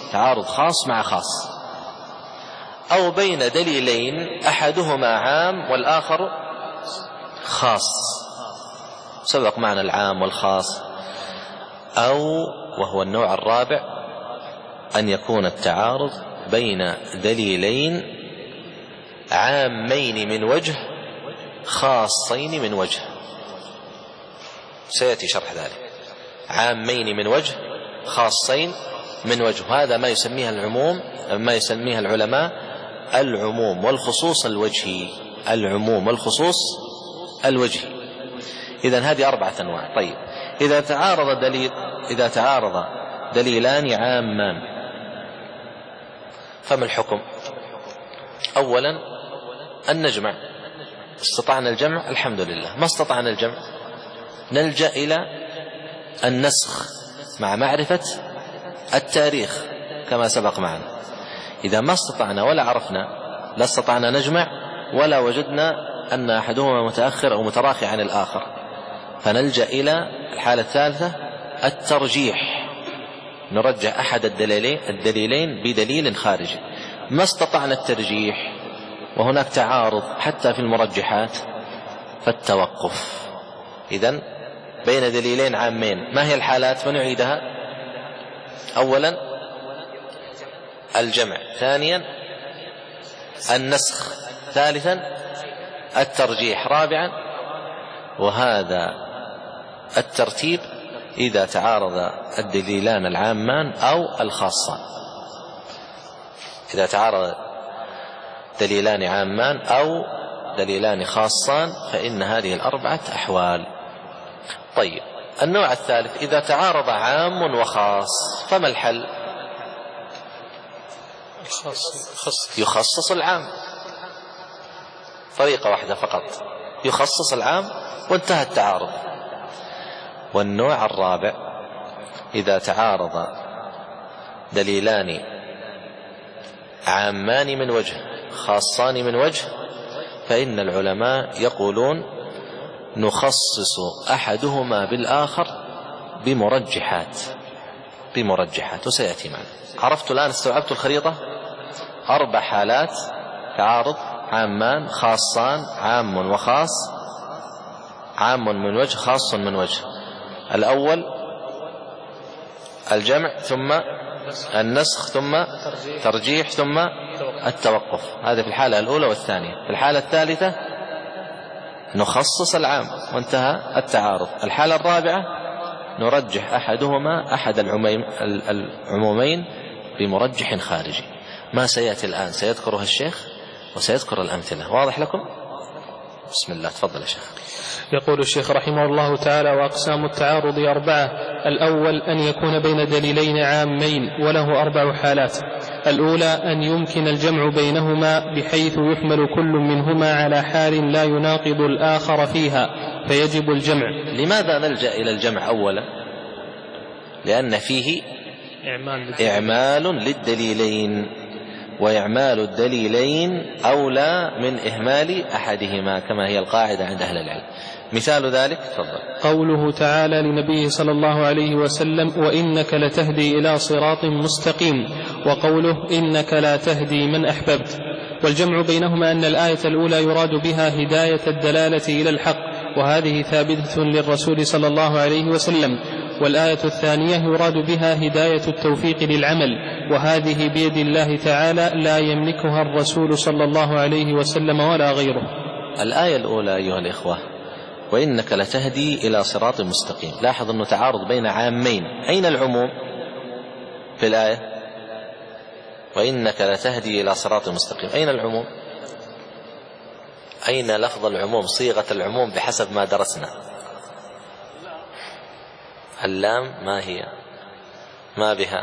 تعارض خاص مع خاص، أو بين دليلين أحدهما عام والآخر خاص، سبق معنا العام والخاص. أو وهو النوع الرابع أن يكون التعارض بين دليلين عامين من وجه خاصين من وجه، سيأتي شرح ذلك. عامين من وجه خاصين من وجه، هذا ما يسميها العموم، ما يسميها العلماء العموم والخصوص الوجهي. العموم والخصوص الوجهي. إذن هذه 4 أنواع. طيب، إذا تعارض دليلان عامان فما الحكم؟ أولا أن نجمع، استطعنا الجمع الحمد لله، ما استطعنا الجمع نلجأ إلى النسخ مع معرفة التاريخ كما سبق معنا. إذا ما استطعنا ولا عرفنا، لا استطعنا نجمع ولا وجدنا أن أحدهما متأخر أو متراخي عن الآخر، فنلجأ إلى الحالة الثالثة الترجيح، نرجح أحد الدليلين بدليل خارجي. ما استطعنا الترجيح وهناك تعارض حتى في المرجحات فالتوقف. إذن بين دليلين عامين، ما هي الحالات؟ ونعيدها: أولا الجمع، ثانيا النسخ، ثالثا الترجيح، رابعا. وهذا الترتيب إذا تعارض الدليلان العامان أو الخاصان. إذا تعارض دليلان عامان أو دليلان خاصان فإن هذه 4 أحوال. طيب، النوع الثالث إذا تعارض عام وخاص فما الحل؟ يخصص العام، طريقة واحدة فقط، يخصص العام وانتهى التعارض. والنوع الرابع إذا تعارض دليلان عامان من وجه خاصان من وجه فإن العلماء يقولون نخصص أحدهما بالآخر بمرجحات، وسيأتي معنا. عرفت الآن، استوعبت الخريطة؟ 4 حالات تعارض عامان خاصان، عام وخاص، عام من وجه خاص من وجه. الأول الجمع، ثم النسخ، ثم ترجيح، ثم التوقف. هذا في الحالة الأولى والثانية. في الحالة الثالثة نخصص العام وانتهى التعارض. الحالة الرابعة نرجح أحد العمومين بمرجح خارجي. ما سيأتي الآن سيذكرها الشيخ وسيذكر الأمثلة. واضح لكم؟ بسم الله، تفضل يا شيخ. يقول الشيخ رحمه الله تعالى: وأقسام التعارض 4. الأول أن يكون بين دليلين عامين وله 4 حالات. الأولى أن يمكن الجمع بينهما بحيث يحمل كل منهما على حال لا يناقض الآخر فيها فيجب الجمع. لماذا نلجأ إلى الجمع أولا؟ لأن فيه إعمال للدليلين، وإعمال الدليلين أولى من إهمال أحدهما كما هي القاعدة عند أهل العلم. مثال ذلك تفضل. قوله تعالى لنبيه صلى الله عليه وسلم: وإنك لتهدي إلى صراط مستقيم، وقوله: إنك لا تهدي من أحببت. والجمع بينهما أن الآية الأولى يراد بها هداية الدلالة إلى الحق، وهذه ثابتة للرسول صلى الله عليه وسلم. والآية الثانية يراد بها هداية التوفيق للعمل، وهذه بيد الله تعالى لا يملكها الرسول صلى الله عليه وسلم ولا غيره. الآية الأولى أيها الإخوة: وإنك لتهدي إلى صراط مستقيم. لاحظ أنه تعارض بين عامين. أين العموم في الآية؟ وإنك لتهدي إلى صراط مستقيم، أين العموم؟ أين لفظ العموم، صيغة العموم بحسب ما درسنا؟ اللام ما هي؟ ما بها؟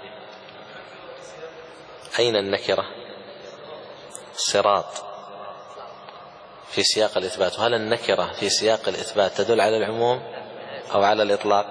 أين النكرة؟ صراط في سياق الإثبات. وهل النكرة في سياق الإثبات تدل على العموم أو على الإطلاق؟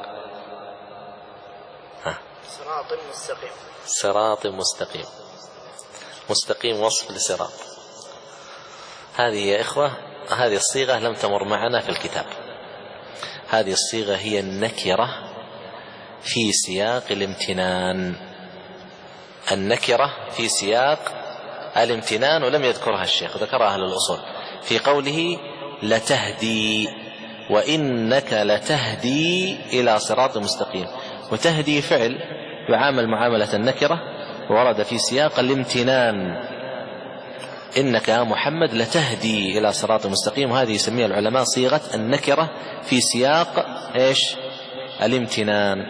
صراط مستقيم. صراط مستقيم، مستقيم وصف لصراط. هذه يا إخوة، هذه الصيغة لم تمر معنا في الكتاب. هذه الصيغة هي النكرة في سياق الامتنان. النكرة في سياق الامتنان، ولم يذكرها الشيخ، ذكرها أهل الأصول في قوله لتهدي، وإنك لتهدي إلى صراط مستقيم. وتهدي فعل يعامل معاملة النكرة، ورد في سياق الامتنان، إنك يا محمد لتهدي إلى صراط مستقيم. وهذه يسميها العلماء صيغة النكرة في سياق إيش؟ الامتنان.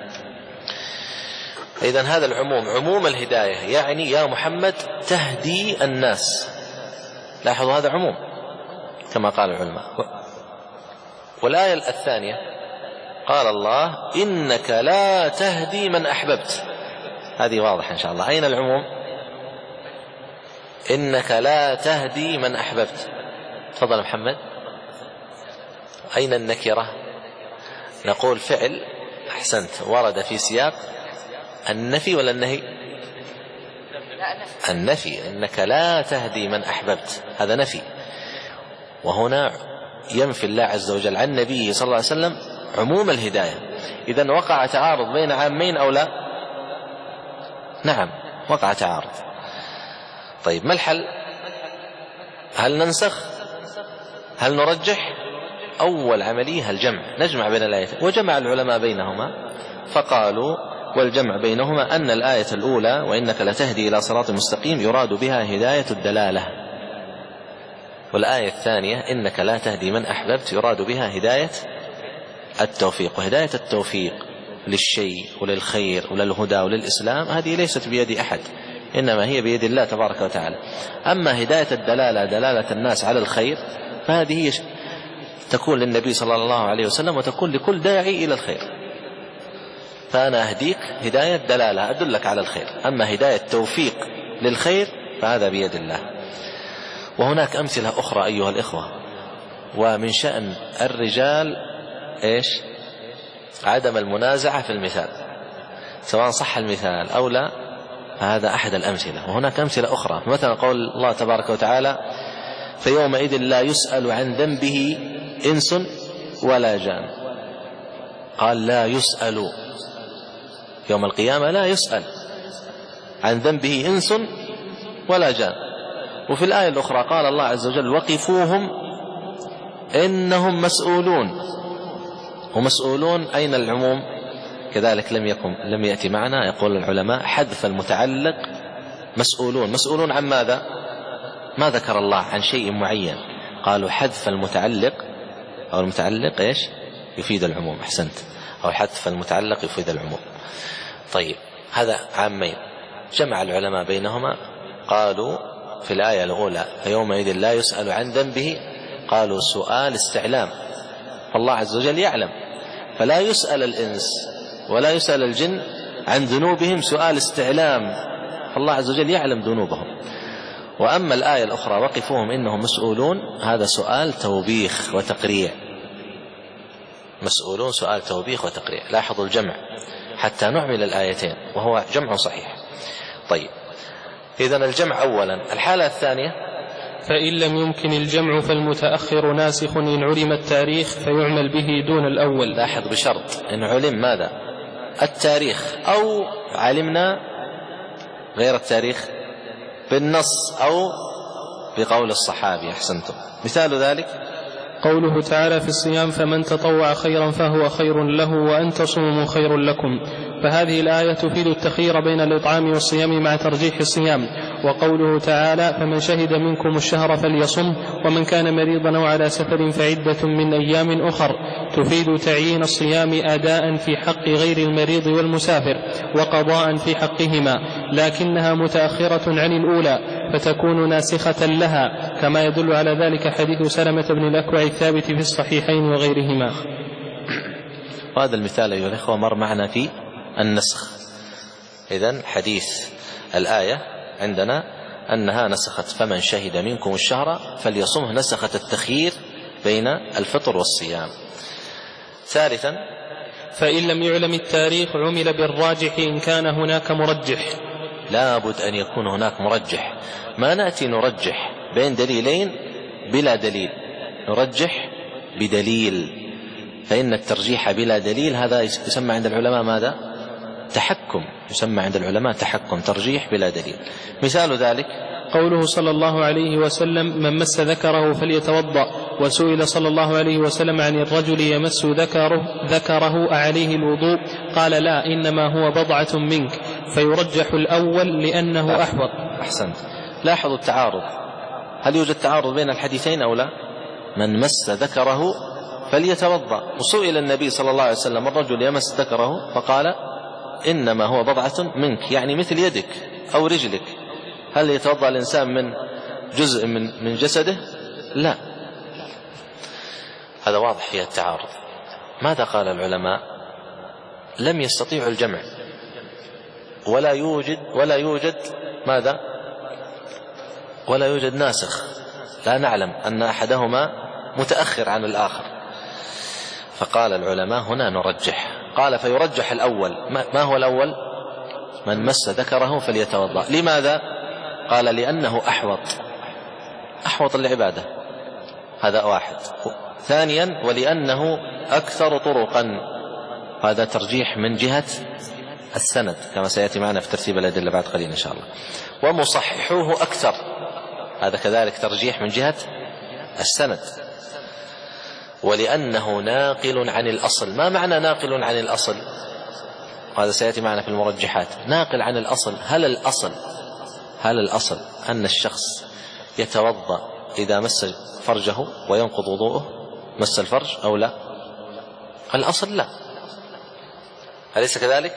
إذن هذا العموم عموم الهداية، يعني يا محمد تهدي الناس. لاحظوا هذا عموم كما قال العلماء. والآية الثانية قال الله إنك لا تهدي من أحببت، هذه واضحة إن شاء الله. أين العموم؟ إنك لا تهدي من أحببت. تفضل محمد. أين النكرة؟ نقول فعل، أحسنت، ورد في سياق النفي ولا النهي؟ النفي. إنك لا تهدي من أحببت، هذا نفي. وهنا ينفي الله عز وجل عن نبيه صلى الله عليه وسلم عموم الهداية. إذن وقع تعارض بين عامين أو لا؟ نعم وقع تعارض. طيب ما الحل؟ هل ننسخ؟ هل نرجح؟ أول عملية الجمع، نجمع بين الآيتين. وجمع العلماء بينهما فقالوا والجمع بينهما أن الآية الأولى وإنك لتهدي إلى صراط مستقيم يراد بها هداية الدلالة، والآية الثانية إنك لا تهدي من أحببت يراد بها هداية التوفيق. وهداية التوفيق للشيء وللخير وللهدى وللإسلام هذه ليست بيد أحد، إنما هي بيد الله تبارك وتعالى. أما هداية الدلالة، دلالة الناس على الخير، فهذه تكون للنبي صلى الله عليه وسلم وتكون لكل داعي إلى الخير. فأنا أهديك هداية دلالة، أدلك على الخير. أما هداية توفيق للخير فهذا بيد الله. وهناك أمثلة أخرى أيها الإخوة. ومن شأن الرجال إيش؟ عدم المنازعة في المثال، سواء صح المثال أو لا، فهذا أحد الأمثلة. وهناك أمثلة أخرى، مثلا قول الله تبارك وتعالى فيومئذ لا يسأل عن ذنبه إنس ولا جان. قال لا يسأل، يوم القيامة لا يسأل عن ذنبه إنس ولا جان. وفي الآية الأخرى قال الله عز وجل وقفوهم إنهم مسؤولون. ومسؤولون أين العموم؟ كذلك لم يأتي معنا. يقول العلماء حذف المتعلق مسؤولون. مسؤولون عن ماذا؟ ما ذكر الله عن شيء معين، قالوا حذف المتعلق، أو المتعلق إيش؟ يفيد العموم. أحسنت، أو حذف المتعلق يفيد العموم. طيب هذا عامين. جمع العلماء بينهما، قالوا في الآية الأولى فيومئذ لا يسأل عن ذنبه، قالوا سؤال استعلام، فالله عز وجل يعلم، فلا يسأل الإنس ولا يسأل الجن عن ذنوبهم، سؤال استعلام، فالله عز وجل يعلم ذنوبهم. وأما الآية الأخرى وقفوهم إنهم مسؤولون، هذا سؤال توبيخ وتقريع. مسؤولون سؤال توبيخ وتقريع. لاحظوا الجمع حتى نعمل الآيتين، وهو جمع صحيح. طيب إذن الجمع أولا. الحالة الثانية فإن لم يمكن الجمع فالمتأخر ناسخ إن علم التاريخ فيعمل به دون الأول. لاحظ بشرط إن علم ماذا؟ التاريخ، أو علمنا غير التاريخ بالنص أو بقول الصحابي. أحسنتم. مثال ذلك قوله تعالى في الصيام فمن تطوع خيرا فهو خير له وأن تصوموا خير لكم. فهذه الآية تفيد التخيير بين الإطعام والصيام مع ترجيح الصيام. وقوله تعالى فمن شهد منكم الشهر فليصم ومن كان مريضا أو على سفر فعدة من أيام أخر، تفيد تعيين الصيام أداء في حق غير المريض والمسافر وقضاء في حقهما، لكنها متأخرة عن الأولى فتكون ناسخة لها، كما يدل على ذلك حديث سلمة بن الأكوع الثابت في الصحيحين وغيرهما. وهذا المثال أيها الأخوة مر معنا في النسخ. إذن حديث الآية عندنا أنها نسخت فمن شهد منكم الشهر فليصمه، نسخت التخيير بين الفطر والصيام. ثالثا فإن لم يعلم التاريخ عمل بالراجح إن كان هناك مرجح. لابد أن يكون هناك مرجح، ما نأتي نرجح بين دليلين بلا دليل، نرجح بدليل. فإن الترجيح بلا دليل هذا يسمى عند العلماء ماذا؟ تحكم، يسمى عند العلماء تحكم، ترجيح بلا دليل. مثال ذلك قوله صلى الله عليه وسلم: من مس ذكره فليتوضأ. وسئل صلى الله عليه وسلم عن الرجل يمس ذكره أعليه الوضوء؟ قال: لا، إنما هو بضعة منك. فيرجح الأول لأنه أحوط. أحسنت. لاحظوا التعارض، هل يوجد تعارض بين الحديثين أو لا؟ من مس ذكره فليتوضأ، وسئل النبي صلى الله عليه وسلم: الرجل يمس ذكره، فقال: إنما هو بضعة منك، يعني مثل يدك أو رجلك. هل يتوضأ الإنسان من جزء من جسده؟ لا. هذا واضح فيه التعارض. ماذا قال العلماء؟ لم يستطيعوا الجمع، ولا يوجد ماذا؟ ولا يوجد ناسخ، لا نعلم أن أحدهما متأخر عن الآخر. فقال العلماء: هنا نرجح. قال: فيرجح الأول. ما هو الأول؟ من مس ذكره فليتوضأ. لماذا؟ قال: لأنه أحوط العبادة، هذا واحد. ثانيا: ولأنه أكثر طرقا، هذا ترجيح من جهة السند كما سيأتي معنا في ترتيب الأدلة بعد قليل إن شاء الله. ومصححوه أكثر، هذا كذلك ترجيح من جهة السند. ولأنه ناقل عن الأصل. ما معنى ناقل عن الأصل؟ هذا سيأتي معنا في المرجحات. ناقل عن الأصل، هل الأصل أن الشخص يتوضأ إذا مس فرجه وينقض وضوءه، مس الفرج أو لا؟ الأصل لا، أليس كذلك؟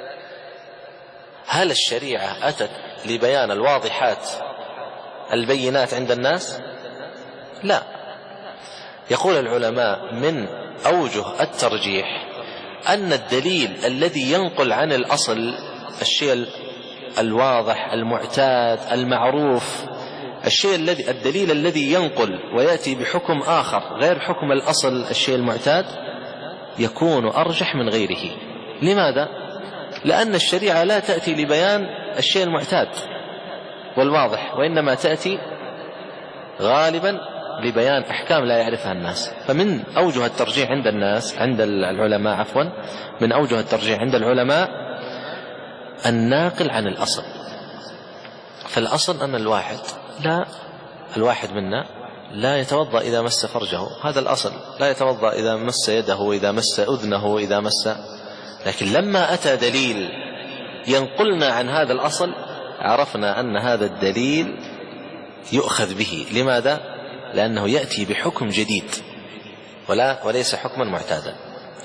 هل الشريعة أتت لبيان الواضحات البينات عند الناس؟ لا. يقول العلماء: من أوجه الترجيح أن الدليل الذي ينقل عن الأصل، الشيء الواضح المعتاد المعروف، الدليل الذي ينقل ويأتي بحكم آخر غير حكم الأصل الشيء المعتاد، يكون أرجح من غيره. لماذا؟ لأن الشريعة لا تأتي لبيان الشيء المعتاد والواضح، وإنما تأتي غالبا لبيان أحكام لا يعرفها الناس. فمن أوجه الترجيح عند الناس، عند العلماء من أوجه الترجيح عند العلماء الناقل عن الأصل. فالأصل أن الواحد منا لا يتوضأ إذا مس فرجه، هذا الأصل. لا يتوضأ إذا مس يده، إذا مس أذنه، إذا مس. لكن لما أتى دليل ينقلنا عن هذا الأصل، عرفنا أن هذا الدليل يؤخذ به. لماذا؟ لأنه يأتي بحكم جديد وليس حكما معتادا.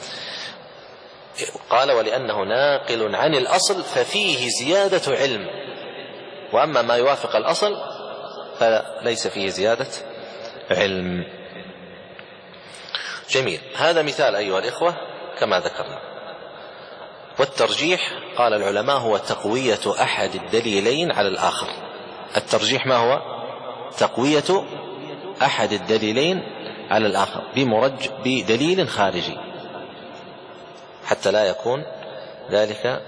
قال: ولأنه ناقل عن الأصل ففيه زيادة علم، وأما ما يوافق الأصل فليس فيه زيادة علم. جميل. هذا مثال أيها الإخوة كما ذكرنا. والترجيح قال العلماء هو تقوية أحد الدليلين على الآخر. الترجيح ما هو؟ تقوية أحد الدليلين على الآخر بدليل خارجي، حتى لا يكون ذلك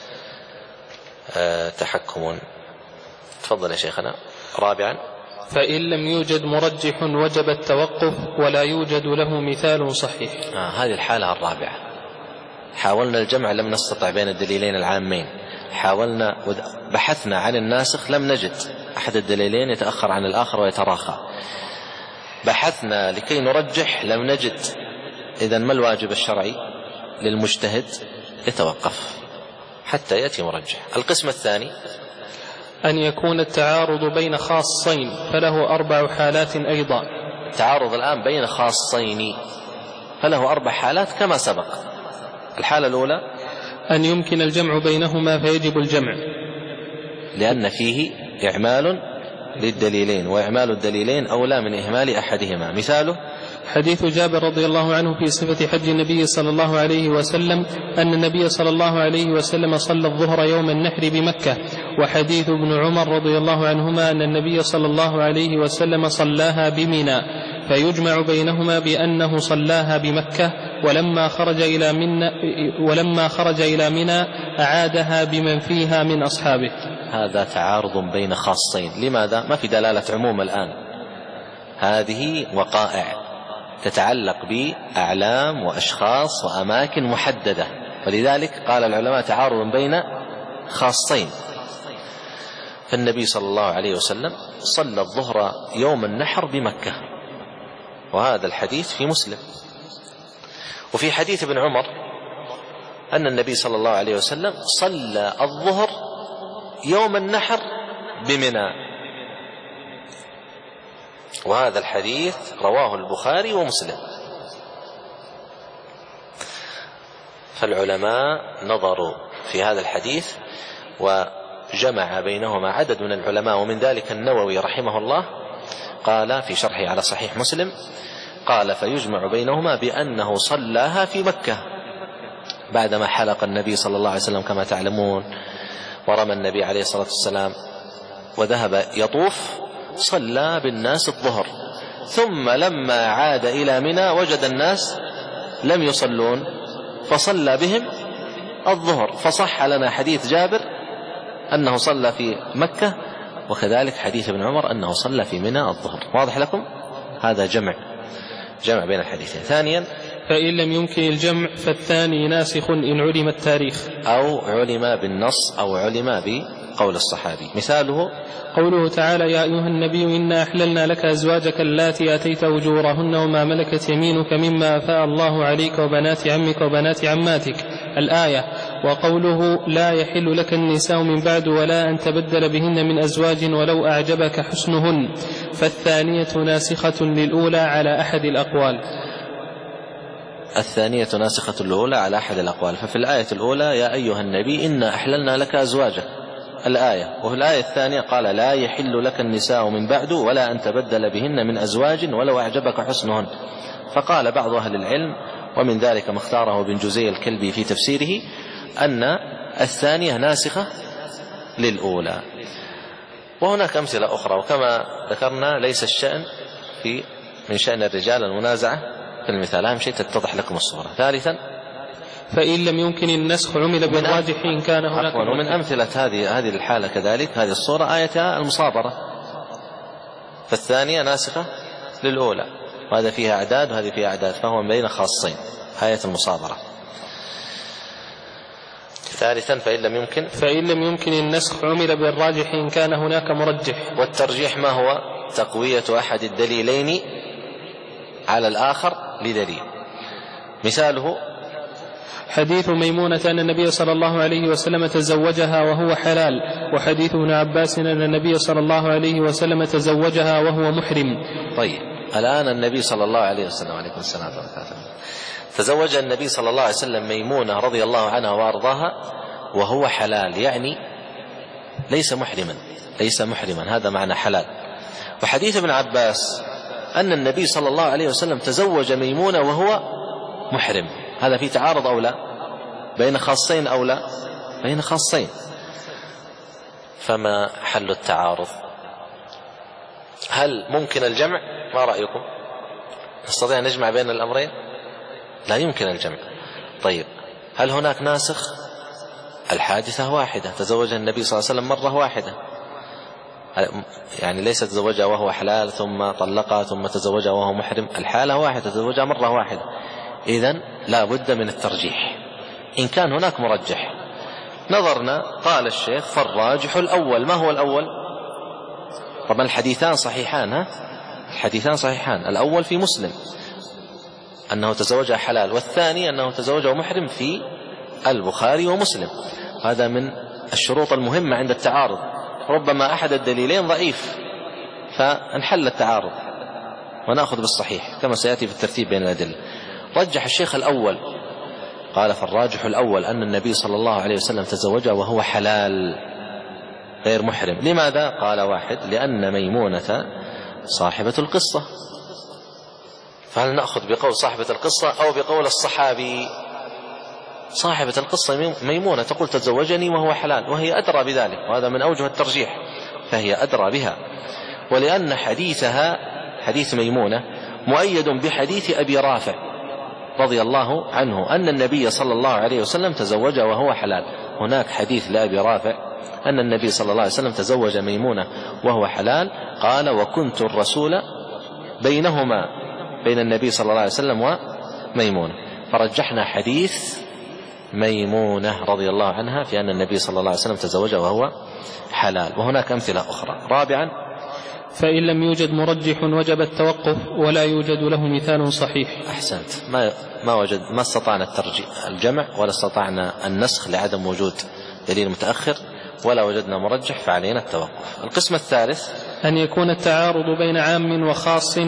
تحكم. تفضل يا شيخنا. رابعا: فإن لم يوجد مرجح وجب التوقف ولا يوجد له مثال صحيح. هذه الحالة الرابعة. حاولنا الجمع لم نستطع بين الدليلين العامين، حاولنا بحثنا عن الناسخ لم نجد أحد الدليلين يتأخر عن الآخر ويتراخى. بحثنا لكي نرجح لم نجد. إذن ما الواجب الشرعي للمجتهد؟ يتوقف حتى يأتي مرجح. القسم الثاني: أن يكون التعارض بين خاصين فله 4 حالات أيضا. التعارض الآن بين خاصين فله 4 حالات كما سبق. الحالة الأولى: أن يمكن الجمع بينهما فيجب الجمع، لأن فيه إعمال للدليلين، وإعمال الدليلين أولى من إهمال أحدهما. مثاله: حديث جابر رضي الله عنه في صفة حج النبي صلى الله عليه وسلم أن النبي صلى الله عليه وسلم صلى الظهر يوم النحر بمكة. وحديث ابن عمر رضي الله عنهما أن النبي صلى الله عليه وسلم صلاها بمنى، فيجمع بينهما بأنه صلاها بمكة، ولما خرج إلى منى أعادها بمن فيها من أصحابه. هذا تعارض بين خاصين. لماذا؟ ما في دلالة عموم الآن، هذه وقائع تتعلق بأعلام وأشخاص وأماكن محددة، ولذلك قال العلماء تعارض بين خاصين. فالنبي صلى الله عليه وسلم صلى الظهر يوم النحر بمكة، وهذا الحديث في مسلم. وفي حديث ابن عمر أن النبي صلى الله عليه وسلم صلى الظهر يوم النحر بمنى، وهذا الحديث رواه البخاري ومسلم. فالعلماء نظروا في هذا الحديث وجمع بينهما عدد من العلماء، ومن ذلك النووي رحمه الله قال في شرحه على صحيح مسلم، قال فيجمع بينهما بأنه صلاها في مكة بعدما حلق النبي صلى الله عليه وسلم كما تعلمون، ورمى النبي عليه الصلاة والسلام وذهب يطوف، صلى بالناس الظهر، ثم لما عاد إلى منى وجد الناس لم يصلون فصلى بهم الظهر، فصح لنا حديث جابر أنه صلى في مكة، وكذلك حديث ابن عمر أنه صلى في منى الظهر. واضح لكم؟ هذا جمع بين الحديثين. ثانيا، فإن لم يمكن الجمع فالثاني ناسخ إن علم التاريخ، أو علم بالنص أو علم بقول الصحابي. مثاله قوله تعالى يا أيها النبي إنا أحللنا لك أزواجك اللاتي آتيت أجورهن وما ملكت يمينك مما أفاء الله عليك وبنات عمك وبنات عماتك الآية. وقوله لا يحل لك النساء من بعد ولا أن تبدل بهن من أزواج ولو أعجبك حسنهن، فالثانية ناسخة للأولى على أحد الأقوال. الثانية ناسخة الأولى على أحد الأقوال. ففي الآية الأولى يا أيها النبي إنا أحللنا لك أزواجك الآية، وفي الآية الثانية قال لا يحل لك النساء من بعد ولا أن تبدل بهن من أزواج ولو أعجبك حسنهن. فقال بعض أهل العلم، ومن ذلك ما اختاره ابن جزي الكلبي في تفسيره، أن الثانية ناسخة للأولى. وهناك أمثلة أخرى، وكما ذكرنا ليس الشأن من شأن الرجال المنازعة في المثال، أهم شيء تتضح لكم الصورة. ثالثا، فإن لم يمكن النسخ عمل بالراجح إن كان هناك. ومن أمثلة هذه الحالة كذلك هذه الصورة آية المصابرة، فالثانية ناسخة للأولى، وهذا فيها أعداد وهذه فيها أعداد، فهو بين خاصين آية المصابرة. ثالثا، فإن لم يمكن النسخ عمل بالراجح إن كان هناك مرجح. والترجيح ما هو؟ تقوية أحد الدليلين على الآخر لدليل. مثاله حديث ميمونة أن النبي صلى الله عليه وسلم تزوجها وهو حلال، وحديث ابن عباس أن النبي صلى الله عليه وسلم تزوجها وهو محرم. طيب، الآن النبي صلى الله عليه وسلم عليكم السلام تزوج النبي صلى الله عليه وسلم ميمونة رضي الله عنها وأرضاها وهو حلال، يعني ليس محرما، هذا معنى حلال. وحديث ابن عباس أن النبي صلى الله عليه وسلم تزوج ميمونة وهو محرم، هذا في تعارض أو لا؟ بين خاصين أو لا؟ بين خاصين. فما حل التعارض؟ هل ممكن الجمع؟ ما رأيكم؟ نستطيع نجمع بين الأمرين؟ لا يمكن الجمع. طيب، هل هناك ناسخ؟ الحادثة واحدة، تزوج النبي صلى الله عليه وسلم مرة واحدة، يعني ليس تزوجها وهو حلال ثم طلقها ثم تزوجها وهو محرم، الحالة واحدة، تزوجها مرة واحدة. إذن لا بد من الترجيح. إن كان هناك مرجح نظرنا، قال الشيخ فالراجح الأول. ما هو الأول؟ طبعا الحديثان صحيحان، الحديثان صحيحان. الأول في مسلم أنه تزوجها حلال، والثاني أنه تزوجها محرم في البخاري ومسلم. هذا من الشروط المهمة عند التعارض، ربما أحد الدليلين ضعيف فنحل التعارض ونأخذ بالصحيح كما سيأتي في الترتيب بين الأدلة. رجح الشيخ الأول، قال فالراجح الأول أن النبي صلى الله عليه وسلم تزوجها وهو حلال غير محرم. لماذا؟ قال واحد، لأن ميمونة صاحبة القصة. فهل نأخذ بقول صاحبة القصة أو بقول الصحابي؟ صاحبة القصة ميمونة تقول تزوجني وهو حلال، وهي أدرى بذلك، وهذا من أوجه الترجيح، فهي أدرى بها. ولأن حديثها حديث ميمونة مؤيد بحديث أبي رافع رضي الله عنه أن النبي صلى الله عليه وسلم تزوج وهو حلال. هناك حديث لأبي رافع أن النبي صلى الله عليه وسلم تزوج ميمونة وهو حلال، قال وكنت الرسول بينهما، بين النبي صلى الله عليه وسلم وميمونة. فرجحنا حديث ميمونة رضي الله عنها في أن النبي صلى الله عليه وسلم تزوجها وهو حلال. وهناك أمثلة أخرى. رابعا: فإن لم يوجد مرجح وجب التوقف ولا يوجد له مثال صحيح. أحسنت. ما استطعنا الجمع ولا استطعنا النسخ لعدم وجود دليل متأخر ولا وجدنا مرجح فعلينا التوقف. القسم الثالث: أن يكون التعارض بين عام وخاص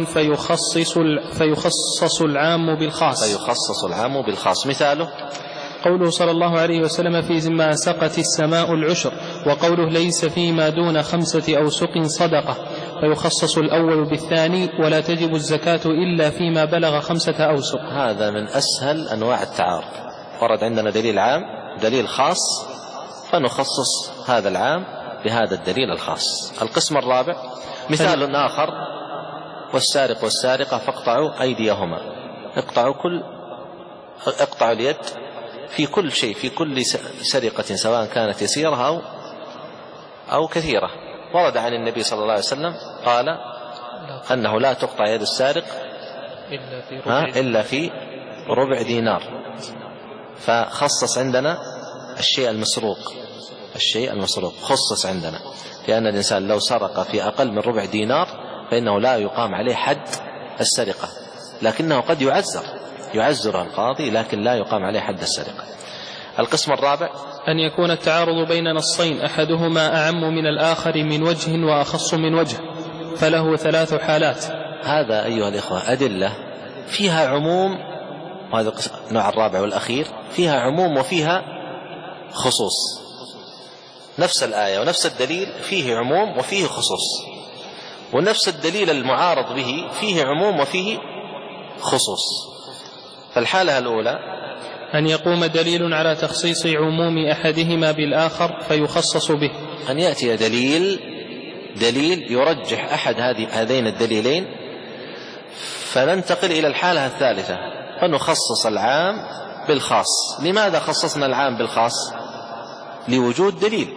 فيخصص العام بالخاص. مثاله: قوله صلى الله عليه وسلم: في ما سقت السماء العشر، وقوله: ليس فيما دون 5 أوسق صدقة، فيخصص الأول بالثاني ولا تجب الزكاة إلا فيما بلغ 5 أوسق. هذا من أسهل أنواع التعارض. ورد عندنا دليل عام دليل خاص فنخصص هذا العام بهذا الدليل الخاص. القسم الرابع: مثال آخر: والسارق والسارقة فاقطعوا أيديهما. اقطعوا اليد في كل شيء، في كل سرقة سواء كانت يسيرة أو كثيرة. ورد عن النبي صلى الله عليه وسلم قال أنه لا تقطع يد السارق إلا في ربع دينار. فخصص عندنا الشيء المسروق خصص عندنا، لأن الإنسان لو سرق في أقل من ربع دينار فإنه لا يقام عليه حد السرقة، لكنه قد يعزر القاضي لكن لا يقام عليه حد السرقة. القسم الرابع: أن يكون التعارض بين نصين أحدهما أعم من الآخر من وجه وأخص من وجه، فله 3 حالات. هذا أيها الإخوة أدلة فيها عموم، وهذا النوع الرابع والأخير فيها عموم وفيها خصوص. نفس الآية ونفس الدليل فيه عموم وفيه خصوص، ونفس الدليل المعارض به فيه عموم وفيه خصوص. فالحالة الأولى: أن يقوم دليل على تخصيص عموم أحدهما بالآخر فيخصص به. أن يأتي دليل يرجح أحد هذين الدليلين فننتقل إلى الحالة الثالثة فنخصص العام بالخاص. لماذا خصصنا العام بالخاص؟ لوجود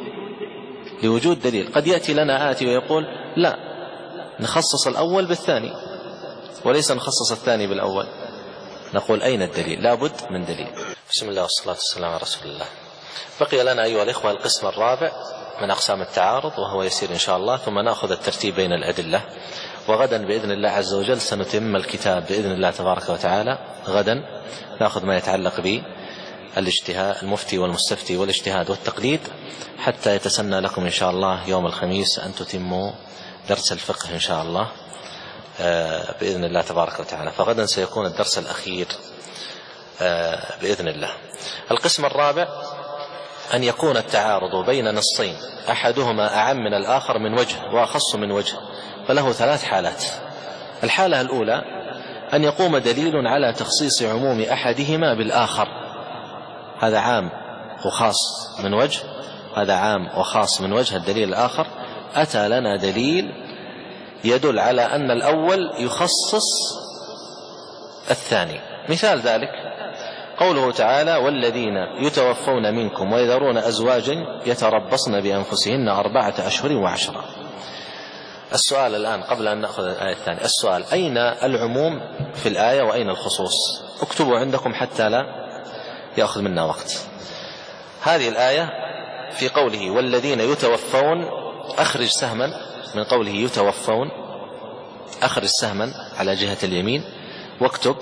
دليل. قد يأتي لنا آتي ويقول: لا، نخصص الأول بالثاني وليس نخصص الثاني بالأول. نقول: أين الدليل؟ لابد من دليل. بسم الله والصلاة والسلام على رسول الله. بقي لنا أيها الإخوة القسم الرابع من أقسام التعارض، وهو يسير إن شاء الله، ثم نأخذ الترتيب بين الأدلة. وغدا بإذن الله عز وجل سنتم الكتاب بإذن الله تبارك وتعالى. غدا نأخذ ما يتعلق بالاجتهاد، المفتي والمستفتي والاجتهاد والتقليد، حتى يتسنى لكم إن شاء الله يوم الخميس أن تتموا درس الفقه إن شاء الله بإذن الله تبارك وتعالى. فغدا سيكون الدرس الأخير بإذن الله. القسم الرابع: أن يكون التعارض بين نصين أحدهما أعم من الآخر من وجه وأخص من وجه، فله 3 حالات. الحالة الأولى: أن يقوم دليل على تخصيص عموم أحدهما بالآخر، هذا عام وخاص من وجه، هذا عام وخاص من وجه. الدليل الآخر أتى لنا دليل يدل على أن الأول يخصص الثاني. مثال ذلك قوله تعالى: والذين يتوفون منكم ويذرون أزواجا يتربصن بأنفسهن 4 أشهر و10. السؤال الآن قبل أن نأخذ الآية الثانية، السؤال: أين العموم في الآية وأين الخصوص؟ اكتبوا عندكم حتى لا يأخذ منا وقت. هذه الآية في قوله والذين يتوفون، أخرج سهما من قوله يتوفون، أخرج سهما على جهة اليمين واكتب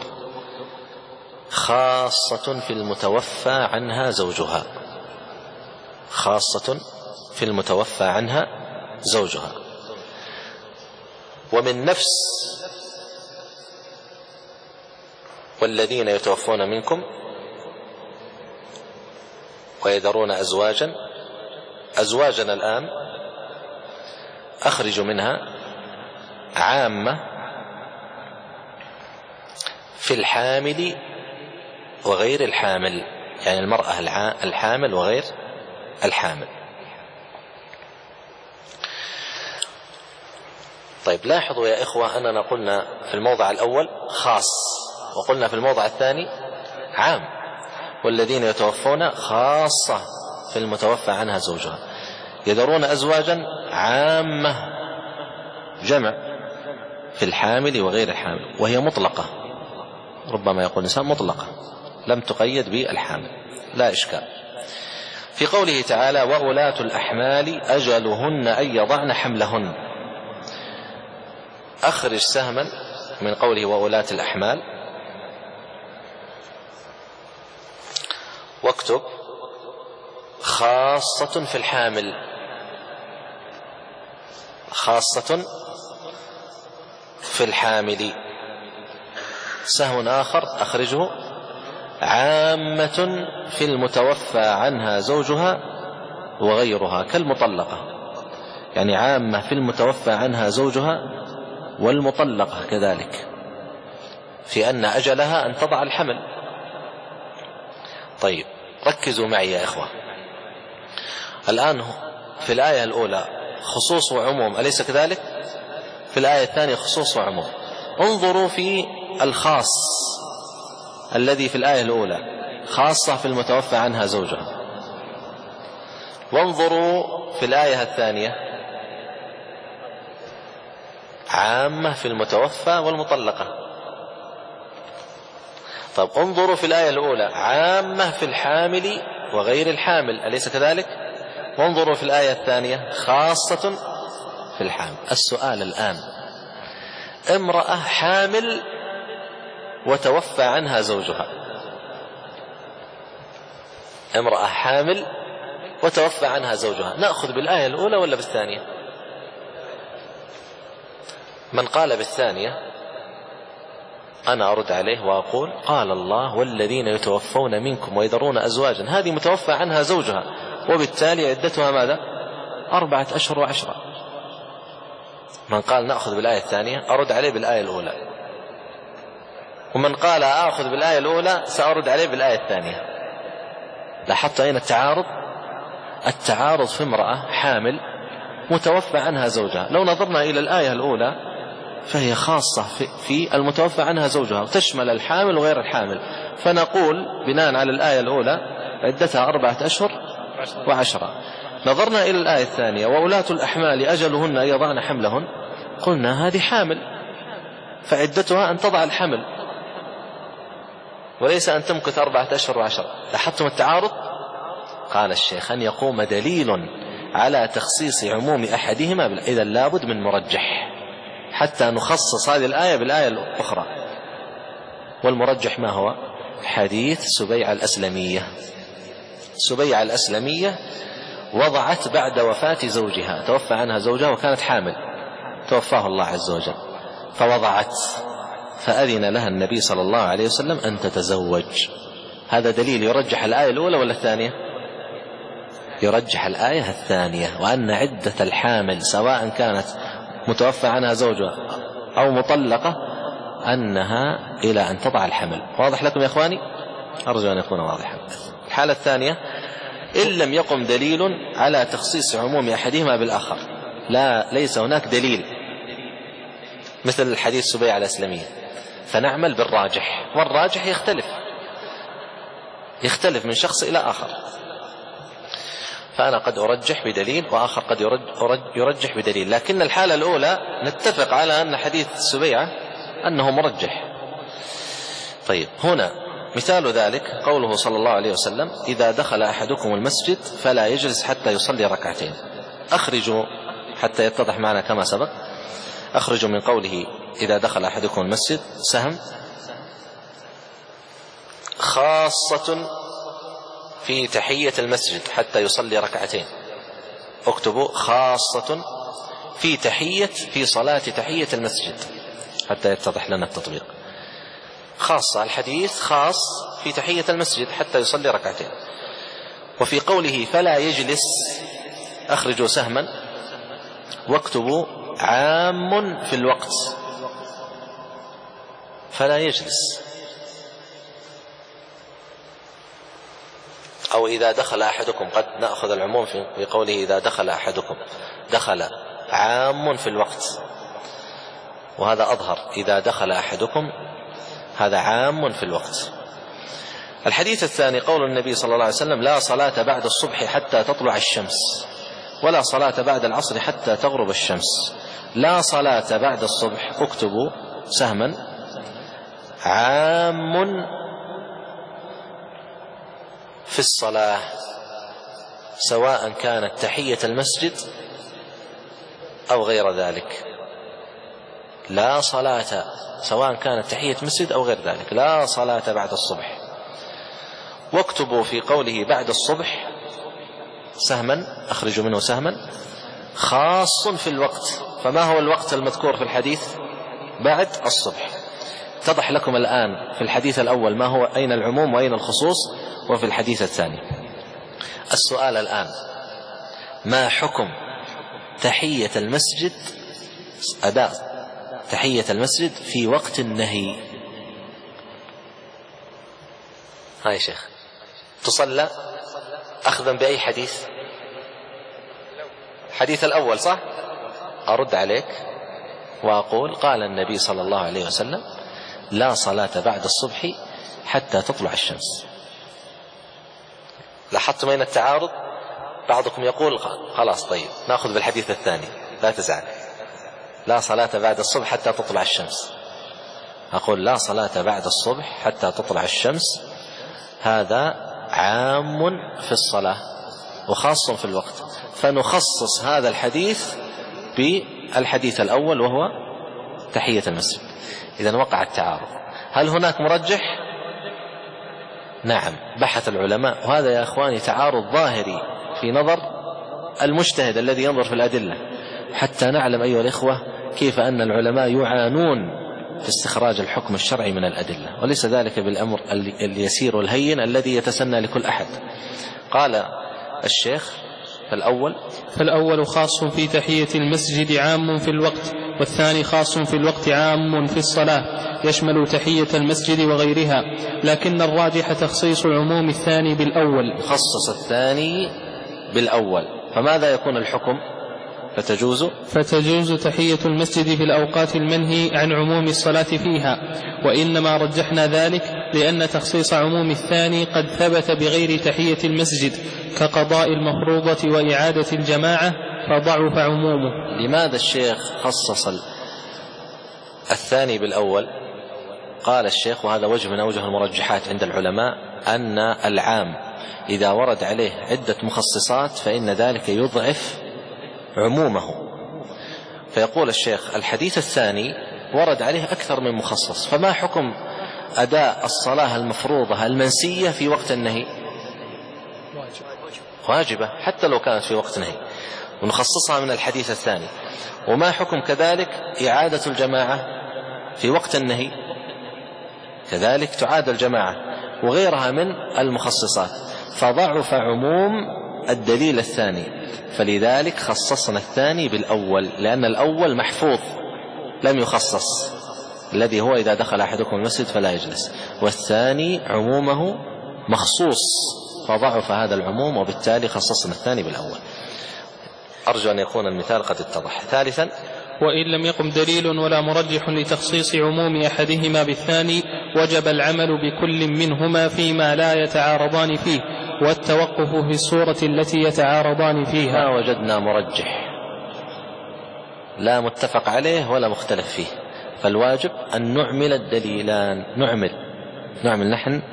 خاصة في المتوفى عنها زوجها، خاصة في المتوفى عنها زوجها. ومن نفس والذين يتوفون منكم ويذرون أزواجا الآن أخرج منها عامة في الحامل وغير الحامل، يعني المرأة الحامل وغير الحامل. طيب لاحظوا يا إخوة أننا قلنا في الموضع الأول خاص، وقلنا في الموضع الثاني عام. والذين يتوفون خاصة في المتوفى عنها زوجها، يذرون أزواجا عامة جمع في الحامل وغير الحامل، وهي مطلقة، ربما يقول الإنسان مطلقة لم تقيد بالحامل. لا إشكال. في قوله تعالى وأولاة الأحمال أجلهن أن يضعن حملهن، أخرج سهما من قوله وأولاة الأحمال واكتب خاصة في الحامل، خاصة في الحامل. سهم آخر أخرجه عامة في المتوفى عنها زوجها وغيرها كالمطلقة، يعني عامة في المتوفى عنها زوجها والمطلقة كذلك، في أن أجلها أن تضع الحمل. طيب ركزوا معي يا إخوة، الآن في الآية الأولى خصوص وعموم أليس كذلك؟ في الآية الثانية خصوص وعموم. انظروا في الخاص الذي في الآية الأولى خاصة في المتوفى عنها زوجها، وانظروا في الآية الثانية عامة في المتوفى والمطلقة. طب انظروا في الآية الأولى عامة في الحامل وغير الحامل أليس كذلك؟ وانظروا في الآية الثانية خاصة في الحامل. السؤال الآن، امرأة حامل وتوفى عنها زوجها، امرأة حامل وتوفى عنها زوجها، نأخذ بالآية الأولى ولا بالثانية؟ من قال بالثانية أنا أرد عليه وأقول قال الله والذين يتوفون منكم ويذرون أزواجا، هذه متوفى عنها زوجها وبالتالي عدتها ماذا؟ 4 أشهر و10. من قال نأخذ بالآية الثانية أرد عليه بالآية الأولى، ومن قال أخذ بالآية الأولى سأرد عليه بالآية الثانية. لاحظت أين التعارض؟ التعارض في امرأة حامل متوفى عنها زوجها. لو نظرنا إلى الآية الأولى فهي خاصة في المتوفى عنها زوجها وتشمل الحامل وغير الحامل، فنقول بناء على الآية الأولى عدتها 4 أشهر و10. نظرنا إلى الآية الثانية وأولاة الأحمال أجلهن أن يضعن حملهن، قلنا هذه حامل فعدتها أن تضع الحمل وليس أن تمكث 4 أشهر و10. لاحظتم التعارض؟ قال الشيخ أن يقوم دليل على تخصيص عموم أحدهما، إذا لابد من مرجح حتى نخصص هذه الآية بالآية الأخرى. والمرجح ما هو؟ حديث سبيعة الأسلمية. سبيعة الأسلمية وضعت بعد وفاة زوجها، توفى عنها زوجها وكانت حامل، توفاه الله عز وجل فوضعت، فأذن لها النبي صلى الله عليه وسلم أن تتزوج. هذا دليل يرجح الآية الأولى ولا الثانية؟ يرجح الآية الثانية، وأن عدة الحامل سواء كانت متوفى عنها زوجها أو مطلقة أنها إلى أن تضع الحمل. واضح لكم يا إخواني؟ أرجو أن يكون واضحا. الحالة الثانية إن لم يقم دليل على تخصيص عموم أحدهما بالآخر، ليس هناك دليل مثل الحديث سبيعة الأسلمية، فنعمل بالراجح، والراجح يختلف من شخص إلى آخر. فأنا قد أرجح بدليل وآخر قد يرجح بدليل، لكن الحالة الأولى نتفق على أن حديث سبيعة أنه مرجح. طيب هنا مثال ذلك قوله صلى الله عليه وسلم إذا دخل أحدكم المسجد فلا يجلس حتى يصلي ركعتين. أخرجوا حتى يتضح معنا كما سبق، أخرجوا من قوله إذا دخل أحدكم المسجد سهم خاصة في تحية المسجد حتى يصلي ركعتين. اكتبوا خاصة في صلاة تحية المسجد حتى يتضح لنا التطبيق. خاصة الحديث خاص في تحية المسجد حتى يصلي ركعتين. وفي قوله فلا يجلس أخرجوا سهما واكتبوا عام في الوقت، فلا يجلس. أو إذا دخل أحدكم، قد نأخذ العموم في قوله إذا دخل أحدكم، دخل عام في الوقت، وهذا أظهر. إذا دخل أحدكم هذا عام في الوقت. الحديث الثاني قول النبي صلى الله عليه وسلم لا صلاة بعد الصبح حتى تطلع الشمس ولا صلاة بعد العصر حتى تغرب الشمس. لا صلاة بعد الصبح اكتبوا سهما عام في الصلاة سواء كانت تحية المسجد أو غير ذلك. لا صلاة، سواء كانت تحية مسجد أو غير ذلك، لا صلاة بعد الصبح. واكتبوا في قوله بعد الصبح سهما، أخرجوا منه سهما، خاص في الوقت. فما هو الوقت المذكور في الحديث؟ بعد الصبح. اتضح لكم الآن في الحديث الأول ما هو، أين العموم وأين الخصوص، وفي الحديث الثاني. السؤال الآن: ما حكم تحية المسجد، أداء تحية المسجد في وقت النهي؟ هاي شيخ، تصلى أخذا بأي حديث؟ الحديث الأول صح؟ أرد عليك وأقول: قال النبي صلى الله عليه وسلم: لا صلاة بعد الصبح حتى تطلع الشمس. لاحظتم أين التعارض؟ بعضكم يقول خلاص طيب نأخذ بالحديث الثاني، لا تزعل، لا صلاة بعد الصبح حتى تطلع الشمس. أقول: لا صلاة بعد الصبح حتى تطلع الشمس، هذا عام في الصلاة وخاص في الوقت، فنخصص هذا الحديث بالحديث الأول وهو تحية المسجد. إذن وقع التعارض. هل هناك مرجح؟ نعم، بحث العلماء، وهذا يا أخواني تعارض ظاهري في نظر المجتهد الذي ينظر في الأدلة، حتى نعلم أيها الإخوة كيف أن العلماء يعانون في استخراج الحكم الشرعي من الأدلة، وليس ذلك بالأمر اليسير والهين الذي يتسنى لكل أحد. قال الشيخ: فالأول خاص في تحية المسجد عام في الوقت، والثاني خاص في الوقت عام في الصلاة، يشمل تحية المسجد وغيرها، لكن الراجح تخصيص عموم الثاني بالأول. خصص الثاني بالأول، فماذا يكون الحكم؟ فتجوز تحية المسجد في الأوقات المنهي عن عموم الصلاة فيها، وإنما رجحنا ذلك لأن تخصيص عموم الثاني قد ثبت بغير تحية المسجد كقضاء المفروضة وإعادة الجماعة، فضعف عمومه. لماذا الشيخ خصص الثاني بالأول؟ قال الشيخ، وهذا وجه من أوجه المرجحات عند العلماء، أن العام إذا ورد عليه عدة مخصصات فإن ذلك يضعف عمومه. فيقول الشيخ: الحديث الثاني ورد عليه أكثر من مخصص، فما حكم أداء الصلاة المفروضة المنسية في وقت النهي؟ واجبة حتى لو كانت في وقت نهي، ونخصصها من الحديث الثاني. وما حكم كذلك إعادة الجماعة في وقت النهي؟ كذلك تعاد الجماعة، وغيرها من المخصصات، فضعف عموم الدليل الثاني. فلذلك خصصنا الثاني بالأول، لأن الأول محفوظ لم يخصص، الذي هو إذا دخل أحدكم المسجد فلا يجلس، والثاني عمومه مخصوص فضعف هذا العموم، وبالتالي خصصنا الثاني بالأول. أرجو أن يكون المثال قد اتضح. ثالثا: وإن لم يقم دليل ولا مرجح لتخصيص عموم أحدهما بالثاني، وجب العمل بكل منهما فيما لا يتعارضان فيه، والتوقف في الصورة التي يتعارضان فيها. ما وجدنا مرجح لا متفق عليه ولا مختلف فيه، فالواجب أن نعمل الدليلان، نعمل نحن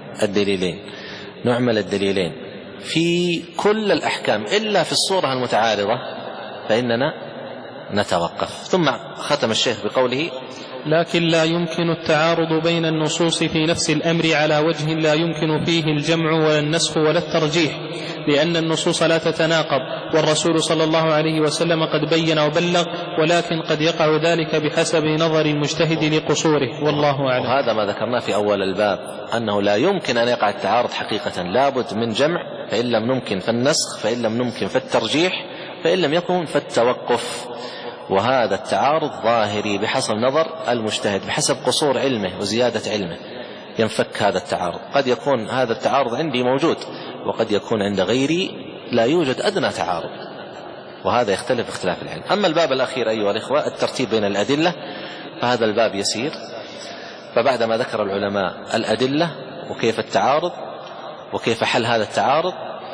الدليلين في كل الأحكام، إلا في الصورة المتعارضة فإننا نتوقف. ثم ختم الشيخ بقوله: لكن لا يمكن التعارض بين النصوص في نفس الأمر على وجه لا يمكن فيه الجمع ولا النسخ ولا الترجيح، لأن النصوص لا تتناقض، والرسول صلى الله عليه وسلم قد بين وبلغ، ولكن قد يقع ذلك بحسب نظر المجتهد لقصوره، والله أعلم. وهذا ما ذكرناه في أول الباب، أنه لا يمكن أن يقع التعارض حقيقة، لابد من جمع، فإن لم نمكن فالنسخ، فإن لم نمكن فالترجيح، فإن لم يكن فالتوقف. وهذا التعارض ظاهري بحسب نظر المجتهد، بحسب قصور علمه وزيادة علمه ينفك هذا التعارض. قد يكون هذا التعارض عندي موجود، وقد يكون عند غيري لا يوجد أدنى تعارض، وهذا يختلف اختلاف العلم. أما الباب الأخير أيها الإخوة، الترتيب بين الأدلة، فهذا الباب يسير. فبعدما ذكر العلماء الأدلة وكيف التعارض وكيف حل هذا التعارض،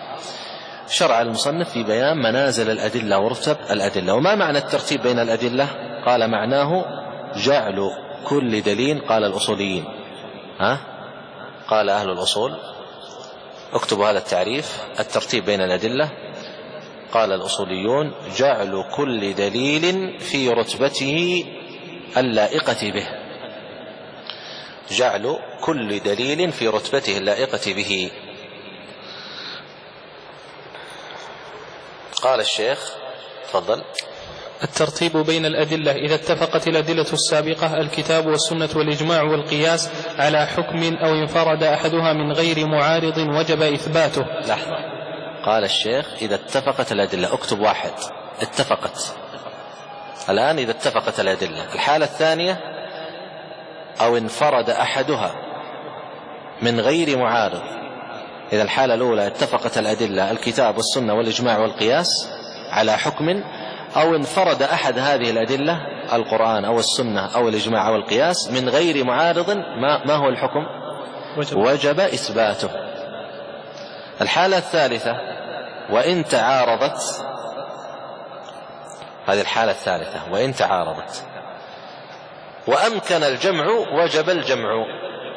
شرع المصنف في بيان منازل الأدلة ورتب الأدلة. وما معنى الترتيب بين الأدلة؟ قال: معناه جعل كل دليل، قال الأصوليين، قال أهل الأصول: اكتبوا هذا التعريف: الترتيب بين الأدلة. قال الأصوليون: جعل كل دليل في رتبته اللائقة به. جعل كل دليل في رتبته اللائقة به. قال الشيخ: تفضل. الترتيب بين الأدلة: إذا اتفقت الأدلة السابقة الكتاب والسنة والإجماع والقياس على حكم أو انفرد أحدها من غير معارض وجب إثباته. لحظة، قال الشيخ: إذا اتفقت الأدلة. اكتب واحد: اتفقت. الآن إذا اتفقت الأدلة. الحالة الثانية: أو انفرد أحدها من غير معارض. إذا الحالة الأولى اتفقت الأدلة الكتاب والسنة والإجماع والقياس على حكم، أو انفرد أحد هذه الأدلة القرآن أو السنة أو الإجماع أو القياس من غير معارض، ما هو الحكم؟ وجب إثباته. الحالة الثالثة: وإن تعارضت. هذه الحالة الثالثة: وإن تعارضت وأمكن الجمع وجب الجمع.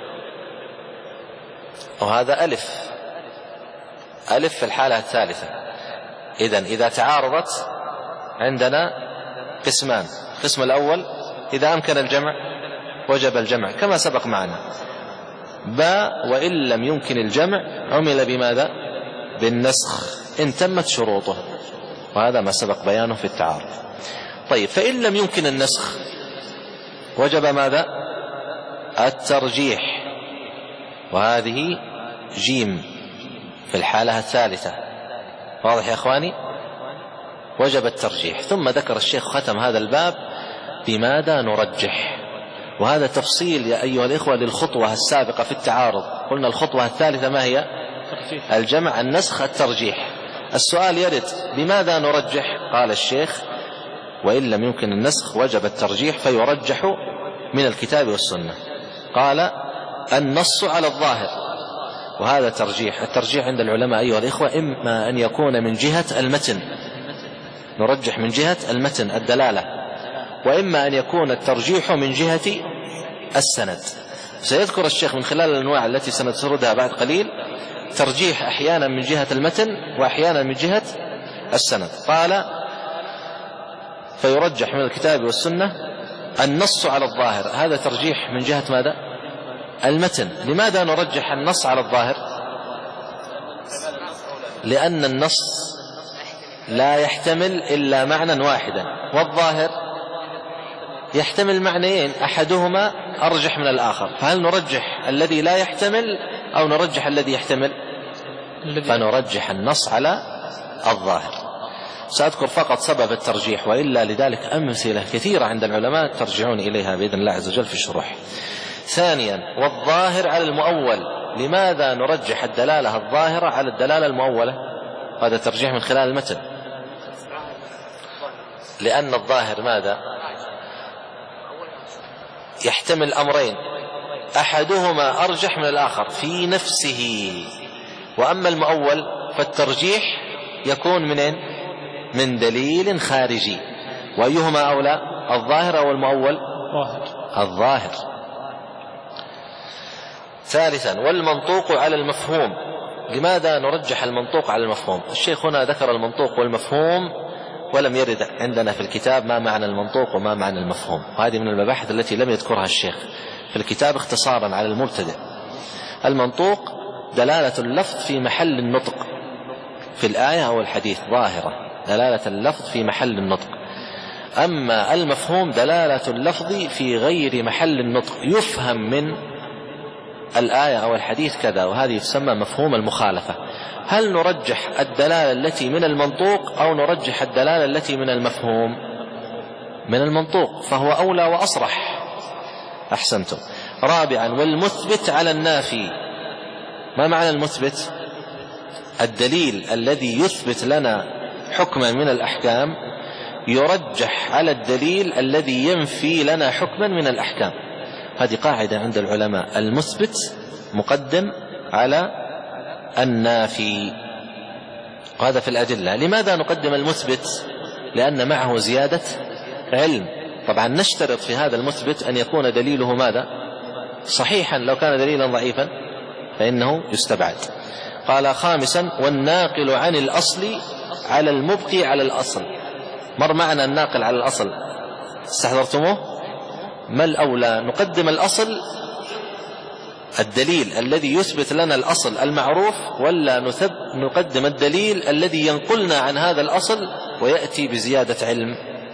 وهذا ألف في الحالة الثالثة. إذا تعارضت عندنا قسمان: القسم الأول إذا أمكن الجمع وجب الجمع كما سبق معنا. وإن لم يمكن الجمع عمل بماذا؟ بالنسخ إن تمت شروطه، وهذا ما سبق بيانه في التعارض. طيب، فإن لم يمكن النسخ وجب ماذا؟ الترجيح، وهذه جيم في الحالة الثالثة. واضح يا أخواني؟ وجب الترجيح. ثم ذكر الشيخ ختم هذا الباب بماذا نرجح، وهذا تفصيل يا أيها الإخوة للخطوة السابقة في التعارض. قلنا الخطوة الثالثة ما هي؟ الجمع، النسخ، الترجيح. السؤال يرد: بماذا نرجح؟ قال الشيخ: وإن لم يمكن النسخ وجب الترجيح، فيرجح من الكتاب والسنة. قال: النص على الظاهر. وهذا ترجيح. الترجيح عند العلماء أيها الإخوة إما أن يكون من جهة المتن، نرجح من جهة المتن الدلالة، وإما أن يكون الترجيح من جهة السند. سيذكر الشيخ من خلال الأنواع التي سنسردها بعد قليل ترجيح أحيانا من جهة المتن وأحيانا من جهة السند. قال: فيرجح من الكتاب والسنة النص على الظاهر. هذا ترجيح من جهة ماذا؟ المتن. لماذا نرجح النص على الظاهر؟ لأن النص لا يحتمل إلا معنى واحدا، والظاهر يحتمل معنيين أحدهما أرجح من الآخر. فهل نرجح الذي لا يحتمل أو نرجح الذي يحتمل؟ فنرجح النص على الظاهر. سأذكر فقط سبب الترجيح، وإلا لذلك أمثلة كثيرة عند العلماء ترجعون إليها بإذن الله عز وجل في الشروح. ثانيا: والظاهر على المؤول. لماذا نرجح الدلالة الظاهرة على الدلالة المؤولة؟ هذا ترجيح من خلال المتن. لأن الظاهر ماذا؟ يحتمل أمرين أحدهما أرجح من الآخر في نفسه. وأما المؤول فالترجيح يكون منين؟ من دليل خارجي. وأيهما أولى، الظاهر أو المؤول؟ الظاهر. ثالثا: والمنطوق على المفهوم. لماذا نرجح المنطوق على المفهوم؟ الشيخ هنا ذكر المنطوق والمفهوم، ولم يرد عندنا في الكتاب ما معنى المنطوق وما معنى المفهوم، وهذه من المباحث التي لم يذكرها الشيخ في الكتاب اختصارا على المبتدئ. المنطوق دلالة اللفظ في محل النطق في الآية أو الحديث، ظاهرة دلالة اللفظ في محل النطق. أما المفهوم دلالة اللفظ في غير محل النطق، يفهم من الآية أو الحديث كذا، وهذه يسمى مفهوم المخالفة. هل نرجح الدلالة التي من المنطوق أو نرجح الدلالة التي من المفهوم؟ من المنطوق، فهو أولى وأصرح. أحسنتم. رابعا: والمثبت على النافي. ما معنى المثبت؟ الدليل الذي يثبت لنا حكما من الأحكام يرجح على الدليل الذي ينفي لنا حكما من الأحكام. هذه قاعدة عند العلماء: المثبت مقدم على النافي. وهذا في الأدلة. لماذا نقدم المثبت؟ لأن معه زيادة علم. طبعا نشترط في هذا المثبت أن يكون دليله ماذا؟ صحيحا. لو كان دليلا ضعيفا فإنه يستبعد. قال خامسا والناقل عن الأصل على المبقي على الأصل. مر معنى الناقل على الأصل؟ استحضرتموه؟ ما الأولى، نقدم الأصل الدليل الذي يثبت لنا الأصل المعروف، ولا نقدم الدليل الذي ينقلنا عن هذا الأصل ويأتي بزيادة علم؟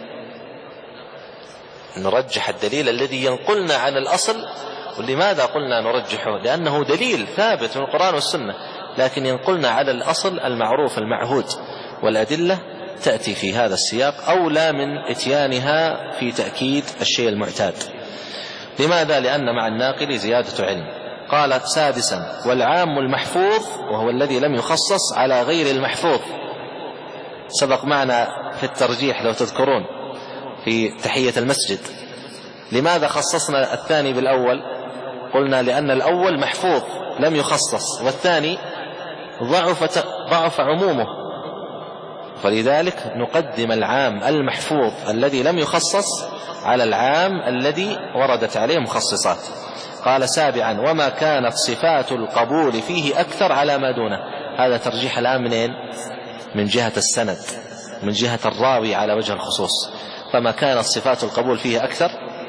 نرجح الدليل الذي ينقلنا عن الأصل. ولماذا قلنا نرجحه؟ لأنه دليل ثابت من القرآن والسنة، لكن ينقلنا على الأصل المعروف المعهود، والأدلة تأتي في هذا السياق أولى من إتيانها في تأكيد الشيء المعتاد. لماذا؟ لأن مع الناقل زيادة علم. قال سادسا والعام المحفوظ وهو الذي لم يخصص على غير المحفوظ. سبق معنا في الترجيح لو تذكرون في تحية المسجد، لماذا خصصنا الثاني بالأول؟ قلنا لأن الأول محفوظ لم يخصص، والثاني ضعف عمومه، فلذلك نقدم العام المحفوظ الذي لم يخصص على العام الذي وردت عليه مخصصات. قال سابعا وما كانت صفات القبول فيه أكثر على ما دونه. هذا ترجيح الآن منين؟ من جهة السند، من جهة الراوي على وجه الخصوص. فما كانت صفات القبول فيه أكثر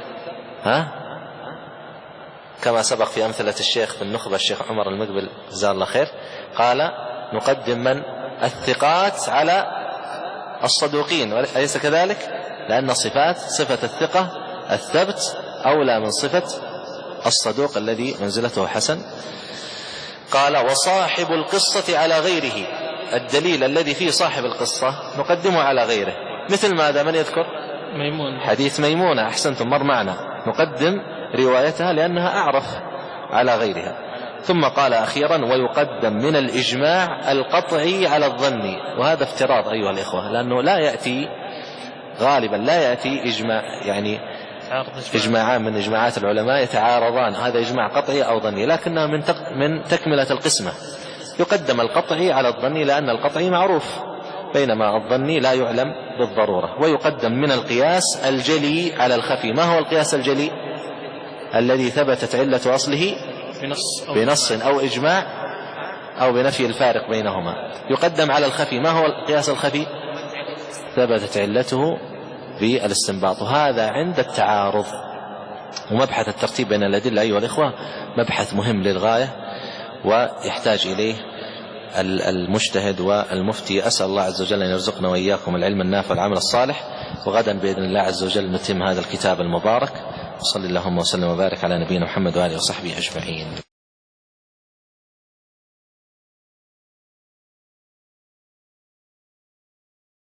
كما سبق في أمثلة الشيخ في النخبة الشيخ عمر المقبل جزاه الله خير، قال نقدم من الثقات على الصدوقين، أليس كذلك؟ لأن صفة الثقة الثبت أولى من صفة الصدوق الذي منزلته حسن. قال وصاحب القصة على غيره، الدليل الذي فيه صاحب القصة نقدمه على غيره. مثل ماذا؟ من يذكر؟ ميمون، حديث ميمونة، أحسنتم، مر معنا، نقدم روايتها لأنها أعرف على غيرها. ثم قال أخيرا ويقدم من الإجماع القطعي على الظني. وهذا افتراض أيها الإخوة، لأنه لا يأتي غالبا لا يأتي إجماع، يعني إجماعان من إجماعات العلماء يتعارضان، هذا إجماع قطعي أو ظني، لكنه من تكملة القسمة. يقدم القطعي على الظني لأن القطعي معروف، بينما الظني لا يعلم بالضرورة. ويقدم من القياس الجلي على الخفي. ما هو القياس الجلي؟ الذي ثبتت علة أصله بنص أو إجماع أو بنفي الفارق بينهما. يقدم على الخفي. ما هو القياس الخفي؟ ثبتت علته بالاستنباط. وهذا عند التعارض. ومبحث الترتيب بين الأدلة أيها الإخوة مبحث مهم للغاية، ويحتاج إليه المجتهد والمفتي. أسأل الله عز وجل أن يرزقنا وإياكم العلم النافع والعمل الصالح. وغدا بإذن الله عز وجل نتم هذا الكتاب المبارك. صلى اللهم وسلم وبارك على نبينا محمد وآله وصحبه أجمعين.